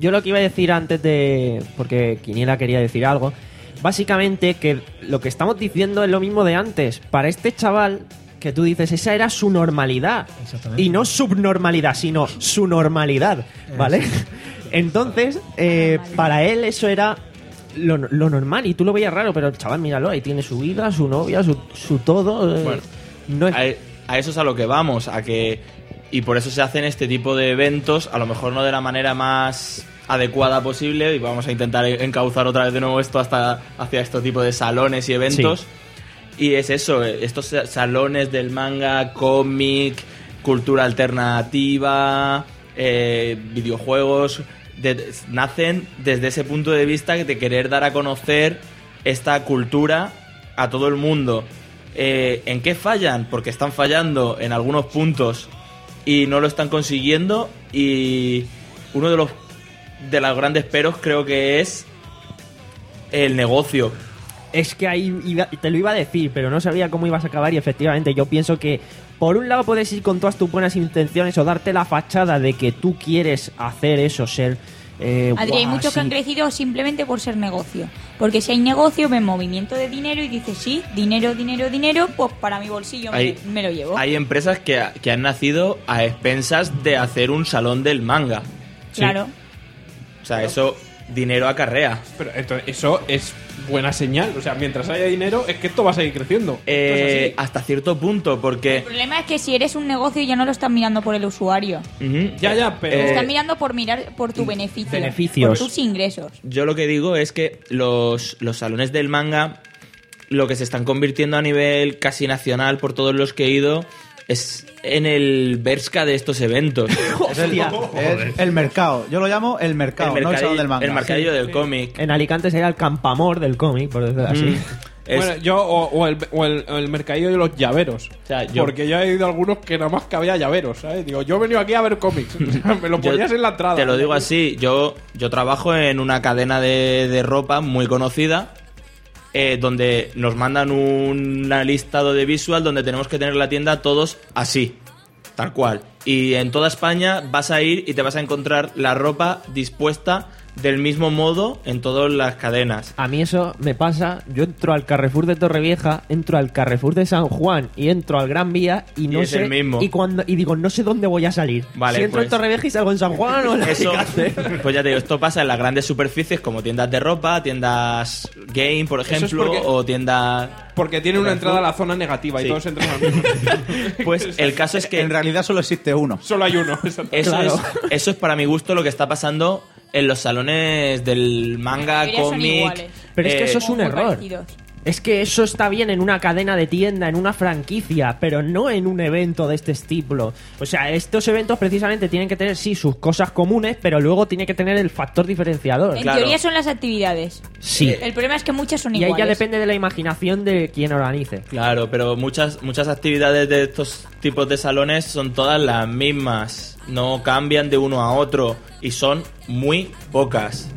yo lo que iba a decir antes de... Porque Quiniela quería decir algo. Básicamente que lo que estamos diciendo es lo mismo de antes. Para este chaval, que tú dices, esa era su normalidad. Y no subnormalidad, sino su normalidad, ¿vale? Entonces, eh, para él eso era lo, lo normal y tú lo veías raro, pero el chaval, míralo, ahí tiene su vida, su novia, su, su todo. eh, Bueno, no es... a, a eso es a lo que vamos, a que... Y por eso se hacen este tipo de eventos, a lo mejor no de la manera más adecuada posible, y vamos a intentar encauzar otra vez de nuevo esto hasta hacia este tipo de salones y eventos. Sí. Y es eso, estos salones del manga, cómic, cultura alternativa, eh, videojuegos, de, nacen desde ese punto de vista de querer dar a conocer esta cultura a todo el mundo. Eh, ¿En qué fallan? Porque están fallando en algunos puntos y no lo están consiguiendo, y uno de los de los grandes peros creo que es el negocio. Es que ahí iba- te lo iba a decir, pero no sabía cómo ibas a acabar y efectivamente yo pienso que por un lado puedes ir con todas tus buenas intenciones o darte la fachada de que tú quieres hacer eso, ser... Eh, Adri, hay guau, muchos que sí. han crecido simplemente por ser negocio. Porque si hay negocio, ven movimiento de dinero y dices, sí, dinero, dinero, dinero, pues para mi bolsillo me- Hay- me, lo llevo. Hay empresas que, que han nacido a expensas de hacer un salón del manga. Claro. O sea, eso dinero acarrea. Pero entonces, eso es buena señal. O sea, mientras haya dinero, es que esto va a seguir creciendo. Eh, Esto es así. hasta cierto punto, porque... El problema es que si eres un negocio ya no lo estás mirando por el usuario. Ujú. Ya, ya, pero... Lo Eh, estás mirando por mirar por tu beneficio. beneficios. Por tus ingresos. Yo lo que digo es que los, los salones del manga, lo que se están convirtiendo a nivel casi nacional por todos los que he ido, es en el Bershka de estos eventos. Es el, es el mercado. Yo lo llamo el mercado, el, no el salón mercadillo, del manga. el mercadillo del cómic. En Alicante sería el campamor del cómic, por decirlo así. Mm. Es- Bueno, yo, o, o el, o, el, o el mercadillo de los llaveros. O sea, yo- Porque yo he ido a algunos que nada más que había llaveros, ¿sabes? Digo, yo he venido aquí a ver cómics. O sea, me lo Yo ponías en la entrada. Te lo digo así, yo, yo trabajo en una cadena de, de ropa muy conocida, eh, donde nos mandan un listado de visual donde tenemos que tener la tienda todos así, tal cual. Y en toda España vas a ir y te vas a encontrar la ropa dispuesta del mismo modo en todas las cadenas. A mí eso me pasa, yo entro al Carrefour de Torrevieja, entro al Carrefour de San Juan y entro al Gran Vía y no Y es sé el mismo. y cuando y digo, no sé dónde voy a salir. Vale, si entro pues- en Torrevieja y salgo en San Juan o en Eso, Alicante. pues ya te digo, esto pasa en las grandes superficies como tiendas de ropa, tiendas game, por Eso es ejemplo, porque- o tiendas... Porque tiene una entrada a la zona negativa y Sí. todos entran al mismo. Pues el caso es que... En realidad solo existe uno. Solo hay uno. exacto. Eso, Claro. es, eso es para mi gusto lo que está pasando en los salones del manga, La mayoría son cómic... iguales. Pero es que eh, eso es un Muy error. parecidos. Es que eso está bien en una cadena de tienda, en una franquicia, pero no en un evento de este estilo. O sea, estos eventos precisamente tienen que tener, sí, sus cosas comunes, pero luego tiene que tener el factor diferenciador. En Claro. teoría son las actividades. Sí. El problema es que muchas son Y ahí iguales. ya depende de la imaginación de quien organice. Claro, pero muchas, muchas actividades de estos tipos de salones son todas las mismas. No cambian de uno a otro y son muy pocas.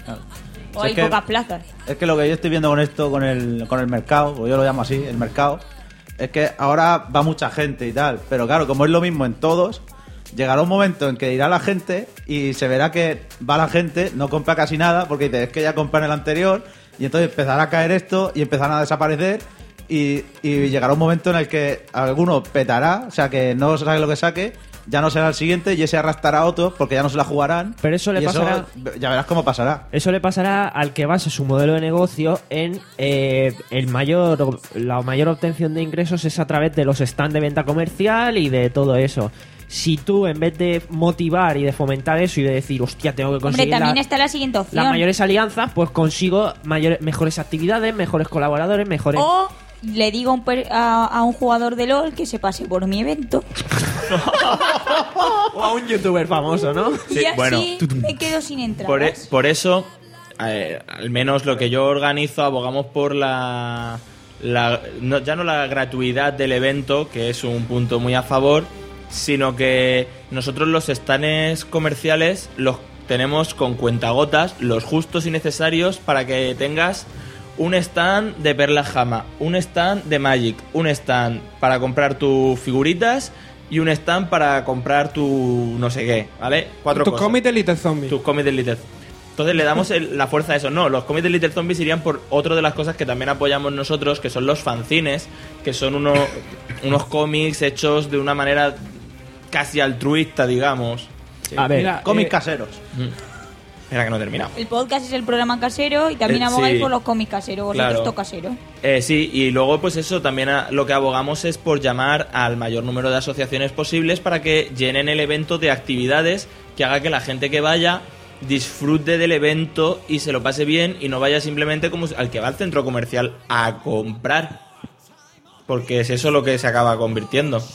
O Si hay es que- pocas plazas. Es que lo que yo estoy viendo con esto, con el, con el mercado, o yo lo llamo así, el mercado, es que ahora va mucha gente y tal, pero claro, como es lo mismo en todos, llegará un momento en que irá la gente y se verá que va la gente, no compra casi nada, porque dice, es que ya compré en el anterior, y entonces empezará a caer esto y empezarán a desaparecer, y, y llegará un momento en el que alguno petará, o sea que no se sabe lo que saque, ya no será el siguiente y ese arrastrará a otros porque ya no se la jugarán. Pero eso le y pasará- ya verás cómo pasará. Eso le pasará al que basa su modelo de negocio en eh, el mayor la mayor obtención de ingresos es a través de los stands de venta comercial y de todo eso. Si tú, en vez de motivar y de fomentar eso y de decir, hostia, tengo que Hombre, conseguir también la- está la siguiente opción. las mayores alianzas, pues consigo mayores, mejores actividades, mejores colaboradores, mejores... O le digo a un, per- a, a un jugador de LOL que se pase por mi evento. O a un youtuber famoso, ¿no? Sí, y así bueno. me quedo sin entradas. Por, e- por eso, eh, al menos lo que yo organizo, abogamos por la... la- no- ya no la gratuidad del evento, que es un punto muy a favor, sino que nosotros los stands comerciales los tenemos con cuentagotas, los justos y necesarios para que tengas un stand de Perla Jama, un stand de Magic, un stand para comprar tus figuritas y un stand para comprar tu no sé qué, ¿vale? Cuatro Tu cosas. cómic de Little Zombie. Tus cómics de Little. Entonces le damos el- la fuerza a eso. No, los cómics de Little Zombies irían por otra de las cosas que también apoyamos nosotros, que son los fanzines, que son unos, unos cómics hechos de una manera casi altruista, digamos. A ver, Mira, Cómics eh, caseros. Era que no he terminado. El podcast es el programa casero y también Eh, abogáis sí. por los cómics caseros. Vosotros Claro. toca casero. Eh, sí, y luego pues eso, también a- lo que abogamos es por llamar al mayor número de asociaciones posibles para que llenen el evento de actividades que haga que la gente que vaya disfrute del evento y se lo pase bien y no vaya simplemente como al que va al centro comercial a comprar. Porque es eso lo que se acaba convirtiendo.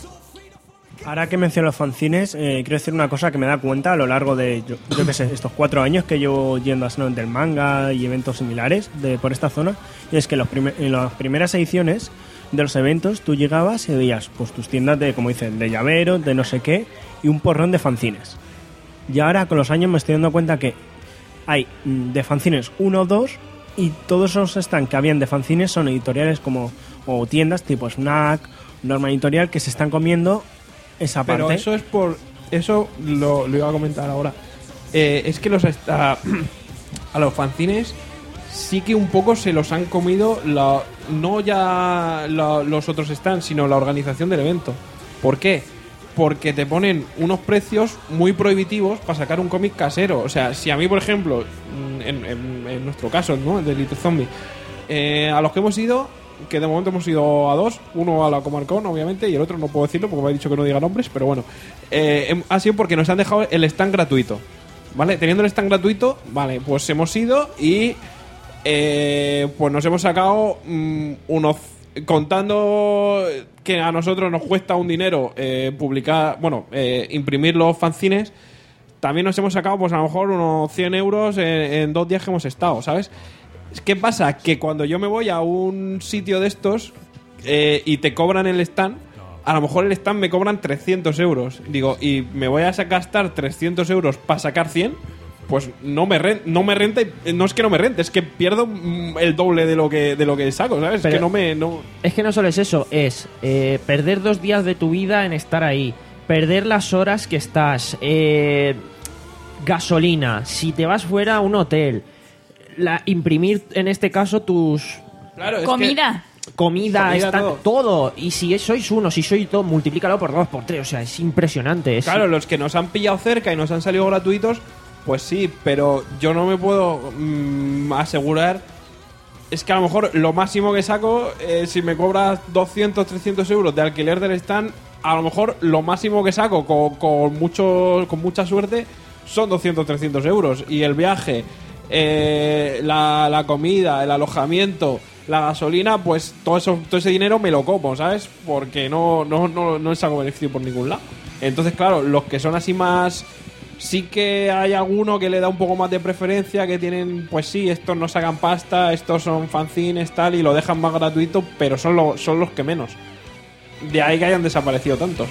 Ahora que menciono los fanzines, eh, quiero decir una cosa que me da cuenta a lo largo de, yo, yo qué sé, estos cuatro años que llevo yendo a Salón del Manga y eventos similares de por esta zona, y es que los primer- en las primeras ediciones de los eventos tú llegabas y veías pues tus tiendas de, como dicen, de llaveros, de no sé qué, y un porrón de fanzines. Y ahora con los años me estoy dando cuenta que hay mm, de fanzines uno o dos, y todos esos stands que habían de fanzines son editoriales como, o tiendas tipo Snack, Norma Editorial, que se están comiendo esa parte. Pero eso es por... Eso lo, lo iba a comentar ahora. Eh, es que los esta- a los fanzines sí que un poco se los han comido la- no ya la- los otros stands, sino la organización del evento. ¿Por qué? Porque te ponen unos precios muy prohibitivos para sacar un cómic casero. O sea, si a mí, por ejemplo, en, en- en nuestro caso, ¿no? De Little Zombie, eh, a los que hemos ido, que de momento hemos ido a dos, uno a la Comarcón, obviamente, y el otro no puedo decirlo porque me ha dicho que no diga nombres, pero bueno, eh, hem- ha sido porque nos han dejado el stand gratuito, ¿vale? Teniendo el stand gratuito, vale, pues hemos ido y eh, pues nos hemos sacado mm, unos, contando que a nosotros nos cuesta un dinero eh, publicar, bueno, eh, imprimir los fanzines, también nos hemos sacado pues a lo mejor unos cien euros en, en dos días que hemos estado, ¿sabes? ¿Qué pasa? Que cuando yo me voy a un sitio de estos eh, y te cobran el stand, a lo mejor el stand me cobran trescientos euros. Digo, y me voy a gastar trescientos euros para sacar cien, pues no me, ren- no me renta. Y, no es que no me rente, es que pierdo mm, el doble de lo que, de lo que saco, ¿sabes? Pero- es que no me... No... Es que no solo es eso, es eh, perder dos días de tu vida en estar ahí, perder las horas que estás, eh, gasolina, si te vas fuera a un hotel, la, imprimir en este caso tus... Claro, es Comida. Comida, Comida, está- todo. todo. Y si sois uno, si sois dos, multiplícalo por dos, por tres. O sea, es impresionante. Es, Claro, los que nos han pillado cerca y nos han salido gratuitos, pues sí, pero yo no me puedo mm, asegurar. Es que a lo mejor lo máximo que saco, eh, si me cobras doscientos, trescientos euros de alquiler del stand, a lo mejor lo máximo que saco con, con, mucho, con mucha suerte son doscientos, trescientos euros. Y el viaje, eh, la, la comida, el alojamiento, la gasolina, pues todo eso, todo ese dinero me lo como, ¿sabes? Porque no, no, no, no saco beneficio por ningún lado. Entonces, claro, los que son así más... Sí que hay alguno que le da un poco más de preferencia, que tienen, pues sí, estos no sacan pasta, estos son fanzines, tal, y lo dejan más gratuito, pero son, lo- son los que menos. De ahí que hayan desaparecido tantos.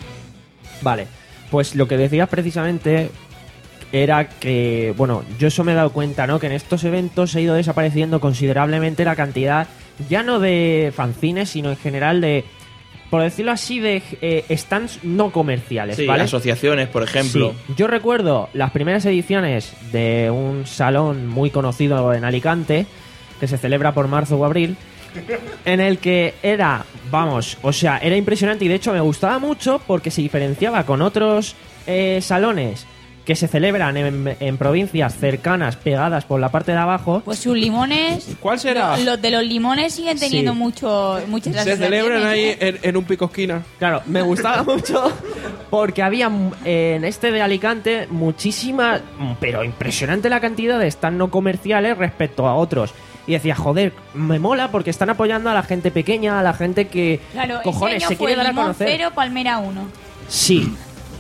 Vale, pues lo que decías precisamente era que, bueno, yo eso me he dado cuenta, ¿no? Que en estos eventos ha ido desapareciendo considerablemente la cantidad, ya no de fanzines, sino en general de, por decirlo así, de eh, stands no comerciales, Sí, ¿vale? asociaciones, por ejemplo. Sí. Yo recuerdo las primeras ediciones de un salón muy conocido en Alicante, que se celebra por marzo o abril, en el que era, vamos, o sea, era impresionante y de hecho me gustaba mucho porque se diferenciaba con otros eh, salones que se celebran en, en provincias cercanas, pegadas por la parte de abajo. Pues sus limones. ¿Cuál será? Los de los limones siguen teniendo Sí. mucho, muchas Se asociaciones, celebran ahí ¿eh? en, en un pico esquina. Claro, me gustaba mucho porque había mm, en este de Alicante muchísima, mm, pero impresionante la cantidad de stands no comerciales respecto a otros. Y decía, joder, me mola porque están apoyando a la gente pequeña, a la gente que, Claro, cojones, ese año se fue quiere dar a limón conocer. cero, palmera uno. Sí.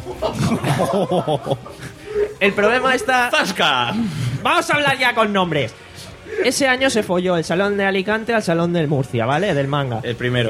El problema está... ¡Zasca! Vamos a hablar ya con nombres. Ese año se folló el salón de Alicante al salón del Murcia, ¿vale? Del manga. El primero.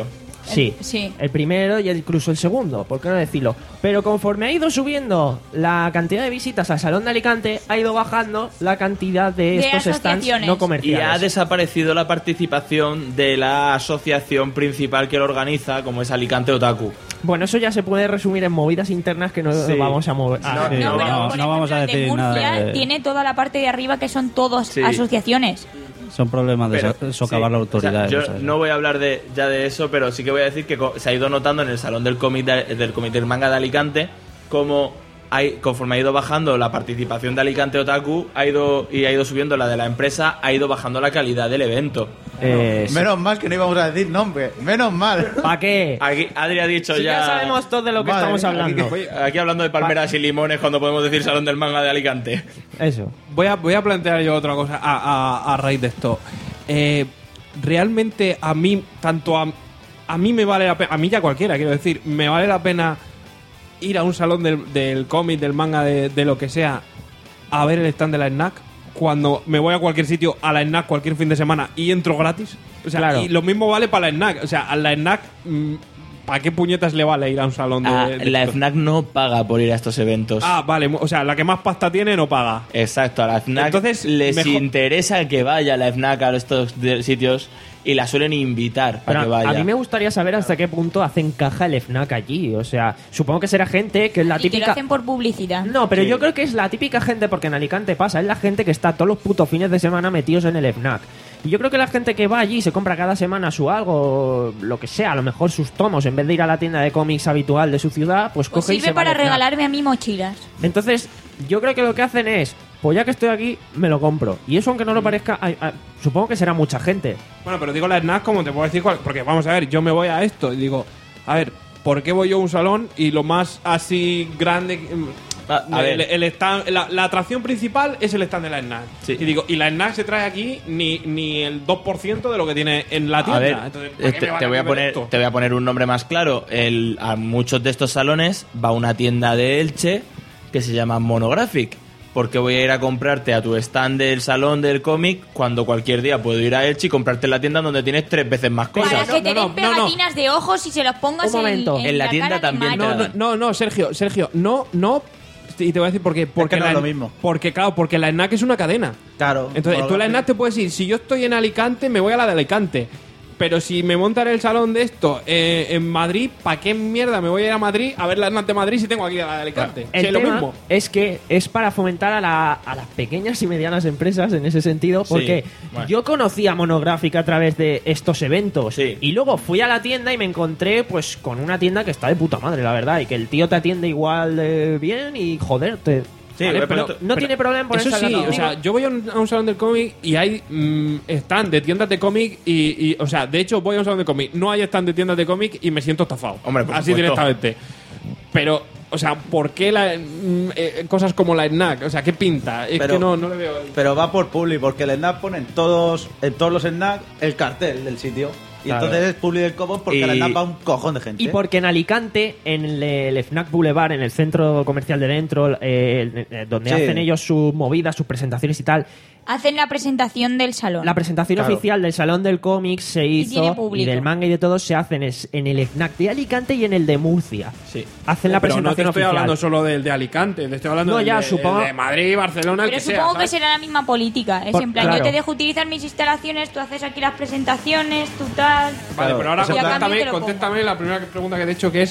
Sí, Sí. el primero y incluso el segundo, ¿por qué no decirlo? Pero conforme ha ido subiendo la cantidad de visitas al Salón de Alicante, ha ido bajando la cantidad de, De estos stands asociaciones. no Y comerciales. ha desaparecido la participación de la asociación principal que lo organiza, como es Alicante Otaku. Bueno, eso ya se puede resumir en movidas internas que no Sí. vamos a mover. No, a- no, eh, No, pero, no, por no vamos a ejemplo, el de decir nada Murcia de- tiene toda la parte de arriba que son todos Sí. asociaciones. Son problemas de Pero, so- socavar sí, la o sea, autoridad. yo no voy a hablar de, ya de eso, pero sí que voy a decir que co- se ha ido notando en el salón del comité del comité del manga de Alicante como hay, conforme ha ido bajando la participación de Alicante Otaku, ha ido y ha ido subiendo la de la empresa, ha ido bajando la calidad del evento. eh, sí. Menos mal que no íbamos a decir nombre. Menos mal. ¿Para qué? Aquí Adri ha dicho Si ya sabemos todo de lo que Madre, estamos hablando. Aquí, aquí hablando de palmeras y limones cuando podemos decir salón del manga de Alicante. Eso. Voy a, voy a plantear yo otra cosa a, a- a raíz de esto. Eh, realmente a mí, tanto a, a mí me vale la pena, a mí ya cualquiera, quiero decir, me vale la pena ir a un salón del, del cómic, del manga, de, de lo que sea, a ver el stand de la snack, cuando me voy a cualquier sitio, a la snack cualquier fin de semana y entro gratis. O sea, Claro. y lo mismo vale para la snack. O sea, a la snack, mm, ¿para qué puñetas le vale ir a un salón de, Ah, de la estos? FNAC no paga por ir a estos eventos. Ah, vale, o sea, la que más pasta tiene no paga. Exacto, a la FNAC Entonces, les mejor- interesa que vaya la FNAC a estos de- sitios y la suelen invitar para Pero que vaya. a mí me gustaría saber hasta qué punto hacen caja el FNAC allí. O sea, supongo que será gente que es la Y que lo típica... hacen por publicidad. No, pero Sí. yo creo que es la típica gente, porque en Alicante pasa, es la gente que está todos los putos fines de semana metidos en el FNAC. Y yo creo que la gente que va allí y se compra cada semana su algo, lo que sea, a lo mejor sus tomos, en vez de ir a la tienda de cómics habitual de su ciudad, pues Pues coge y sirve se va para al FNAC. regalarme a mí mochilas. Entonces, yo creo que lo que hacen es, pues ya que estoy aquí, me lo compro. Y eso, aunque no lo parezca, ay, ay, supongo que será mucha gente. Bueno, pero digo la snack como te puedo decir cuál, porque vamos a ver, yo me voy a esto y digo, a ver, ¿por qué voy yo a un salón y lo más así grande mm, Ah, a el, ver. el stand, la, la atracción principal es el stand de la snack? Sí. Y digo, y la snack se trae aquí ni, ni el dos por ciento de lo que tiene en la A tienda. ver, Entonces, ¿para eh, qué te, me vale te voy a ver poner, esto? te voy a poner un nombre más claro. El, a muchos de estos salones va una tienda de Elche que se llama Monographic. Porque voy a ir a comprarte a tu stand del salón del cómic cuando cualquier día puedo ir a Elche y comprarte en la tienda donde tienes tres veces más Para cosas. que te no, den no, pegatinas de ojos y se los pongas Un momento. en, En la tienda cara de también Mario. te No, dan. no, no, no, Sergio, Sergio, no, no. Y te voy a decir por qué. Porque no la, es lo mismo. Porque, claro, porque la snack es una cadena. Claro. Entonces, tú en la snack te puedes ir. Si yo estoy en Alicante, me voy a la de Alicante. Pero si me montan el salón de esto eh, en Madrid, ¿para qué mierda me voy a ir a Madrid a ver la snack de Madrid si tengo aquí la de Alicante? El Si es lo tema mismo. es que es para fomentar a, la- a las pequeñas y medianas empresas en ese sentido, Sí, porque bueno. yo conocí a Monográfica a través de estos eventos Sí. y luego fui a la tienda y me encontré pues con una tienda que está de puta madre, la verdad, y que el tío te atiende igual de bien y joder, te... Sí, ¿vale? pero- Pero no pero tiene problema en ponerse Eso al sí, lado. o sea, yo voy a un, a un salón del cómic y hay mm, stand de tiendas de cómic y, y, o sea, de hecho voy a un salón de cómic, no hay stand de tiendas de cómic y me siento estafado. Hombre, por así supuesto. directamente. Pero, o sea, ¿por qué la, mm, eh, cosas como la snack? O sea, ¿qué pinta? Es Pero- que no, no le veo. el- Pero va por publi, porque el snack pone en todos, en todos los snack el cartel del sitio. Y Claro. entonces es publi del copón porque Y- el snack va un cojón de gente. Y porque en Alicante, en el, el FNAC Boulevard, en el centro comercial de dentro, eh, eh, donde Sí. hacen ellos sus movidas, sus presentaciones y tal, Hacen la presentación del salón. la presentación Claro. oficial del Salón del Cómic se tiene hizo, público. y del manga y de todo se hacen es en el FNAC de Alicante y en el de Murcia. Sí. Hacen la Pero no te presentación estoy oficial. hablando solo del de Alicante, te estoy hablando No, del ya, de, supongo- el de Madrid, Barcelona, el Pero que sea. supongo que ¿sabes? será la misma política. Es Por- en plan, claro. yo te dejo utilizar mis instalaciones, tú haces aquí las presentaciones, tú tal. Vale, Claro, pero ahora ese plan- Y a cambio contéstame, te lo pongo. contéstame la primera pregunta que te he hecho, que es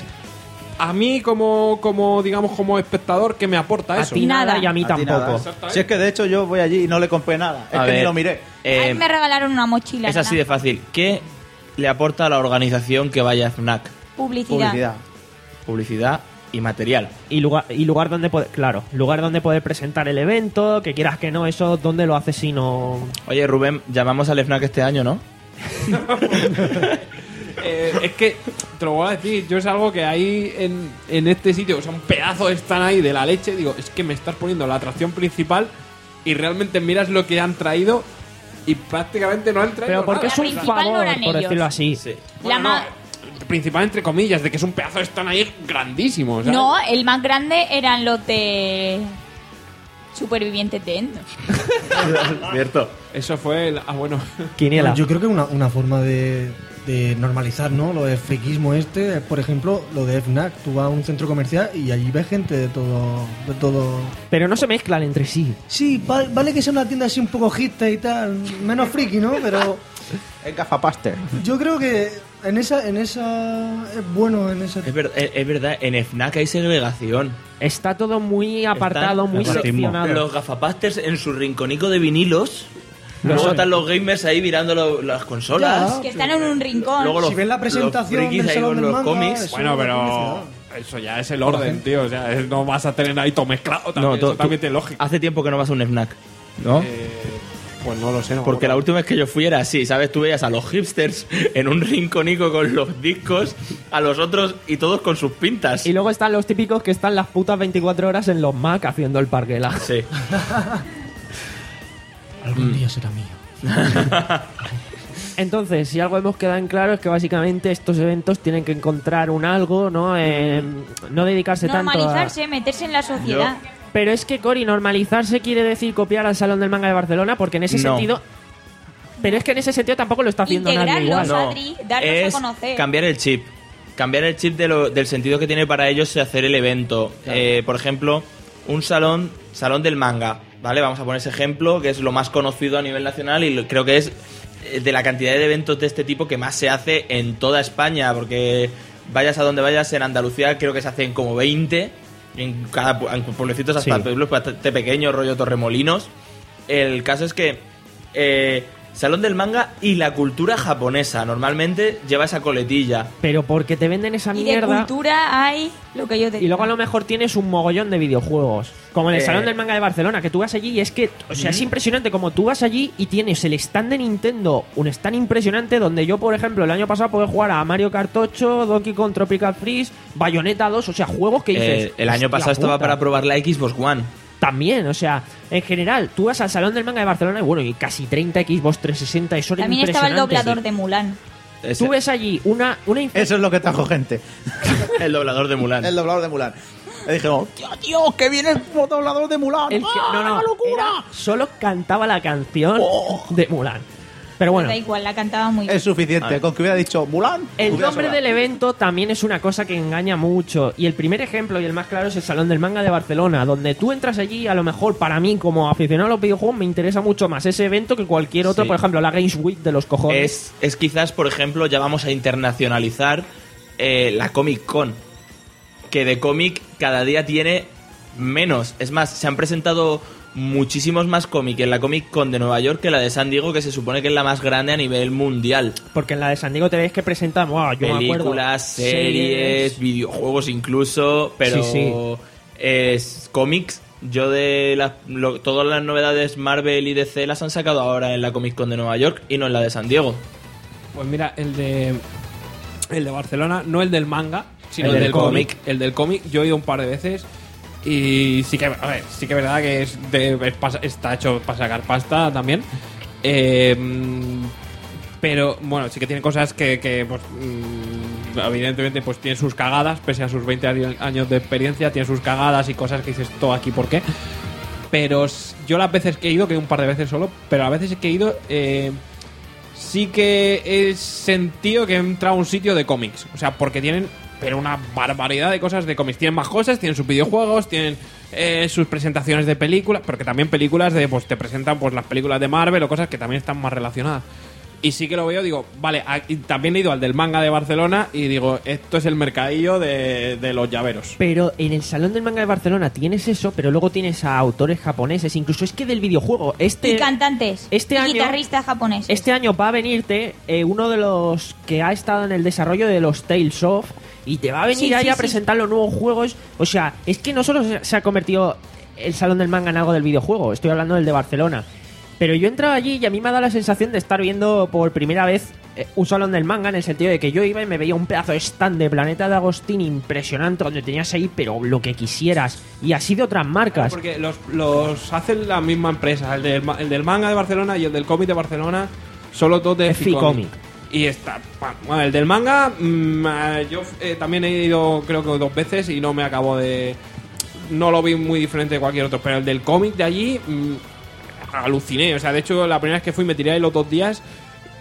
a mí como, como digamos, como espectador, ¿qué me aporta A eso? ti nada, Nada. y a mí A ti tampoco. nada. Exactamente. Si es que de hecho yo voy allí y no le compré nada. Es A que ni ver, lo miré. eh, a mí me regalaron una mochila. es así de nada. fácil. ¿Qué le aporta a la organización que vaya a FNAC? Publicidad. Publicidad. Publicidad y material. Y lugar, y lugar donde poder, claro, lugar donde poder presentar el evento, que quieras que no, eso, ¿dónde lo haces si no...? Oye, Rubén, llamamos al FNAC este año, ¿no? Eh, es que, te lo voy a decir, yo es algo que hay en, en este sitio, o sea, un pedazo están ahí de la leche, digo, es que me estás poniendo la atracción principal y realmente miras lo que han traído y prácticamente no han traído Pero porque nada. es un principal no favor, eran por ellos. decirlo así. Sí. Bueno, La no, ma- principal entre comillas, de que es un pedazo están ahí grandísimo, ¿sabes? No, el más grande eran los de Supervivientes de Endo. Cierto. Eso fue el... Ah, bueno. Quiniela. Yo creo que una, una forma de, de normalizar, ¿no? Lo de friquismo este, es, por ejemplo, lo de FNAC. Tú vas a un centro comercial y allí ves gente de todo, de todo. Pero no se mezclan entre sí. Sí, vale, vale que sea una tienda así un poco hipster y tal, menos friki, ¿no? Pero Es gafapaster. yo creo que en esa, en esa es bueno en esa. Es, ver- es- es verdad, en FNAC hay segregación. Está todo muy apartado, Están muy los- seccionado. Los gafapasters en su rinconico de vinilos. Lo Luego sé. están los gamers ahí mirando lo- las consolas. Que están en un rincón. Luego los, Si ves la presentación los frikis del ahí Salón con del los Manga, cómics. eso- Bueno, pero eso ya es el orden, tío. O sea, es- no vas a tener ahí todo mezclado. También, No, tú- eso también tú- tiene lógica. Hace tiempo que no vas a un FNAC, ¿no? Eh, pues no lo sé. No Porque la última vez que yo fui era así, ¿sabes? Tú veías a los hipsters en un rinconico con los discos, a los otros y todos con sus pintas. Y luego están los típicos que están las putas veinticuatro horas en los Mac haciendo el parguela. Sí. Algún día será mío. Entonces, si algo hemos quedado en claro es que básicamente estos eventos tienen que encontrar un algo, ¿no? Eh, no dedicarse tanto a... Normalizarse, meterse en la sociedad. Pero es que, Cori, normalizarse quiere decir copiar al Salón del Manga de Barcelona, porque en ese No. sentido... Pero es que en ese sentido tampoco lo está haciendo nadie igual. Integrarlos, Adri, darlos es a conocer. cambiar el chip. Cambiar el chip de lo- del sentido que tiene para ellos hacer el evento. Eh, por ejemplo, un salón, salón del manga, ¿vale? Vamos a poner ese ejemplo, que es lo más conocido a nivel nacional y lo- creo que es eh, de la cantidad de eventos de este tipo que más se hace en toda España, porque vayas a donde vayas, en Andalucía creo que se hacen como veinte, en cada pu- en pueblecitos hasta Sí. pueblos bastante pequeños, rollo Torremolinos. El caso es que eh, Salón del Manga y la cultura japonesa normalmente lleva esa coletilla. Pero porque te venden esa Y de mierda... cultura hay lo que yo te Y luego a lo mejor tienes un mogollón de videojuegos. Como en el Eh. Salón del Manga de Barcelona, que tú vas allí y es que, o sea, es impresionante como tú vas allí y tienes el stand de Nintendo, un stand impresionante donde yo, por ejemplo, el año pasado pude jugar a Mario Kart ocho, Donkey Kong Tropical Freeze, Bayonetta dos, o sea, juegos que dices... Eh, el año "Hostia pasado estaba puta". para probar la Xbox One. También, o sea, en general, tú vas al Salón del Manga de Barcelona y bueno, y casi treinta Xbox trescientos sesenta, eso era También estaba el impresionante. doblador de Mulan. Tú ves allí una... una inf- Eso es lo que trajo gente. El doblador de Mulan. El doblador de Mulan. Le dijeron, tío, tío, que viene el doblador de Mulan. el que- ¡Ah, no, no, la locura! era- solo cantaba la canción de Mulan. Pero bueno, Da igual, la cantaba muy bien. Es suficiente. Con que hubiera dicho Mulan. el hubiera nombre sobrado. del evento también es una cosa que engaña mucho. Y el primer ejemplo y el más claro es el Salón del Manga de Barcelona, donde tú entras allí, a lo mejor para mí, como aficionado a los videojuegos, me interesa mucho más ese evento que cualquier otro, Sí. por ejemplo, la Games Week de los cojones. Es, es quizás, por ejemplo, ya vamos a internacionalizar eh, la Comic Con. Que de cómic cada día tiene menos. Es más, se han presentado muchísimos más cómics en la Comic Con de Nueva York que la de San Diego, que se supone que es la más grande a nivel mundial. Porque en la de San Diego te ves que presentan, wow, yo me acuerdo, Películas, series, videojuegos incluso, pero Sí, sí. es cómics. Yo de las, lo- todas las novedades Marvel y D C las han sacado ahora en la Comic Con de Nueva York y no en la de San Diego. Pues mira, el de el de Barcelona, no el del manga, sino El el, del del cómic. cómic. El del cómic, yo he ido un par de veces y sí que, a ver, sí que es verdad que es de- es pas- está hecho para sacar pasta también. Eh, pero bueno, sí que tiene cosas que, que, pues, mm, evidentemente pues tiene sus cagadas, pese a sus veinte años de experiencia, tiene sus cagadas y cosas que dices, todo aquí, ¿por qué? Pero s- yo las veces que he ido, que he ido un par de veces solo, pero a veces que he ido, eh, sí que he sentido que he entrado a un sitio de cómics. O sea, porque tienen pero una barbaridad de cosas de cómics. Tienen más cosas, tienen sus videojuegos, tienen eh, sus presentaciones de películas, porque también películas de, pues te presentan pues las películas de Marvel o cosas que también están más relacionadas. Y sí que lo veo, digo, vale, a- y también he ido al del manga de Barcelona y digo, esto es el mercadillo de, de los llaveros. Pero en el Salón del Manga de Barcelona tienes eso, pero luego tienes a autores japoneses, incluso es que del videojuego. Este, Y cantantes. este y año- guitarristas japoneses. Este año va a venirte eh, uno de los que ha estado en el desarrollo de los Tales of y te va a venir Sí, ahí sí, a sí. presentar los nuevos juegos. O sea, es que no solo se- se ha convertido el Salón del Manga en algo del videojuego, estoy hablando del de Barcelona. Pero yo he entrado allí y a mí me ha dado la sensación de estar viendo por primera vez eh, un Salón del Manga, en el sentido de que yo iba y me veía un pedazo de stand de Planeta de Agostini impresionante, donde tenías ahí, pero lo que quisieras. Y así de otras marcas. Porque los, los hace la misma empresa, el del, ma- el del manga de Barcelona y el del cómic de Barcelona, solo dos de Es Ficomic. Y está. pa- Bueno, el del manga, mm, eh, yo eh, también he ido creo que dos veces y no me acabo de. No lo vi muy diferente de cualquier otro, pero el del cómic de allí, mm, aluciné. O sea, de hecho, la primera vez que fui me tiré ahí los dos días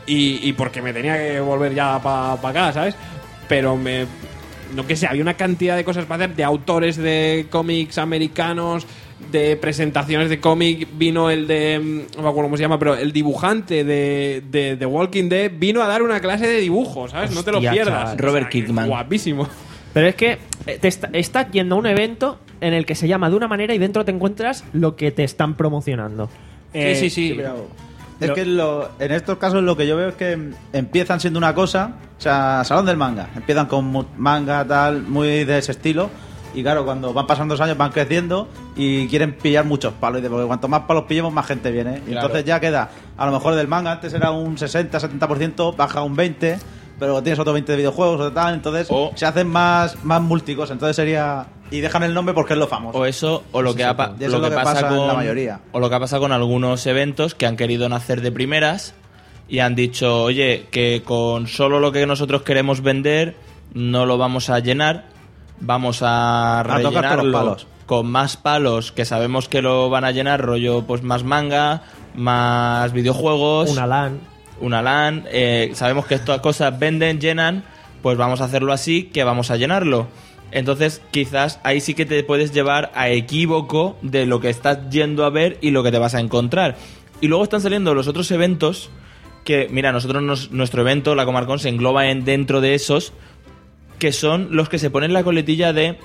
y, y porque me tenía que volver ya para pa acá, ¿sabes? Pero me... No que sé, había una cantidad de cosas para hacer, de autores de cómics americanos, de presentaciones de cómic. Vino el de... No me acuerdo cómo se llama, pero el dibujante de, de, de Walking Dead vino a dar una clase de dibujo, ¿sabes? Hostia, no te lo pierdas. chaval. Robert O sea, que Kirkman. Guapísimo. Pero es que eh, te está, estás yendo a un evento en el que se llama de una manera y dentro te encuentras lo que te están promocionando. Eh, sí, sí, sí. Pero es que lo- en estos casos lo que yo veo es que empiezan siendo una cosa, o sea, salón del manga, empiezan con mu- manga tal, muy de ese estilo, y claro, cuando van pasando los años van creciendo y quieren pillar muchos palos, y de- porque cuanto más palos pillemos más gente viene, y Claro. entonces ya queda, a lo mejor del manga antes era un sesenta setenta por ciento, baja a un veinte, pero tienes otro veinte de videojuegos o tal, entonces O- se hacen más, más múlticos, entonces sería... Y dejan el nombre porque es lo famoso. O eso, o lo Sí, que, sí, ha pa- y eso lo es lo que que pasa, pasa en con la mayoría. o lo que ha pasado con algunos eventos que han querido nacer de primeras y han dicho, oye, que con solo lo que nosotros queremos vender no lo vamos a llenar, vamos a, A tocar con los rellenarlo palos. con más palos que sabemos que lo van a llenar, rollo pues más manga, más videojuegos, Una LAN. una LAN, eh, sabemos que estas cosas venden, llenan, pues vamos a hacerlo así, que vamos a llenarlo. Entonces, quizás ahí sí que te puedes llevar a equívoco de lo que estás yendo a ver y lo que te vas a encontrar. Y luego están saliendo los otros eventos que, mira, nosotros nos- nuestro evento, la Comarcón, se engloba en dentro de esos, que son los que se ponen la coletilla de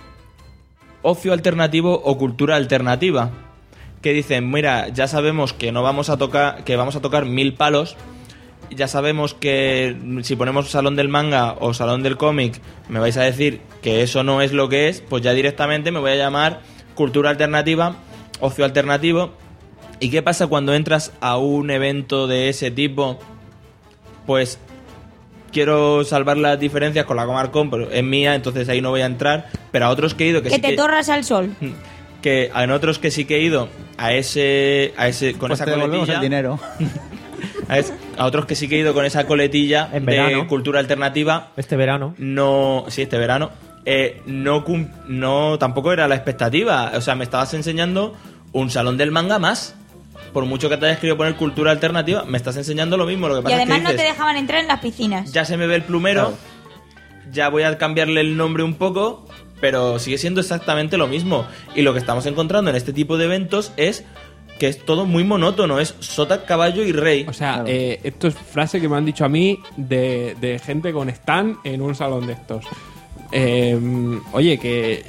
ocio alternativo o cultura alternativa. Que dicen, mira, ya sabemos que no vamos a tocar, que vamos a tocar mil palos. Ya sabemos que si ponemos salón del manga o salón del cómic, me vais a decir que eso no es lo que es, pues ya directamente me voy a llamar cultura alternativa, ocio alternativo. ¿Y qué pasa cuando entras a un evento de ese tipo? Pues quiero salvar las diferencias con la Comarcón, pero es mía, entonces ahí no voy a entrar. Pero a otros que he ido que, Que sí te que, torras al sol. que en otros que sí que he ido a ese, a ese con Pues esa te devolvemos coletilla. el dinero. A, es- a otros que sí que he ido con esa coletilla En de verano. cultura alternativa, Este verano. no, sí, este verano, eh, no, cum- no, tampoco era la expectativa. O sea, me estabas enseñando un salón del manga más. Por mucho que te hayas querido poner cultura alternativa, me estás enseñando lo mismo. Lo que Y pasa además es que no te dices, dejaban entrar en las piscinas. ya se me ve el plumero, ya voy a cambiarle el nombre un poco, pero sigue siendo exactamente lo mismo. Y lo que estamos encontrando en este tipo de eventos es que es todo muy monótono, es sota, caballo y rey. O sea, eh, esto es frase que me han dicho a mí de, de gente con stand en un salón de estos. Eh, oye, que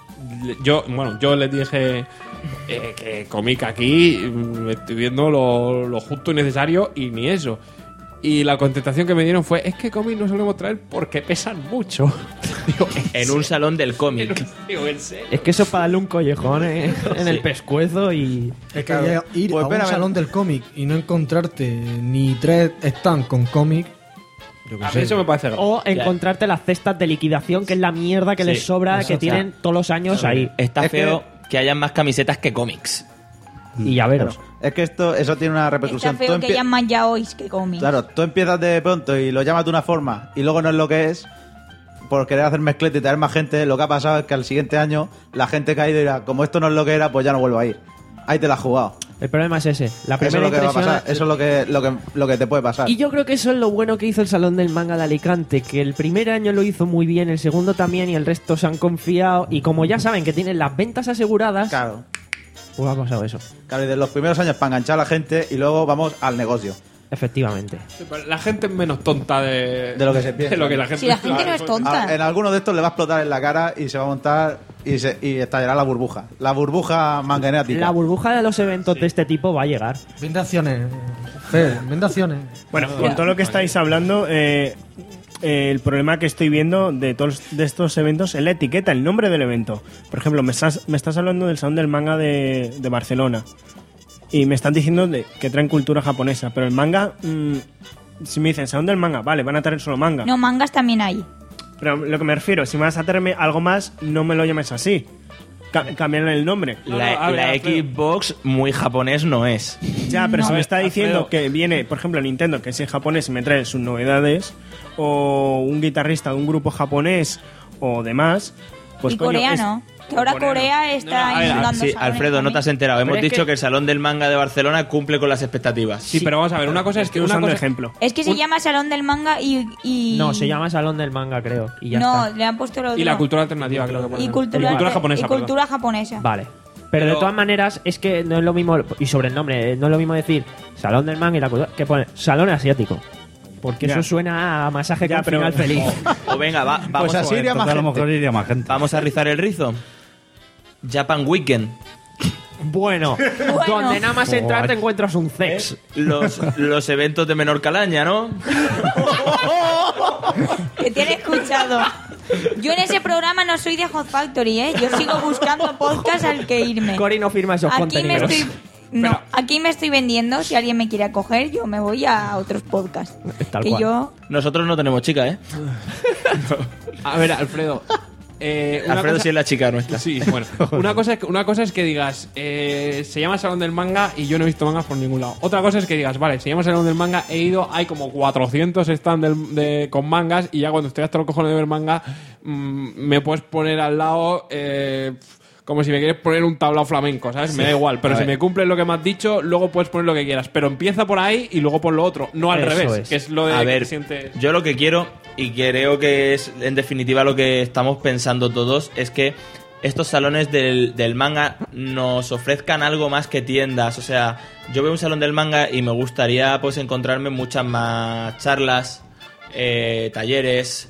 yo, bueno, yo les dije eh, que cómic aquí, mm, estoy viendo lo, lo justo y necesario y ni eso. Y la contestación que me dieron fue, es que cómic no solemos traer porque pesan mucho. Digo, en un salón del cómic. Digo, ¿en serio? Es que eso es para darle un collejón eh, en el pescuezo y... Es que Claro. ya ir Pues a un espérame. salón del cómic y no encontrarte ni tres stands con cómic, yo qué A mí sé. eso me parece raro. O encontrarte las cestas de liquidación, que es la mierda que Sí, les sobra, eso, que o sea, tienen todos los años ahí. Está Es que- feo que... hayan más camisetas que cómics. Y ya veros. Es que esto, eso tiene una Está repercusión. feo Tú que empie- llaman ya hoy que cómic. Claro, tú empiezas de pronto y lo llamas de una forma y luego no es lo que es, por querer hacer mezclete y traer más gente. Lo que ha pasado es que al siguiente año la gente que ha ido dirá, como esto no es lo que era, pues ya no vuelvo a ir. Ahí te la has jugado. El problema es ese. La Eso es primera lo que va a impresión... pasar. Eso es lo que, lo que, lo que te puede pasar. Y yo creo que eso es lo bueno que hizo el Salón del Manga de Alicante, que el primer año lo hizo muy bien, el segundo también, y el resto se han confiado. Y como ya saben que tienen las ventas aseguradas, Claro. pues ha pasado eso. Claro, y de los primeros años para enganchar a la gente y luego vamos al negocio. Efectivamente. Sí, pero la gente es menos tonta de, De lo que se piensa. de lo que la gente Si la gente no es tonta. Ah, en alguno de estos le va a explotar en la cara y se va a montar y, se, y estallará la burbuja. La burbuja manganética. La burbuja de los eventos de este tipo va a llegar. Vende acciones, Fer, vende acciones. Bueno, con todo lo que estáis hablando, eh, eh, el problema que estoy viendo de todos de estos eventos es la etiqueta, el nombre del evento. Por ejemplo, me estás, me estás hablando del Salón del Manga de, de Barcelona y me están diciendo de, que traen cultura japonesa, pero el manga, mm, si me dicen Salón del Manga, vale, van a traer solo manga. No, mangas también hay. Pero lo que me refiero, si me vas a traerme algo más, no me lo llames así. Ca cambiarle el nombre. La, la Xbox muy japonés no es. Ya, pero No. si me está diciendo Alfredo. que viene, por ejemplo, Nintendo, que es en japonés y me trae sus novedades, o un guitarrista de un grupo japonés o demás, Pues y coño, coreano. Que ahora coreano. Corea está A ver, inundando sí, salones Alfredo, no también. te has enterado. Hemos Pero es dicho que- que... el Salón del Manga de Barcelona cumple con las expectativas. Sí, pero vamos a ver, una cosa es que... Estoy Una usando cosa, ejemplo. Es que se llama Salón del Manga y... y- No, se llama Salón del Manga, creo. Y ya no, está. le han puesto lo otro. y la cultura alternativa, creo que pone. Y cultura, Y cultura japonesa, y perdón. cultura japonesa. Vale. Pero, de Pero- todas maneras, es que no es lo mismo. Y sobre el nombre, eh, no es lo mismo decir Salón del Manga y la cultura. Que pone Salón Asiático. Porque Ya. eso suena a masaje Ya, con pero- final feliz. O venga, va, vamos, Pues así iría más Entonces, a lo gente. mejor iría más gente. vamos a rizar el rizo. Japan Weekend. Bueno, donde nada más entrar te encuentras un sex. Los, los eventos de menor calaña, ¿no? Que te he escuchado. Yo en ese programa no soy de Hot Factory, ¿eh? Yo sigo buscando podcast al que irme. Cory no firma esos Aquí me contenidos. estoy... No, aquí me estoy vendiendo. Si alguien me quiere acoger, yo me voy a otros podcasts. Tal que cual. yo... Nosotros no tenemos chica, ¿eh? A ver, Alfredo. eh, una Alfredo cosa- sí es la chica nuestra. Sí, bueno. Una cosa es que, una cosa es que digas, eh, se llama Salón del Manga y yo no he visto mangas por ningún lado. Otra cosa es que digas, vale, se llama Salón del Manga, he ido, hay como cuatrocientos stands del- de- con mangas y ya cuando estoy hasta los cojones de ver manga, mm, me puedes poner al lado... eh, como si me quieres poner un tablao flamenco, ¿sabes? Me da igual, pero A si ver. me cumples lo que me has dicho, luego puedes poner lo que quieras. Pero empieza por ahí y luego por lo otro, no al Eso revés, es. que es lo de A que ver, te sientes... yo lo que quiero, y creo que es en definitiva lo que estamos pensando todos, es que estos salones del, del manga nos ofrezcan algo más que tiendas. O sea, yo veo un salón del manga y me gustaría pues encontrarme muchas más charlas, eh, talleres,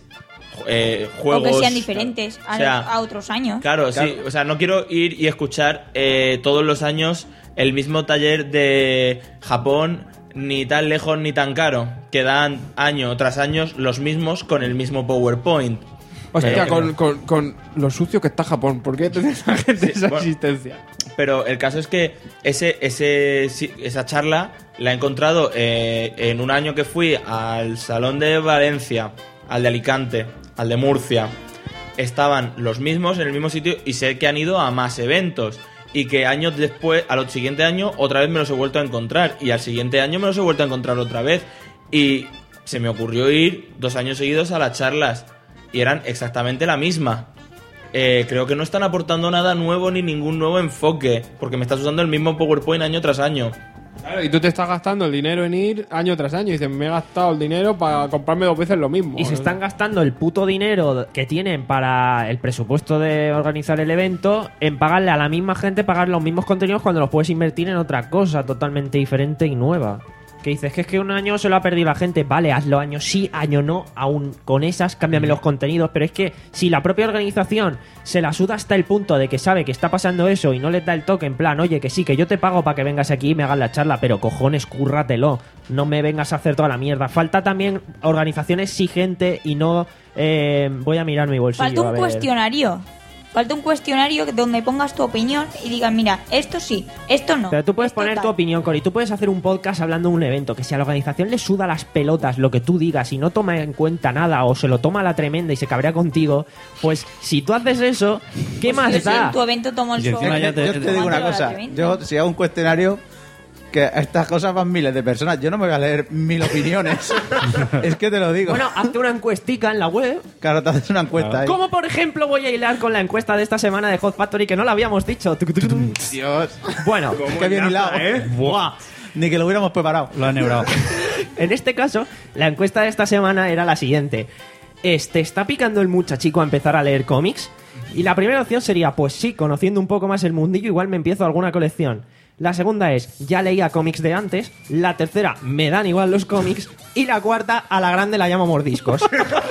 eh, juegos. O que sean diferentes a, O sea, a otros años. Claro, sí. O sea, no quiero ir y escuchar eh, todos los años el mismo taller de Japón, ni tan lejos ni tan caro, que dan año tras año los mismos con el mismo PowerPoint. Hostia, Pero- con, con, con lo sucio que está Japón, ¿por qué tenés a gente esa bueno. existencia? Pero el caso es que ese, ese, sí, esa charla la he encontrado eh, en un año que fui al Salón de Valencia, al de Alicante, al de Murcia. Estaban los mismos en el mismo sitio y sé que han ido a más eventos. Y que años después, al siguiente año, otra vez me los he vuelto a encontrar. Y al siguiente año me los he vuelto a encontrar otra vez. Y se me ocurrió ir dos años seguidos a las charlas. Y eran exactamente la misma. Eh, creo que no están aportando nada nuevo ni ningún nuevo enfoque. Porque me estás usando el mismo PowerPoint año tras año. Claro, y tú te estás gastando el dinero en ir año tras año. Y dices, me he gastado el dinero para comprarme dos veces lo mismo. Y se están gastando el puto dinero que tienen para el presupuesto de organizar el evento en pagarle a la misma gente pagar los mismos contenidos cuando los puedes invertir en otra cosa totalmente diferente y nueva. Que dices que es que un año se lo ha perdido la gente. Vale, hazlo año sí, año no. Aún con esas, cámbiame los contenidos. Pero es que si la propia organización se la suda hasta el punto de que sabe que está pasando eso y no les da el toque en plan, oye, que sí, que yo te pago para que vengas aquí y me hagas la charla, pero cojones, cúrratelo. No me vengas a hacer toda la mierda. Falta también organización exigente y no eh, voy a mirar mi bolsillo. Falta a un ver. cuestionario. Falta un cuestionario donde pongas tu opinión y digas, mira, esto sí, esto no. Pero tú puedes esto poner tal. tu opinión, Cory. Tú puedes hacer un podcast hablando de un evento. Que si a la organización le suda las pelotas lo que tú digas y no toma en cuenta nada o se lo toma a la tremenda y se cabrea contigo, pues si tú haces eso, ¿qué Pues más yo si da? en tu evento tomo el Y encima sol. ya te- Yo te digo una cosa, yo si hago un cuestionario, que a estas cosas van miles de personas, yo no me voy a leer mil opiniones. Es que te lo digo. Bueno, hazte una encuestica en la web. Claro, te haces una encuesta ahí. Como por ejemplo voy a hilar con la encuesta de esta semana de Hot Factory que no la habíamos dicho. Tuc, tuc, tuc. Dios, Bueno, qué bien hilado. Buah. Ni que lo hubiéramos preparado. Lo han neurado. En este caso, la encuesta de esta semana era la siguiente. ¿Es- ¿Te está picando el muchachico a empezar a leer cómics? Y la primera opción sería, pues sí, conociendo un poco más el mundillo, igual me empiezo alguna colección. La segunda es, ya leía cómics de antes. La tercera, me dan igual los cómics. Y la cuarta, a la grande la llamo mordiscos.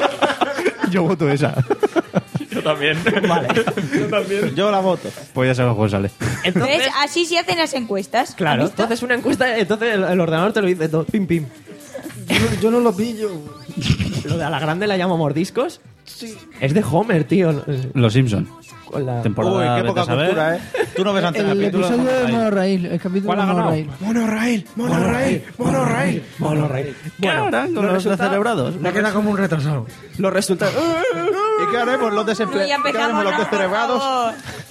Yo voto esa. Yo también. Vale. Yo también. Yo la voto. Pues ya sabemos cómo sale. Entonces, ¿Ves? Así se hacen las encuestas. claro, ¿Has visto? entonces una encuesta, entonces el, el ordenador te lo dice todo. Pim, pim. Yo, no- yo no lo pillo. Lo de a la grande la llamo mordiscos. Sí. Es de Homer, tío. Los Simpson. Con la- Temporada Uy, qué vete poca a saber. cultura, ¿eh? Tú no ves antes El capítulo de episodio de Monorail. Monorail, el capítulo ¿Cuál de ha ganado? Monorail. Monorail, monorail, monorail. Monorail. Bueno, Ahora, con los descerebrados. Me queda como un retrasado. los resultados. ¿Y qué haremos los No, ya desempleados? ¿Qué empezamos, haremos los no, por descerebrados? favor.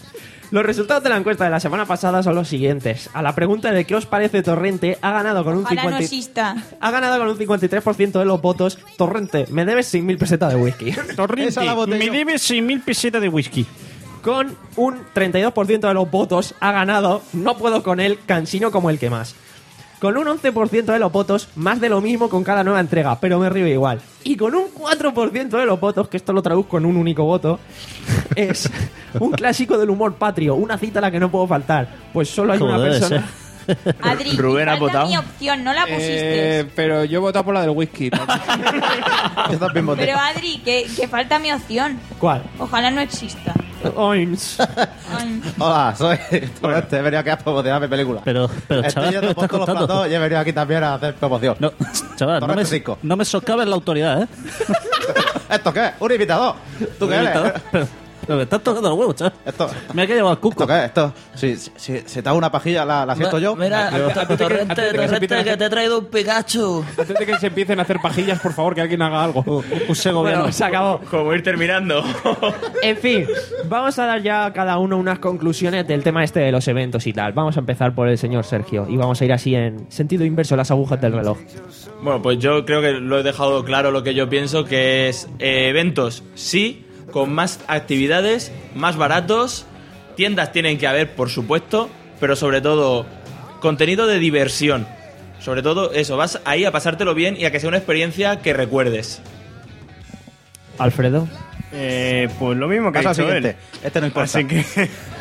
Los resultados de la encuesta de la semana pasada son los siguientes. A la pregunta de qué os parece Torrente, ha ganado con un Ojalá no cincuenta exista. ha ganado con un cincuenta y tres por ciento de los votos. Torrente, me debes seis mil pesetas de whisky. Torrente, me debes seis mil pesetas de whisky. Con un treinta y dos por ciento de los votos ha ganado No puedo con él, cansino como el que más. Con un once por ciento de los votos, más de lo mismo con cada nueva entrega, pero me río igual. Y con un cuatro por ciento de los votos, que esto lo traduzco en un único voto, es un clásico del humor patrio, una cita a la que no puedo faltar. Pues solo hay una Joder, persona... Adri, Rubén ha falta votado. mi opción, no la pusiste. Eh, pero yo he votado por la del whisky. Yo también voté. Pero Adri, que, que falta mi opción. ¿Cuál? Ojalá no exista. Oins. Ay. Hola, soy Torrente. He venido aquí a promocionar mi película. Pero, pero Estoy chaval, ¿qué yendo me por estás todos los contando? platos y he venido aquí también a hacer promoción. No, chaval, no me, Torrente cinco. no me socabes la autoridad, ¿eh? ¿Esto qué? ¿Un invitador? ¿Tú qué eres? Pero, pero me estás tocando los huevos, chaval. Esto, Me hay que llevar al cuco. ¿Esto qué es? Esto, si, si, si, si te hago una pajilla, ¿la, la siento yo? Mira, Pero, antes de que- Torrente, antes de que se Torrente, empiecen a que hacer- te he traído un Pikachu. Antes de que se empiecen a hacer pajillas, por favor, que alguien haga algo. Un segoviano. Bueno, se acabó. Como ir terminando. En fin, vamos a dar ya a cada uno unas conclusiones del tema este de los eventos y tal. Vamos a empezar por el señor Sergio y vamos a ir así en sentido inverso las agujas del reloj. Bueno, pues yo creo que lo he dejado claro lo que yo pienso, que es eh, eventos, sí, con más actividades, más baratos, tiendas tienen que haber, por supuesto, pero sobre todo contenido de diversión. Sobre todo eso, vas ahí a pasártelo bien y a que sea una experiencia que recuerdes. Alfredo. Eh, pues lo mismo que ha Pasa al dicho él. siguiente. Este no importa. Así que,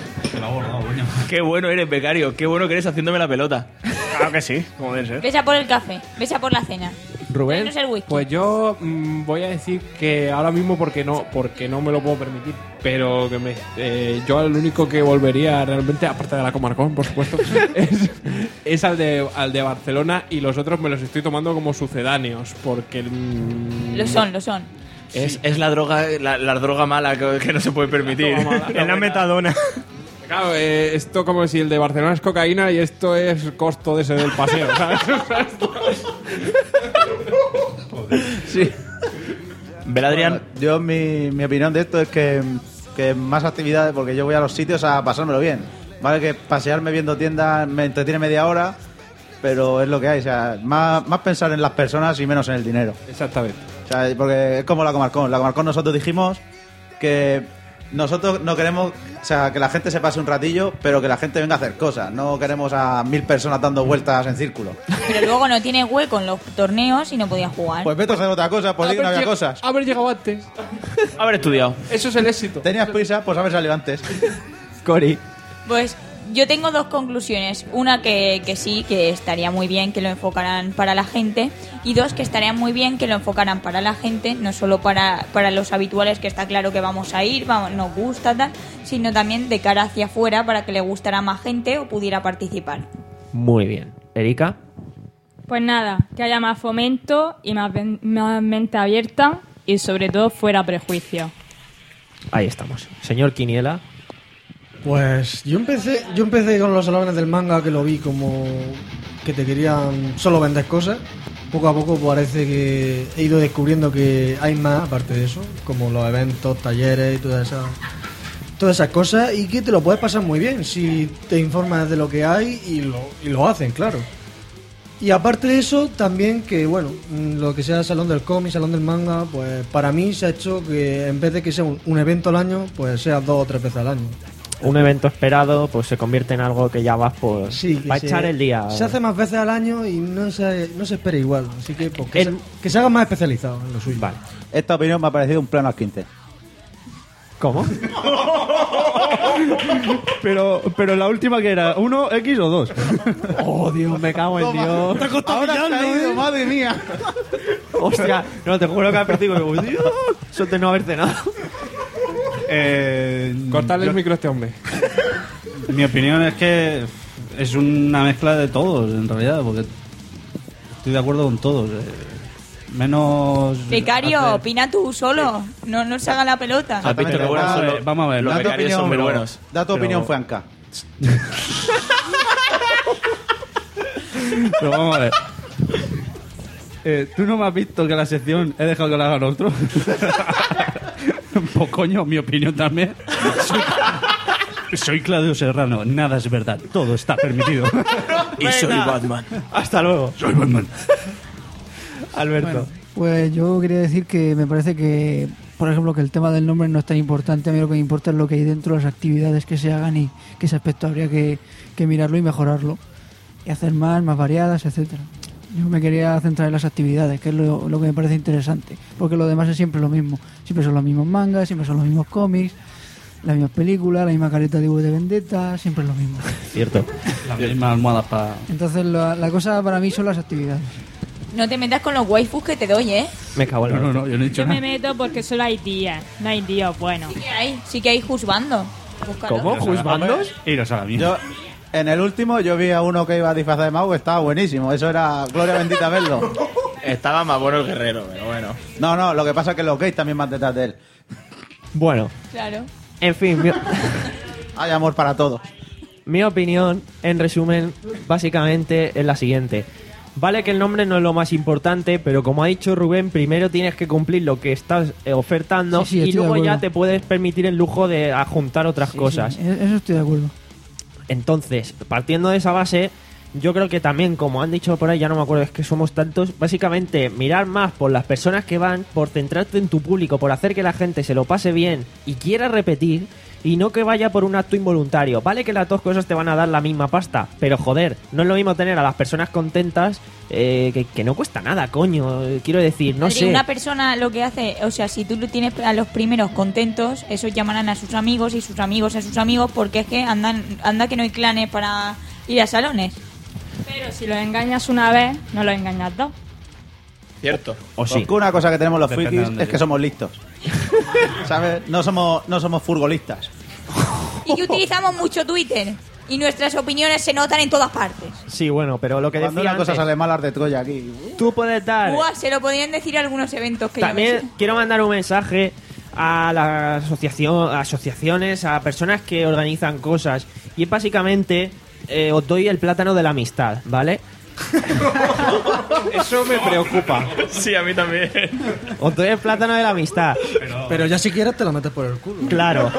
Qué bueno eres, becario, qué bueno que eres haciéndome la pelota. claro que sí, como debe ser. Ves a por el café, ves a por la cena. Rubén. No es el whisky. Pues yo mm, voy a decir que ahora mismo porque no porque no me lo puedo permitir, pero que me eh, yo al único que volvería realmente, aparte de la Comarcón, por supuesto, es, es al de al de Barcelona, y los otros me los estoy tomando como sucedáneos porque mm, Lo son, lo son. Es, es la droga la, la droga mala que, que no se puede permitir. droga mala. Es la metadona. Claro, eh, esto como si el de Barcelona es cocaína y esto es costo de ese del paseo, ¿sabes? Sí. Beladrián. Bueno, yo, mi, mi opinión de esto es que, que más actividades, porque yo voy a los sitios a pasármelo bien. Vale, que pasearme viendo tiendas me entretiene media hora, pero es lo que hay. O sea, más, más pensar en las personas y menos en el dinero. Exactamente. O sea, porque es como la Comarcón. La Comarcón nosotros dijimos que nosotros no queremos, o sea, que la gente se pase un ratillo, pero que la gente venga a hacer cosas. No queremos a mil personas dando vueltas en círculo. Pero luego no tiene hueco en los torneos y no podía jugar. Pues vete a hacer otra cosa, pues di que no había lleg- cosas. haber llegado antes. Haber estudiado. Eso es el éxito. Tenías prisa, pues haber salido antes. Cori. Pues yo tengo dos conclusiones. Una que, que sí, que estaría muy bien que lo enfocaran para la gente. Y dos, que estaría muy bien que lo enfocaran para la gente, no solo para, para los habituales, que está claro que vamos a ir, vamos, nos gusta, tal, sino también de cara hacia afuera para que le gustara más gente o pudiera participar. Muy bien. Erika. Pues nada, que haya más fomento y más, ven- más mente abierta y sobre todo fuera prejuicio. Ahí estamos. Señor Quiniela. Pues yo empecé, yo empecé con los salones del manga, que lo vi como que te querían solo vender cosas. Poco a poco parece que he ido descubriendo que hay más aparte de eso, como los eventos, talleres y todas esas todas esas cosas, y que te lo puedes pasar muy bien si te informas de lo que hay y lo, y lo hacen, claro. Y aparte de eso, también que, bueno, lo que sea salón del cómic, salón del manga, pues para mí se ha hecho que en vez de que sea un, un evento al año, pues sea dos o tres veces al año. Un evento esperado pues se convierte en algo que ya vas por Sí, que para se- echar el día. Se hace más veces al año y no se, no se espera igual. Así que, pues, que, El- se, que se haga más especializado en lo suyo. Vale. Esta opinión me ha parecido un plano al quince. ¿Cómo? Pero, pero la última que era, ¿uno X o dos? Oh, Dios, me cago en Dios. Ahora has caído, madre mía. Hostia, no, te juro que al principio me digo, Dios, eso de no haber cenado. Eh, Cortarle yo- el micro a este hombre. Mi opinión es que es una mezcla de todos, en realidad, porque estoy de acuerdo con todos. eh, menos... Becario, hacer- opina tú solo, no, no se haga la pelota. ¿Has visto qué buenos son los, Vamos a ver, los Da tu becarios son muy opinión, buenos? da tu Pero- opinión, Franca. Pero vamos a ver. Eh, ¿Tú no me has visto que la sección he dejado que la hagan otro? Pues coño, mi opinión también. Soy Claudio Serrano, nada es verdad, todo está permitido. Y soy Batman. Hasta luego. Soy Batman. Alberto. Bueno, pues yo quería decir que me parece que, por ejemplo, que el tema del nombre no es tan importante. A mí lo que me importa es lo que hay dentro, las actividades que se hagan y que ese aspecto habría que, que mirarlo y mejorarlo. Y hacer más, más variadas, etcétera. Yo me quería centrar en las actividades, que es lo, lo que me parece interesante. Porque lo demás es siempre lo mismo. Siempre son los mismos mangas, siempre son los mismos cómics, las mismas películas, la misma careta de V de Vendetta, siempre es lo mismo. Cierto. Las mismas almohadas para... Entonces la, la cosa para mí son las actividades. No te metas con los waifus que te doy, ¿eh? Me cago en la No, no, no, yo no he dicho Yo me nada. meto porque solo hay días, no hay días buenos. Sí que hay, sí que hay juzbando. Búscalo. ¿Cómo? ¿Juzbandos? Iros a la mierda. Yo, en el último, yo vi a uno que iba disfrazado de mago que estaba buenísimo. Eso era gloria bendita verlo. Estaba más bueno el guerrero, pero bueno. No, no, lo que pasa es que los gays también van detrás de él. Bueno, Claro. en fin, mi, Hay amor para todos. mi opinión, en resumen, básicamente es la siguiente. Vale que el nombre no es lo más importante, pero como ha dicho Rubén, primero tienes que cumplir lo que estás eh, ofertando Sí, sí, y estoy de luego ya acuerdo. te puedes permitir el lujo de adjuntar otras Sí, cosas. sí, eso estoy de acuerdo. Entonces, partiendo de esa base, yo creo que también, como han dicho por ahí, ya no me acuerdo, es que somos tantos, básicamente mirar más por las personas que van, por centrarte en tu público, por hacer que la gente se lo pase bien y quiera repetir, y no que vaya por un acto involuntario. Vale que las dos cosas te van a dar la misma pasta, pero joder, no es lo mismo tener a las personas contentas eh, que, que no cuesta nada, coño. Eh, Quiero decir, no Adri, sé. Una persona lo que hace, o sea, si tú lo tienes a los primeros contentos, esos llamarán a sus amigos y sus amigos a sus amigos, porque es que andan, anda que no hay clanes para ir a salones. Pero si los engañas una vez, no los engañas dos. Cierto. O sí. Porque una cosa que tenemos los Depende de frikis dónde es que llegue. somos listos. ¿Sabes? No somos, no somos furgolistas. Y que utilizamos mucho Twitter. Y nuestras opiniones se notan en todas partes. Sí, bueno, pero lo que Cuando decía una cosa antes, sale mal, de Troya aquí. tú puedes dar... Buah, se lo podrían decir a algunos eventos que yo También me sé. quiero mandar un mensaje a las asociación, asociaciones, a personas que organizan cosas. Y es básicamente, eh, os doy el plátano de la amistad, ¿vale? Eso me preocupa. Sí, a mí también. Os doy el plátano de la amistad. Pero ya si quieres te lo metes por el culo. Claro,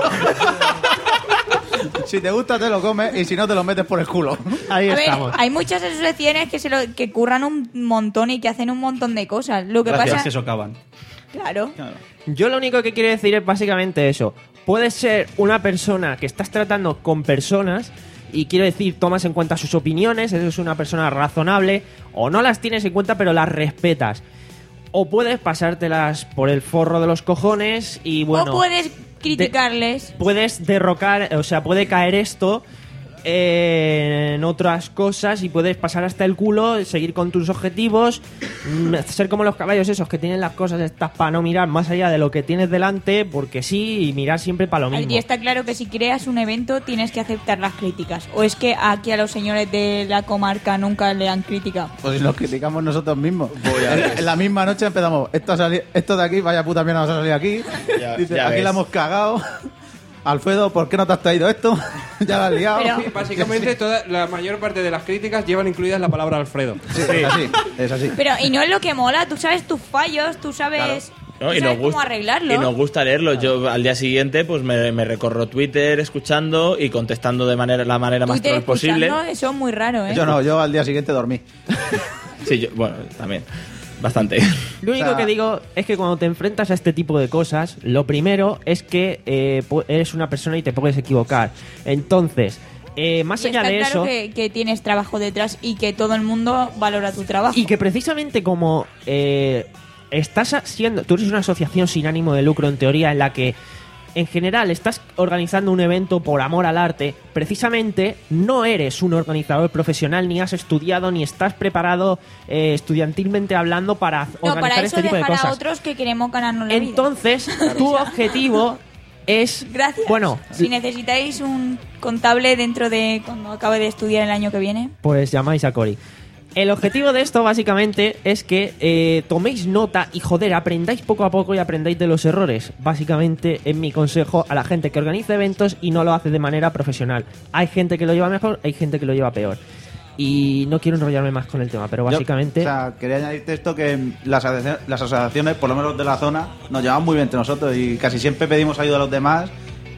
Si te gusta, te lo comes y si no, te lo metes por el culo. ahí A ver, estamos. hay muchas asociaciones que se lo, que curran un montón y que hacen un montón de cosas. Lo que Gracias, pasa, que socavan. claro, Yo lo único que quiero decir es básicamente eso. Puedes ser una persona que estás tratando con personas y quiero decir, tomas en cuenta sus opiniones, eres una persona razonable, o no las tienes en cuenta pero las respetas. O puedes pasártelas por el forro de los cojones y bueno... o puedes criticarles. puedes derrocar, o sea, puede caer esto eh, en otras cosas y puedes pasar hasta el culo, seguir con tus objetivos, mm, ser como los caballos esos que tienen las cosas estas para no mirar más allá de lo que tienes delante, porque sí, y mirar siempre para lo mismo. Y está claro que si creas un evento tienes que aceptar las críticas. O es que aquí a los señores de la comarca nunca le han criticado. Pues si los criticamos nosotros mismos. En, en la misma noche empezamos. Esto, ha sali- esto de aquí, vaya puta mierda, nos ha salido aquí. Ya- Dice, ya aquí ves. la hemos cagado. Alfredo, ¿por qué no te has traído esto? Ya la has liado. Pero- Sí, básicamente toda, la mayor parte de las críticas llevan incluidas la palabra Alfredo. Sí, es así, es así. Pero, y no es lo que mola, tú sabes tus fallos, tú sabes, No, tú y, sabes nos cómo gusta, arreglarlo. y nos gusta leerlo. Yo al día siguiente pues me, me recorro Twitter escuchando y contestando de manera la manera más Twitter troll posible. escuchando, eso es muy raro, ¿eh? Yo no, yo al día siguiente dormí. Sí, yo, bueno, también. Bastante. Lo único O sea- que digo es que cuando te enfrentas a este tipo de cosas, lo primero es que eh, pu- eres una persona y te puedes equivocar. Entonces, eh, más Y allá está de claro eso... que, que tienes trabajo detrás y que todo el mundo valora tu trabajo. Y que precisamente como eh, estás haciendo, tú eres una asociación sin ánimo de lucro en teoría en la que en general estás organizando un evento por amor al arte, precisamente no eres un organizador profesional, ni has estudiado, ni estás preparado eh, estudiantilmente hablando para no, organizar para eso este tipo de dejar a cosas. otros que queremos ganarnos la vida. Entonces, tu objetivo es... Gracias. Bueno, Si necesitáis un contable dentro de cuando acabe de estudiar el año que viene. pues llamáis a Cory. El objetivo de esto básicamente es que eh, toméis nota y joder, aprendáis poco a poco y aprendáis de los errores. Básicamente es mi consejo a la gente que organiza eventos y no lo hace de manera profesional. Hay gente que lo lleva mejor, hay gente que lo lleva peor. Y no quiero enrollarme más con el tema, pero básicamente... Yo, o sea, quería añadirte esto que las, asociaciones- las asociaciones, por lo menos de la zona, nos llevamos muy bien entre nosotros y casi siempre pedimos ayuda a los demás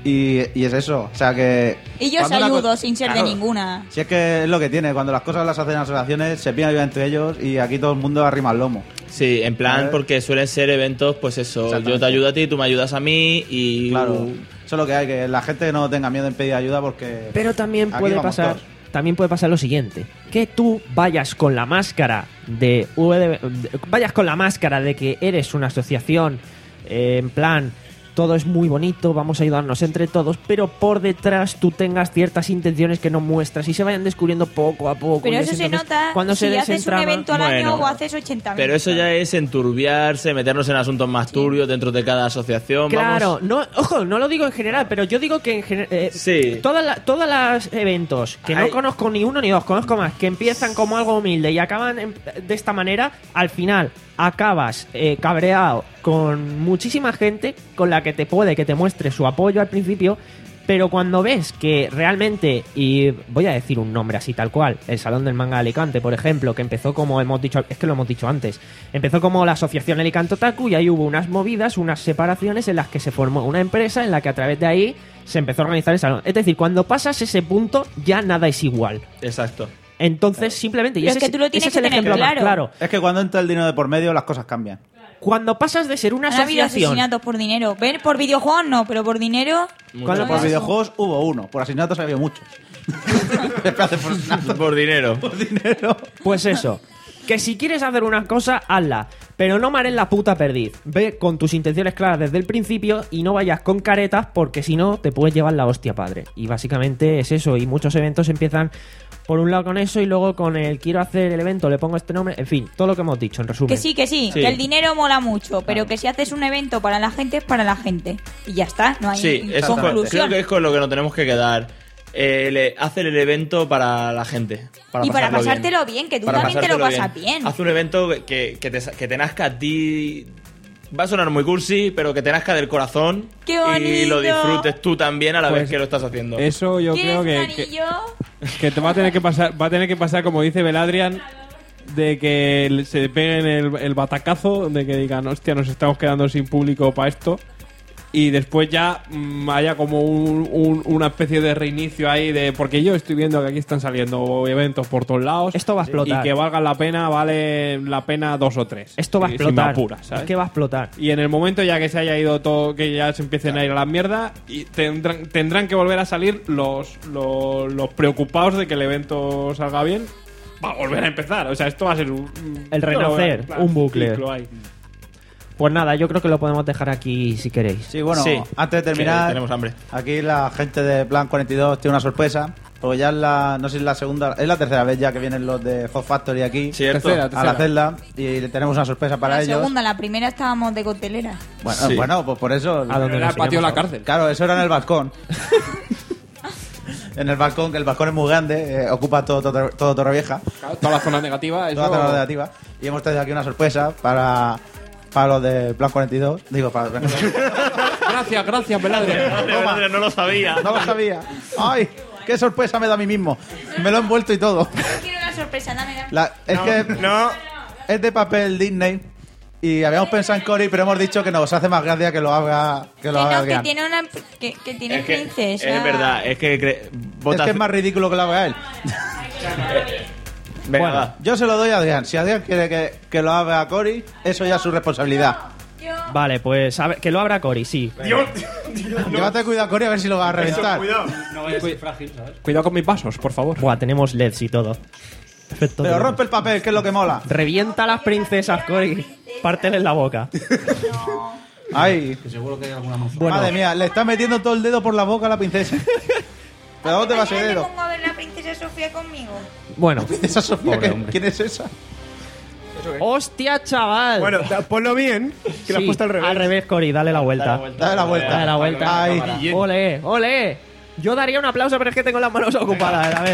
Y, y es eso. O sea que. Y yo os cuando una ayudo co- sin ser Claro. de ninguna. Si es que es lo que tiene, cuando las cosas las hacen en asociaciones, se piden ayuda entre ellos y aquí todo el mundo arrima el lomo. Sí, en plan, ¿Sabes? porque suelen ser eventos, pues eso, Exactamente. yo te ayudo a ti, tú me ayudas a mí y... Claro, eso es lo que hay, que la gente no tenga miedo en pedir ayuda porque... Pero también aquí puede vamos pasar, todos. también puede pasar lo siguiente, que tú vayas con la máscara de, U D B de- vayas con la máscara de que eres una asociación, eh, en plan todo es muy bonito, vamos a ayudarnos entre todos, pero por detrás tú tengas ciertas intenciones que no muestras y se vayan descubriendo poco a poco. Pero y eso se entonces, nota cuando si se haces un desentrama- evento al año Bueno. o haces ochenta mil. Pero eso ya es enturbiarse, meternos en asuntos más turbios dentro de cada asociación. Claro, vamos... no, ojo, no lo digo en general, pero yo digo que en general, Sí. todas las todas las eventos que no Ay. conozco ni uno ni dos, conozco más, que empiezan como algo humilde y acaban en- de esta manera, al final acabas eh, cabreado con muchísima gente con la que te puede que te muestre su apoyo al principio, pero cuando ves que realmente, y voy a decir un nombre así tal cual, el Salón del Manga de Alicante, por ejemplo, que empezó como hemos dicho, es que lo hemos dicho antes, empezó como la Asociación Alicante Otaku y ahí hubo unas movidas, unas separaciones en las que se formó una empresa en la que a través de ahí se empezó a organizar el salón. Es decir, cuando pasas ese punto ya nada es igual. Exacto. Entonces, simplemente, y Pero ese, es que tú lo ese tienes es que el tener ejemplo más claro. claro. Es que cuando entra el dinero de por medio, las cosas cambian. Cuando pasas de ser una Han habido asociación... asesinatos por dinero. ¿Ven? Por videojuegos no, pero por dinero... Cuando no por es- videojuegos hubo uno, por asesinatos había muchos. Espérate, por asesinatos. Por dinero. Por dinero. Pues eso, que si quieres hacer una cosa, hazla, pero no mares la puta perdiz. Ve con tus intenciones claras desde el principio y no vayas con caretas porque si no te puedes llevar la hostia, padre. Y básicamente es eso, y muchos eventos empiezan por un lado con eso y luego con el quiero hacer el evento, le pongo este nombre, en fin, todo lo que hemos dicho en resumen. Que sí, que sí, Sí. que el dinero mola mucho, pero que si haces un evento para la gente es para la gente. Y ya está, no hay Sí, eso fue- conclusión. creo que es con lo que nos tenemos que quedar. Eh, le- hacer el evento para la gente. Para y para pasarlo bien. pasártelo bien, que tú Para también te lo pasártelo pasas bien. Haz un evento que, que, te, que te nazca a ti. Va a sonar muy cursi, pero que te nazca del corazón. ¡Qué y bonito! lo disfrutes tú también a la Pues vez que lo estás haciendo. Eso yo ¿Quieres creo un que, que, anillo? que te va a tener que pasar, va a tener que pasar como dice Beladrian, de que se peguen el, el batacazo, de que digan, hostia, nos estamos quedando sin público para esto. Y después ya mm, haya como un- un- una especie de reinicio ahí de... Porque yo estoy viendo que aquí están saliendo eventos por todos lados. Esto va a explotar. Y que valgan la pena, vale la pena dos o tres. Esto va a Si- si me explotar, apuras, ¿sabes? es que va a explotar. Y en el momento ya que se haya ido todo, que ya se empiecen a ir a la mierda, y tendrán, tendrán que volver a salir los, los, los preocupados de que el evento salga bien. Va a volver a empezar. O sea, esto va a ser un... El renacer, claro, un bucle. ciclo ahí. Pues nada, yo creo que lo podemos dejar aquí si queréis. Sí, bueno, Sí, antes de que terminar, tenemos hambre. aquí la gente de Plan cuarenta y dos tiene una sorpresa. Porque ya es la, no sé si es la segunda, es la tercera vez ya que vienen los de Hot Factory aquí Cierto. Tercera, a tercera. la celda y le tenemos una sorpresa para la ellos. segunda, la primera estábamos de coctelera. Bueno, Sí. bueno, pues por eso. ¿A dónde Era nos el patio de la iremos? cárcel. Claro, eso era en el balcón. En el balcón, que el balcón es muy grande, eh, ocupa todo, todo, todo Torrevieja, Claro, toda la zona negativa. Eso... toda la zona negativa. Y hemos traído aquí una sorpresa para, para los de Plan cuarenta y dos. Digo, para. Gracias, gracias, Beladrian. Madre, no lo sabía. No lo sabía. ¡Ay! ¡Qué sorpresa me da a mí mismo! Me lo he envuelto y todo. Yo quiero una sorpresa, dame, dame. La- es que No. es de papel Disney y habíamos pensado en Cory, pero hemos dicho que nos hace más gracia que lo haga que Que lo haga no, que Adrián. tiene una... Que, que tiene Es que, princesa. es verdad, es que... cre- Es vota- que es más ridículo que lo haga él. Venga, Bueno. va. Yo se lo doy a Adrián. Si Adrián quiere que, que lo haga Cory, eso ya es su responsabilidad. Vale, pues a ver, que lo abra Cory, sí. Llévate cuidado, Cory, a ver si lo va a reventar. No vaya a ser frágil, ¿sabes? Cuidado con mis vasos, por favor. Buah, tenemos L E Ds y todo. Perfecto. Pero tenemos. rompe el papel, que es lo que mola. Revienta a las princesas, Cory. Pártele en la boca. Ay, Que seguro que hay alguna más. Bueno, madre mía, le está metiendo todo el dedo por la boca a la princesa. ¿Pero dónde va ese Mañana dedo? me pongo a ver la princesa Sofía conmigo. bueno. Esa Sofía, Pobre ¿qué- hombre. ¿quién es esa? ¡Hostia, chaval! Bueno, da- ponlo bien, que lo has Sí, puesto al revés. Al revés, Cory, dale la vuelta. Dale la vuelta. Dale la vuelta. Ay. ¡Ole, ole! Yo daría un aplauso, pero es que tengo las manos ocupadas. A ver.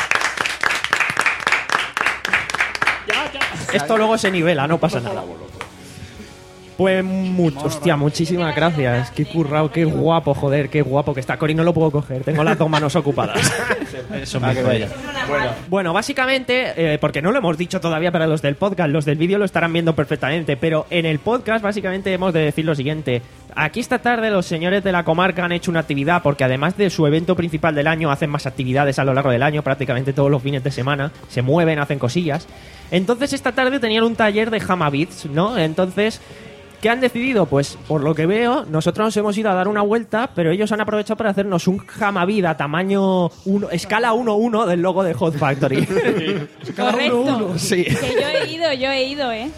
Esto luego se nivela, no pasa nada. Pues mucho, hostia, muchísimas gracias. Qué currao, qué guapo, joder, qué guapo que está. Cory, no lo puedo coger, tengo las dos manos ocupadas. Eso Ah, me qué falla. bello. Bueno, Bueno, básicamente, eh, porque no lo hemos dicho todavía para los del podcast, los del vídeo lo estarán viendo perfectamente, pero en el podcast básicamente hemos de decir lo siguiente. Aquí esta tarde los señores de la comarca han hecho una actividad, porque además de su evento principal del año, hacen más actividades a lo largo del año, prácticamente todos los fines de semana, se mueven, hacen cosillas. Entonces esta tarde tenían un taller de Hama Beats, ¿no? Entonces... ¿qué han decidido? Pues, por lo que veo, nosotros nos hemos ido a dar una vuelta, pero ellos han aprovechado para hacernos un Hamavida tamaño uno, escala uno uno del logo de Hot Factory. Correcto. Sí. Que yo he ido, yo he ido, ¿eh?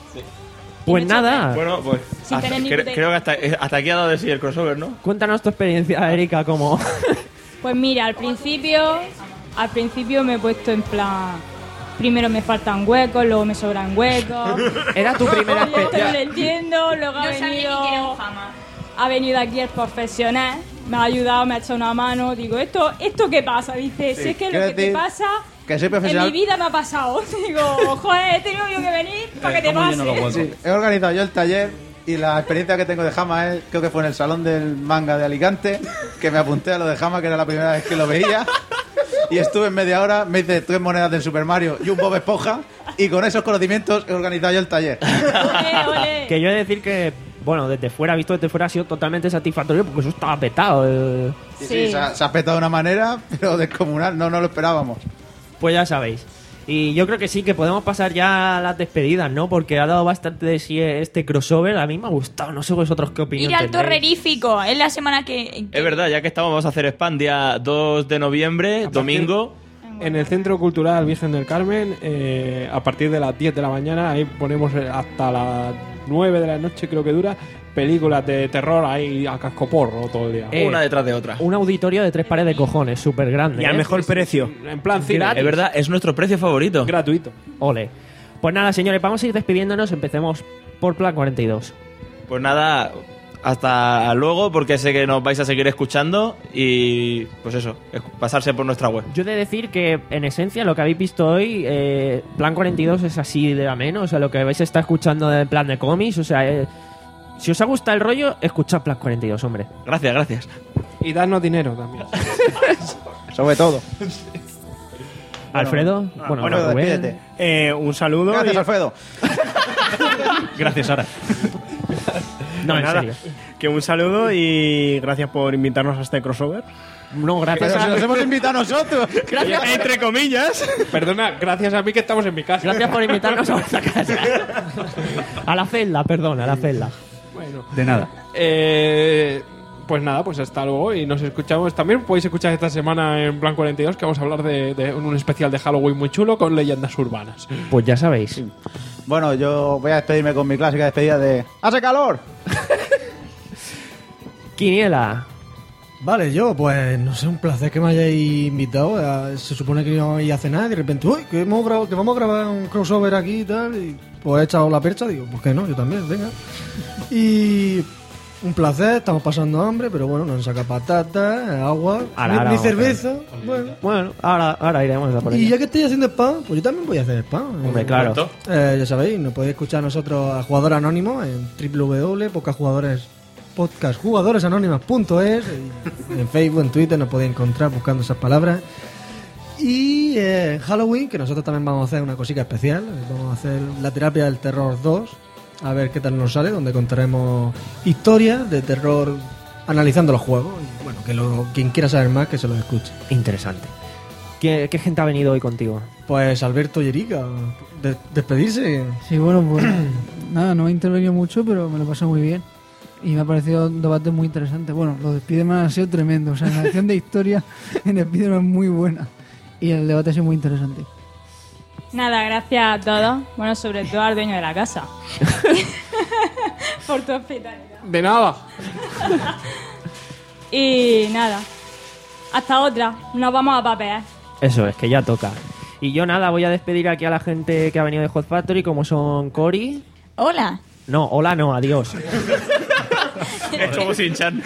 Pues nada. bueno, pues Sin hasta- tener ni cre- puta- creo que hasta, eh, hasta aquí ha dado de sí el crossover, ¿no? Cuéntanos tu experiencia, Erika, como... Pues mira, al principio, al principio me he puesto en plan... Primero me faltan huecos, luego me sobran huecos. Era tu primera Esto no lo experiencia. entiendo, luego ha No sabía ni venido... que era un Hama. Ha venido aquí el profesional, me ha ayudado, me ha echado una mano. Digo, ¿esto esto qué pasa? Dice, si es que lo quiero que te decir pasa que soy en profesional. mi vida me ha pasado. Digo, joder, he tenido yo que venir para que te pase. Sí, he organizado yo el taller y la experiencia que tengo de Hama es, creo que fue en el salón del manga de Alicante, que me apunté a lo de Hama, que era la primera vez que lo veía. Y estuve en media hora, me hice tres monedas del Super Mario y un Bob Esponja, y con esos conocimientos he organizado yo el taller. Ole, ole. Que yo he de decir que, bueno, desde fuera, visto desde fuera, ha sido totalmente satisfactorio porque eso estaba petado. eh. Sí, Sí. sí, se, ha, se ha petado de una manera, pero descomunal, no, no lo esperábamos. Pues ya sabéis. Y yo creo que sí, que podemos pasar ya a las despedidas, ¿no? Porque ha dado bastante de sí este crossover. A mí me ha gustado, no sé vosotros qué opinión Ir al tendréis. Torrerífico, es la semana que... Es verdad, ya que estamos, vamos a hacer spam día dos de noviembre, domingo. En el Centro Cultural Virgen del Carmen, eh, a partir de las diez de la mañana, ahí ponemos eh, hasta las nueve de la noche, creo que dura, películas de terror ahí a cascoporro todo el día. Eh, Una detrás de otra. Un auditorio de tres pares de cojones, súper grande. Y al ¿eh? mejor precio. En plan cine. Gratis. Es verdad, es nuestro precio favorito. Gratuito. Ole. Pues nada, señores, vamos a ir despidiéndonos. Empecemos por Plan cuarenta y dos. Pues nada, hasta luego, porque sé que nos vais a seguir escuchando y pues eso, es- pasarse por nuestra web. Yo he de decir que, en esencia, lo que habéis visto hoy, eh, Plan cuarenta y dos es así de ameno. O sea, lo que vais a estar escuchando en plan de cómics. O sea, eh, si os ha gustado el rollo, escuchad Plan cuarenta y dos, hombre. Gracias, gracias. Y darnos dinero también. Sobre todo. Alfredo, ah, bueno, Bueno, Rubén. despídete. Eh, un saludo. Gracias, y- Alfredo. Gracias, Sara. No, Pues en nada, serio. que un saludo y gracias por invitarnos a este crossover. No, gracias Pero si nos a... hemos invitado nosotros. Entre comillas. Perdona, gracias a mí que estamos en mi casa. Gracias por invitarnos a vuestra casa. A la celda, perdón, a la celda. Bueno. De nada. Eh, pues nada, pues hasta luego y nos escuchamos. También podéis escuchar esta semana en Plan cuarenta y dos que vamos a hablar de, de un especial de Halloween muy chulo con leyendas urbanas. Pues ya sabéis. Bueno, yo voy a despedirme con mi clásica despedida de ¡hace calor! Quiniela. Vale, yo, pues no sé, un placer que me hayáis invitado. Eh, Se supone que no íbamos a ir a cenar y de repente, uy, que, hemos grabado, que vamos a grabar un crossover aquí y tal. Y pues he echado la percha, digo, pues que no, yo también, venga. Y un placer, estamos pasando hambre, pero bueno, nos saca patatas, agua, Ahora, ni, ahora ni vamos a cerveza. Bueno. Bueno, ahora, ahora iremos a por Y ella. ya que estoy haciendo spam, pues yo también voy a hacer spam. Hombre, claro. Eh, ya sabéis, nos podéis escuchar a nosotros a Jugador Anónimo en w w w punto podcastjugadores podcastjugadoresanónimas punto es. En Facebook, en Twitter nos podéis encontrar buscando esas palabras. Y eh, en Halloween, que nosotros también vamos a hacer una cosita especial. Vamos a hacer la terapia del terror dos. A ver qué tal nos sale, donde contaremos historias de terror analizando los juegos. Y bueno, que lo, quien quiera saber más, que se los escuche. Interesante. ¿Qué, qué gente ha venido hoy contigo? Pues Alberto y Erika, de- despedirse. Sí, bueno, pues nada, no he intervenido mucho, pero me lo pasé muy bien. Y me ha parecido un debate muy interesante. Bueno, los de Spiderman han sido tremendo. O sea, la lección de historia en Spiderman es muy buena. Y el debate ha sido muy interesante. Nada, gracias a todos. Bueno, sobre todo al dueño de la casa. Por tu hospitalidad. De nada. Y nada. Hasta otra. Nos vamos a papear. Eso es, que ya toca. Y yo nada, voy a despedir aquí a la gente que ha venido de Hot Factory, como son Cory. Hola. No, hola no, adiós. Es como Shin-Chan.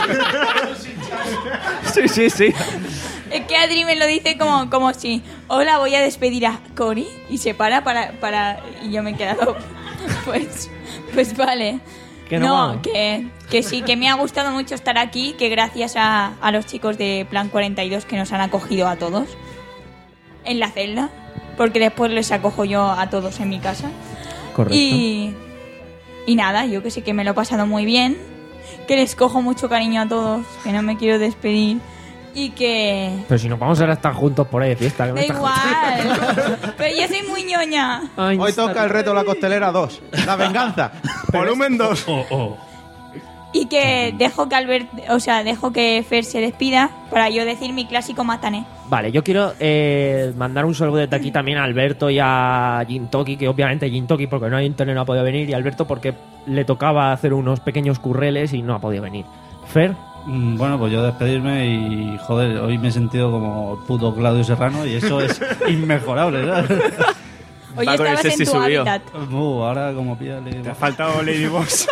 Sí, sí, sí. Es que Adri me lo dice como, como si, hola, voy a despedir a Cory y se para para, para y yo me he quedado, pues, pues vale. Que no vamos. que, que sí, que me ha gustado mucho estar aquí, que gracias a, a los chicos de Plan cuarenta y dos que nos han acogido a todos. en la celda, porque después les acojo yo a todos en mi casa. Correcto. Y, y nada, yo que sé que me lo he pasado muy bien, que les cojo mucho cariño a todos, que no me quiero despedir y que... Pero si nos vamos a estar juntos por ahí de fiesta. Que me Da estás igual, pero yo soy muy ñoña. Ay, Hoy toca el reto de la costelera dos. La venganza. Volumen dos. Oh, oh. Y que dejo que Albert, o sea, dejo que Fer se despida para yo decir mi clásico matané. Vale, yo quiero eh, mandar un saludo desde aquí también a Alberto y a Jintoki, que obviamente Jintoki porque no hay internet no ha podido venir, y Alberto porque le tocaba hacer unos pequeños curreles y no ha podido venir. Fer, Mm, Bueno, pues yo despedirme y, joder, hoy me he sentido como puto Claudio Serrano y eso es inmejorable, ¿sabes? Hoy Va con el estabas en sexy tu subido. hábitat. Uh, ahora como pídale... Te ha faltado Lady Boss.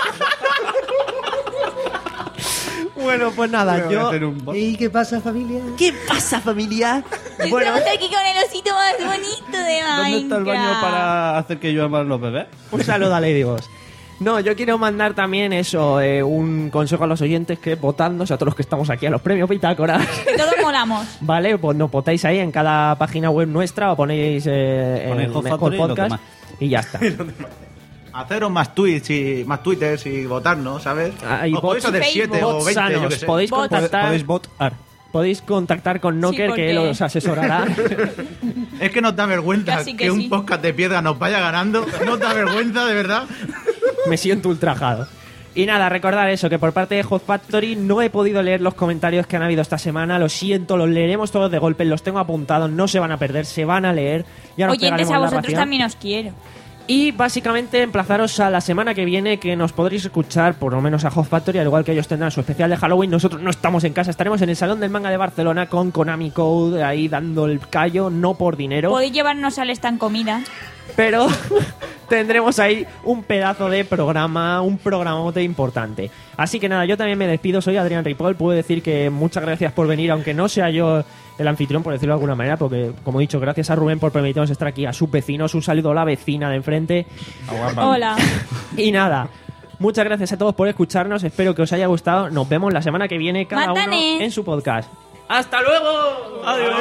bueno, pues nada, Voy a yo... hacer un boss. ¿Y qué pasa, familia? ¿Qué pasa, familia? Bueno, Estamos aquí con el osito más bonito de Minecraft. ¿Dónde está el baño para hacer que lluevan los bebés? un saludo a Lady Boss. No, yo quiero mandar también eso, eh, un consejo a los oyentes que votadnos, a todos los que estamos aquí a los premios Pitágoras. Que todos molamos. Vale, pues nos votáis ahí en cada página web nuestra o ponéis eh, Ponéis el Hot mejor Factory y lo podcast demás. y ya está. Haceros más tweets y más twitters y votarnos, ¿sabes? Ah, y o podéis bots- hacer siete o bots veinte, yo sanos, que sé. podéis Bots. contactar, Podéis votar. podéis contactar con Knocker, porque- que él os asesorará. Es que nos da vergüenza Casi que, que un sí. podcast de piedra nos vaya ganando. Nos da vergüenza, de verdad. Me siento ultrajado. Y nada, recordar eso, que por parte de Hot Factory no he podido leer los comentarios que han habido esta semana. Lo siento, los leeremos todos de golpe, los tengo apuntados, no se van a perder, se van a leer. Ya nos Oyentes, pegaremos a la vosotros ración. también os quiero. Y básicamente emplazaros a la semana que viene, que nos podréis escuchar por lo menos a Hot Factory, al igual que ellos tendrán su especial de Halloween. Nosotros no estamos en casa, estaremos en el Salón del Manga de Barcelona con Konami Code ahí dando el callo, no por dinero, Podéis llevarnos al stand comida. pero tendremos ahí un pedazo de programa, un programote importante. Así que nada, yo también me despido, soy Adrián Ripoll, puedo decir que muchas gracias por venir, aunque no sea yo el anfitrión, por decirlo de alguna manera, porque, como he dicho, gracias a Rubén por permitirnos estar aquí, a sus vecinos, un saludo a la vecina de enfrente. Hola. Y nada, muchas gracias a todos por escucharnos, espero que os haya gustado, nos vemos la semana que viene, cada Mátane. uno en su podcast. ¡Hasta luego! Adiós.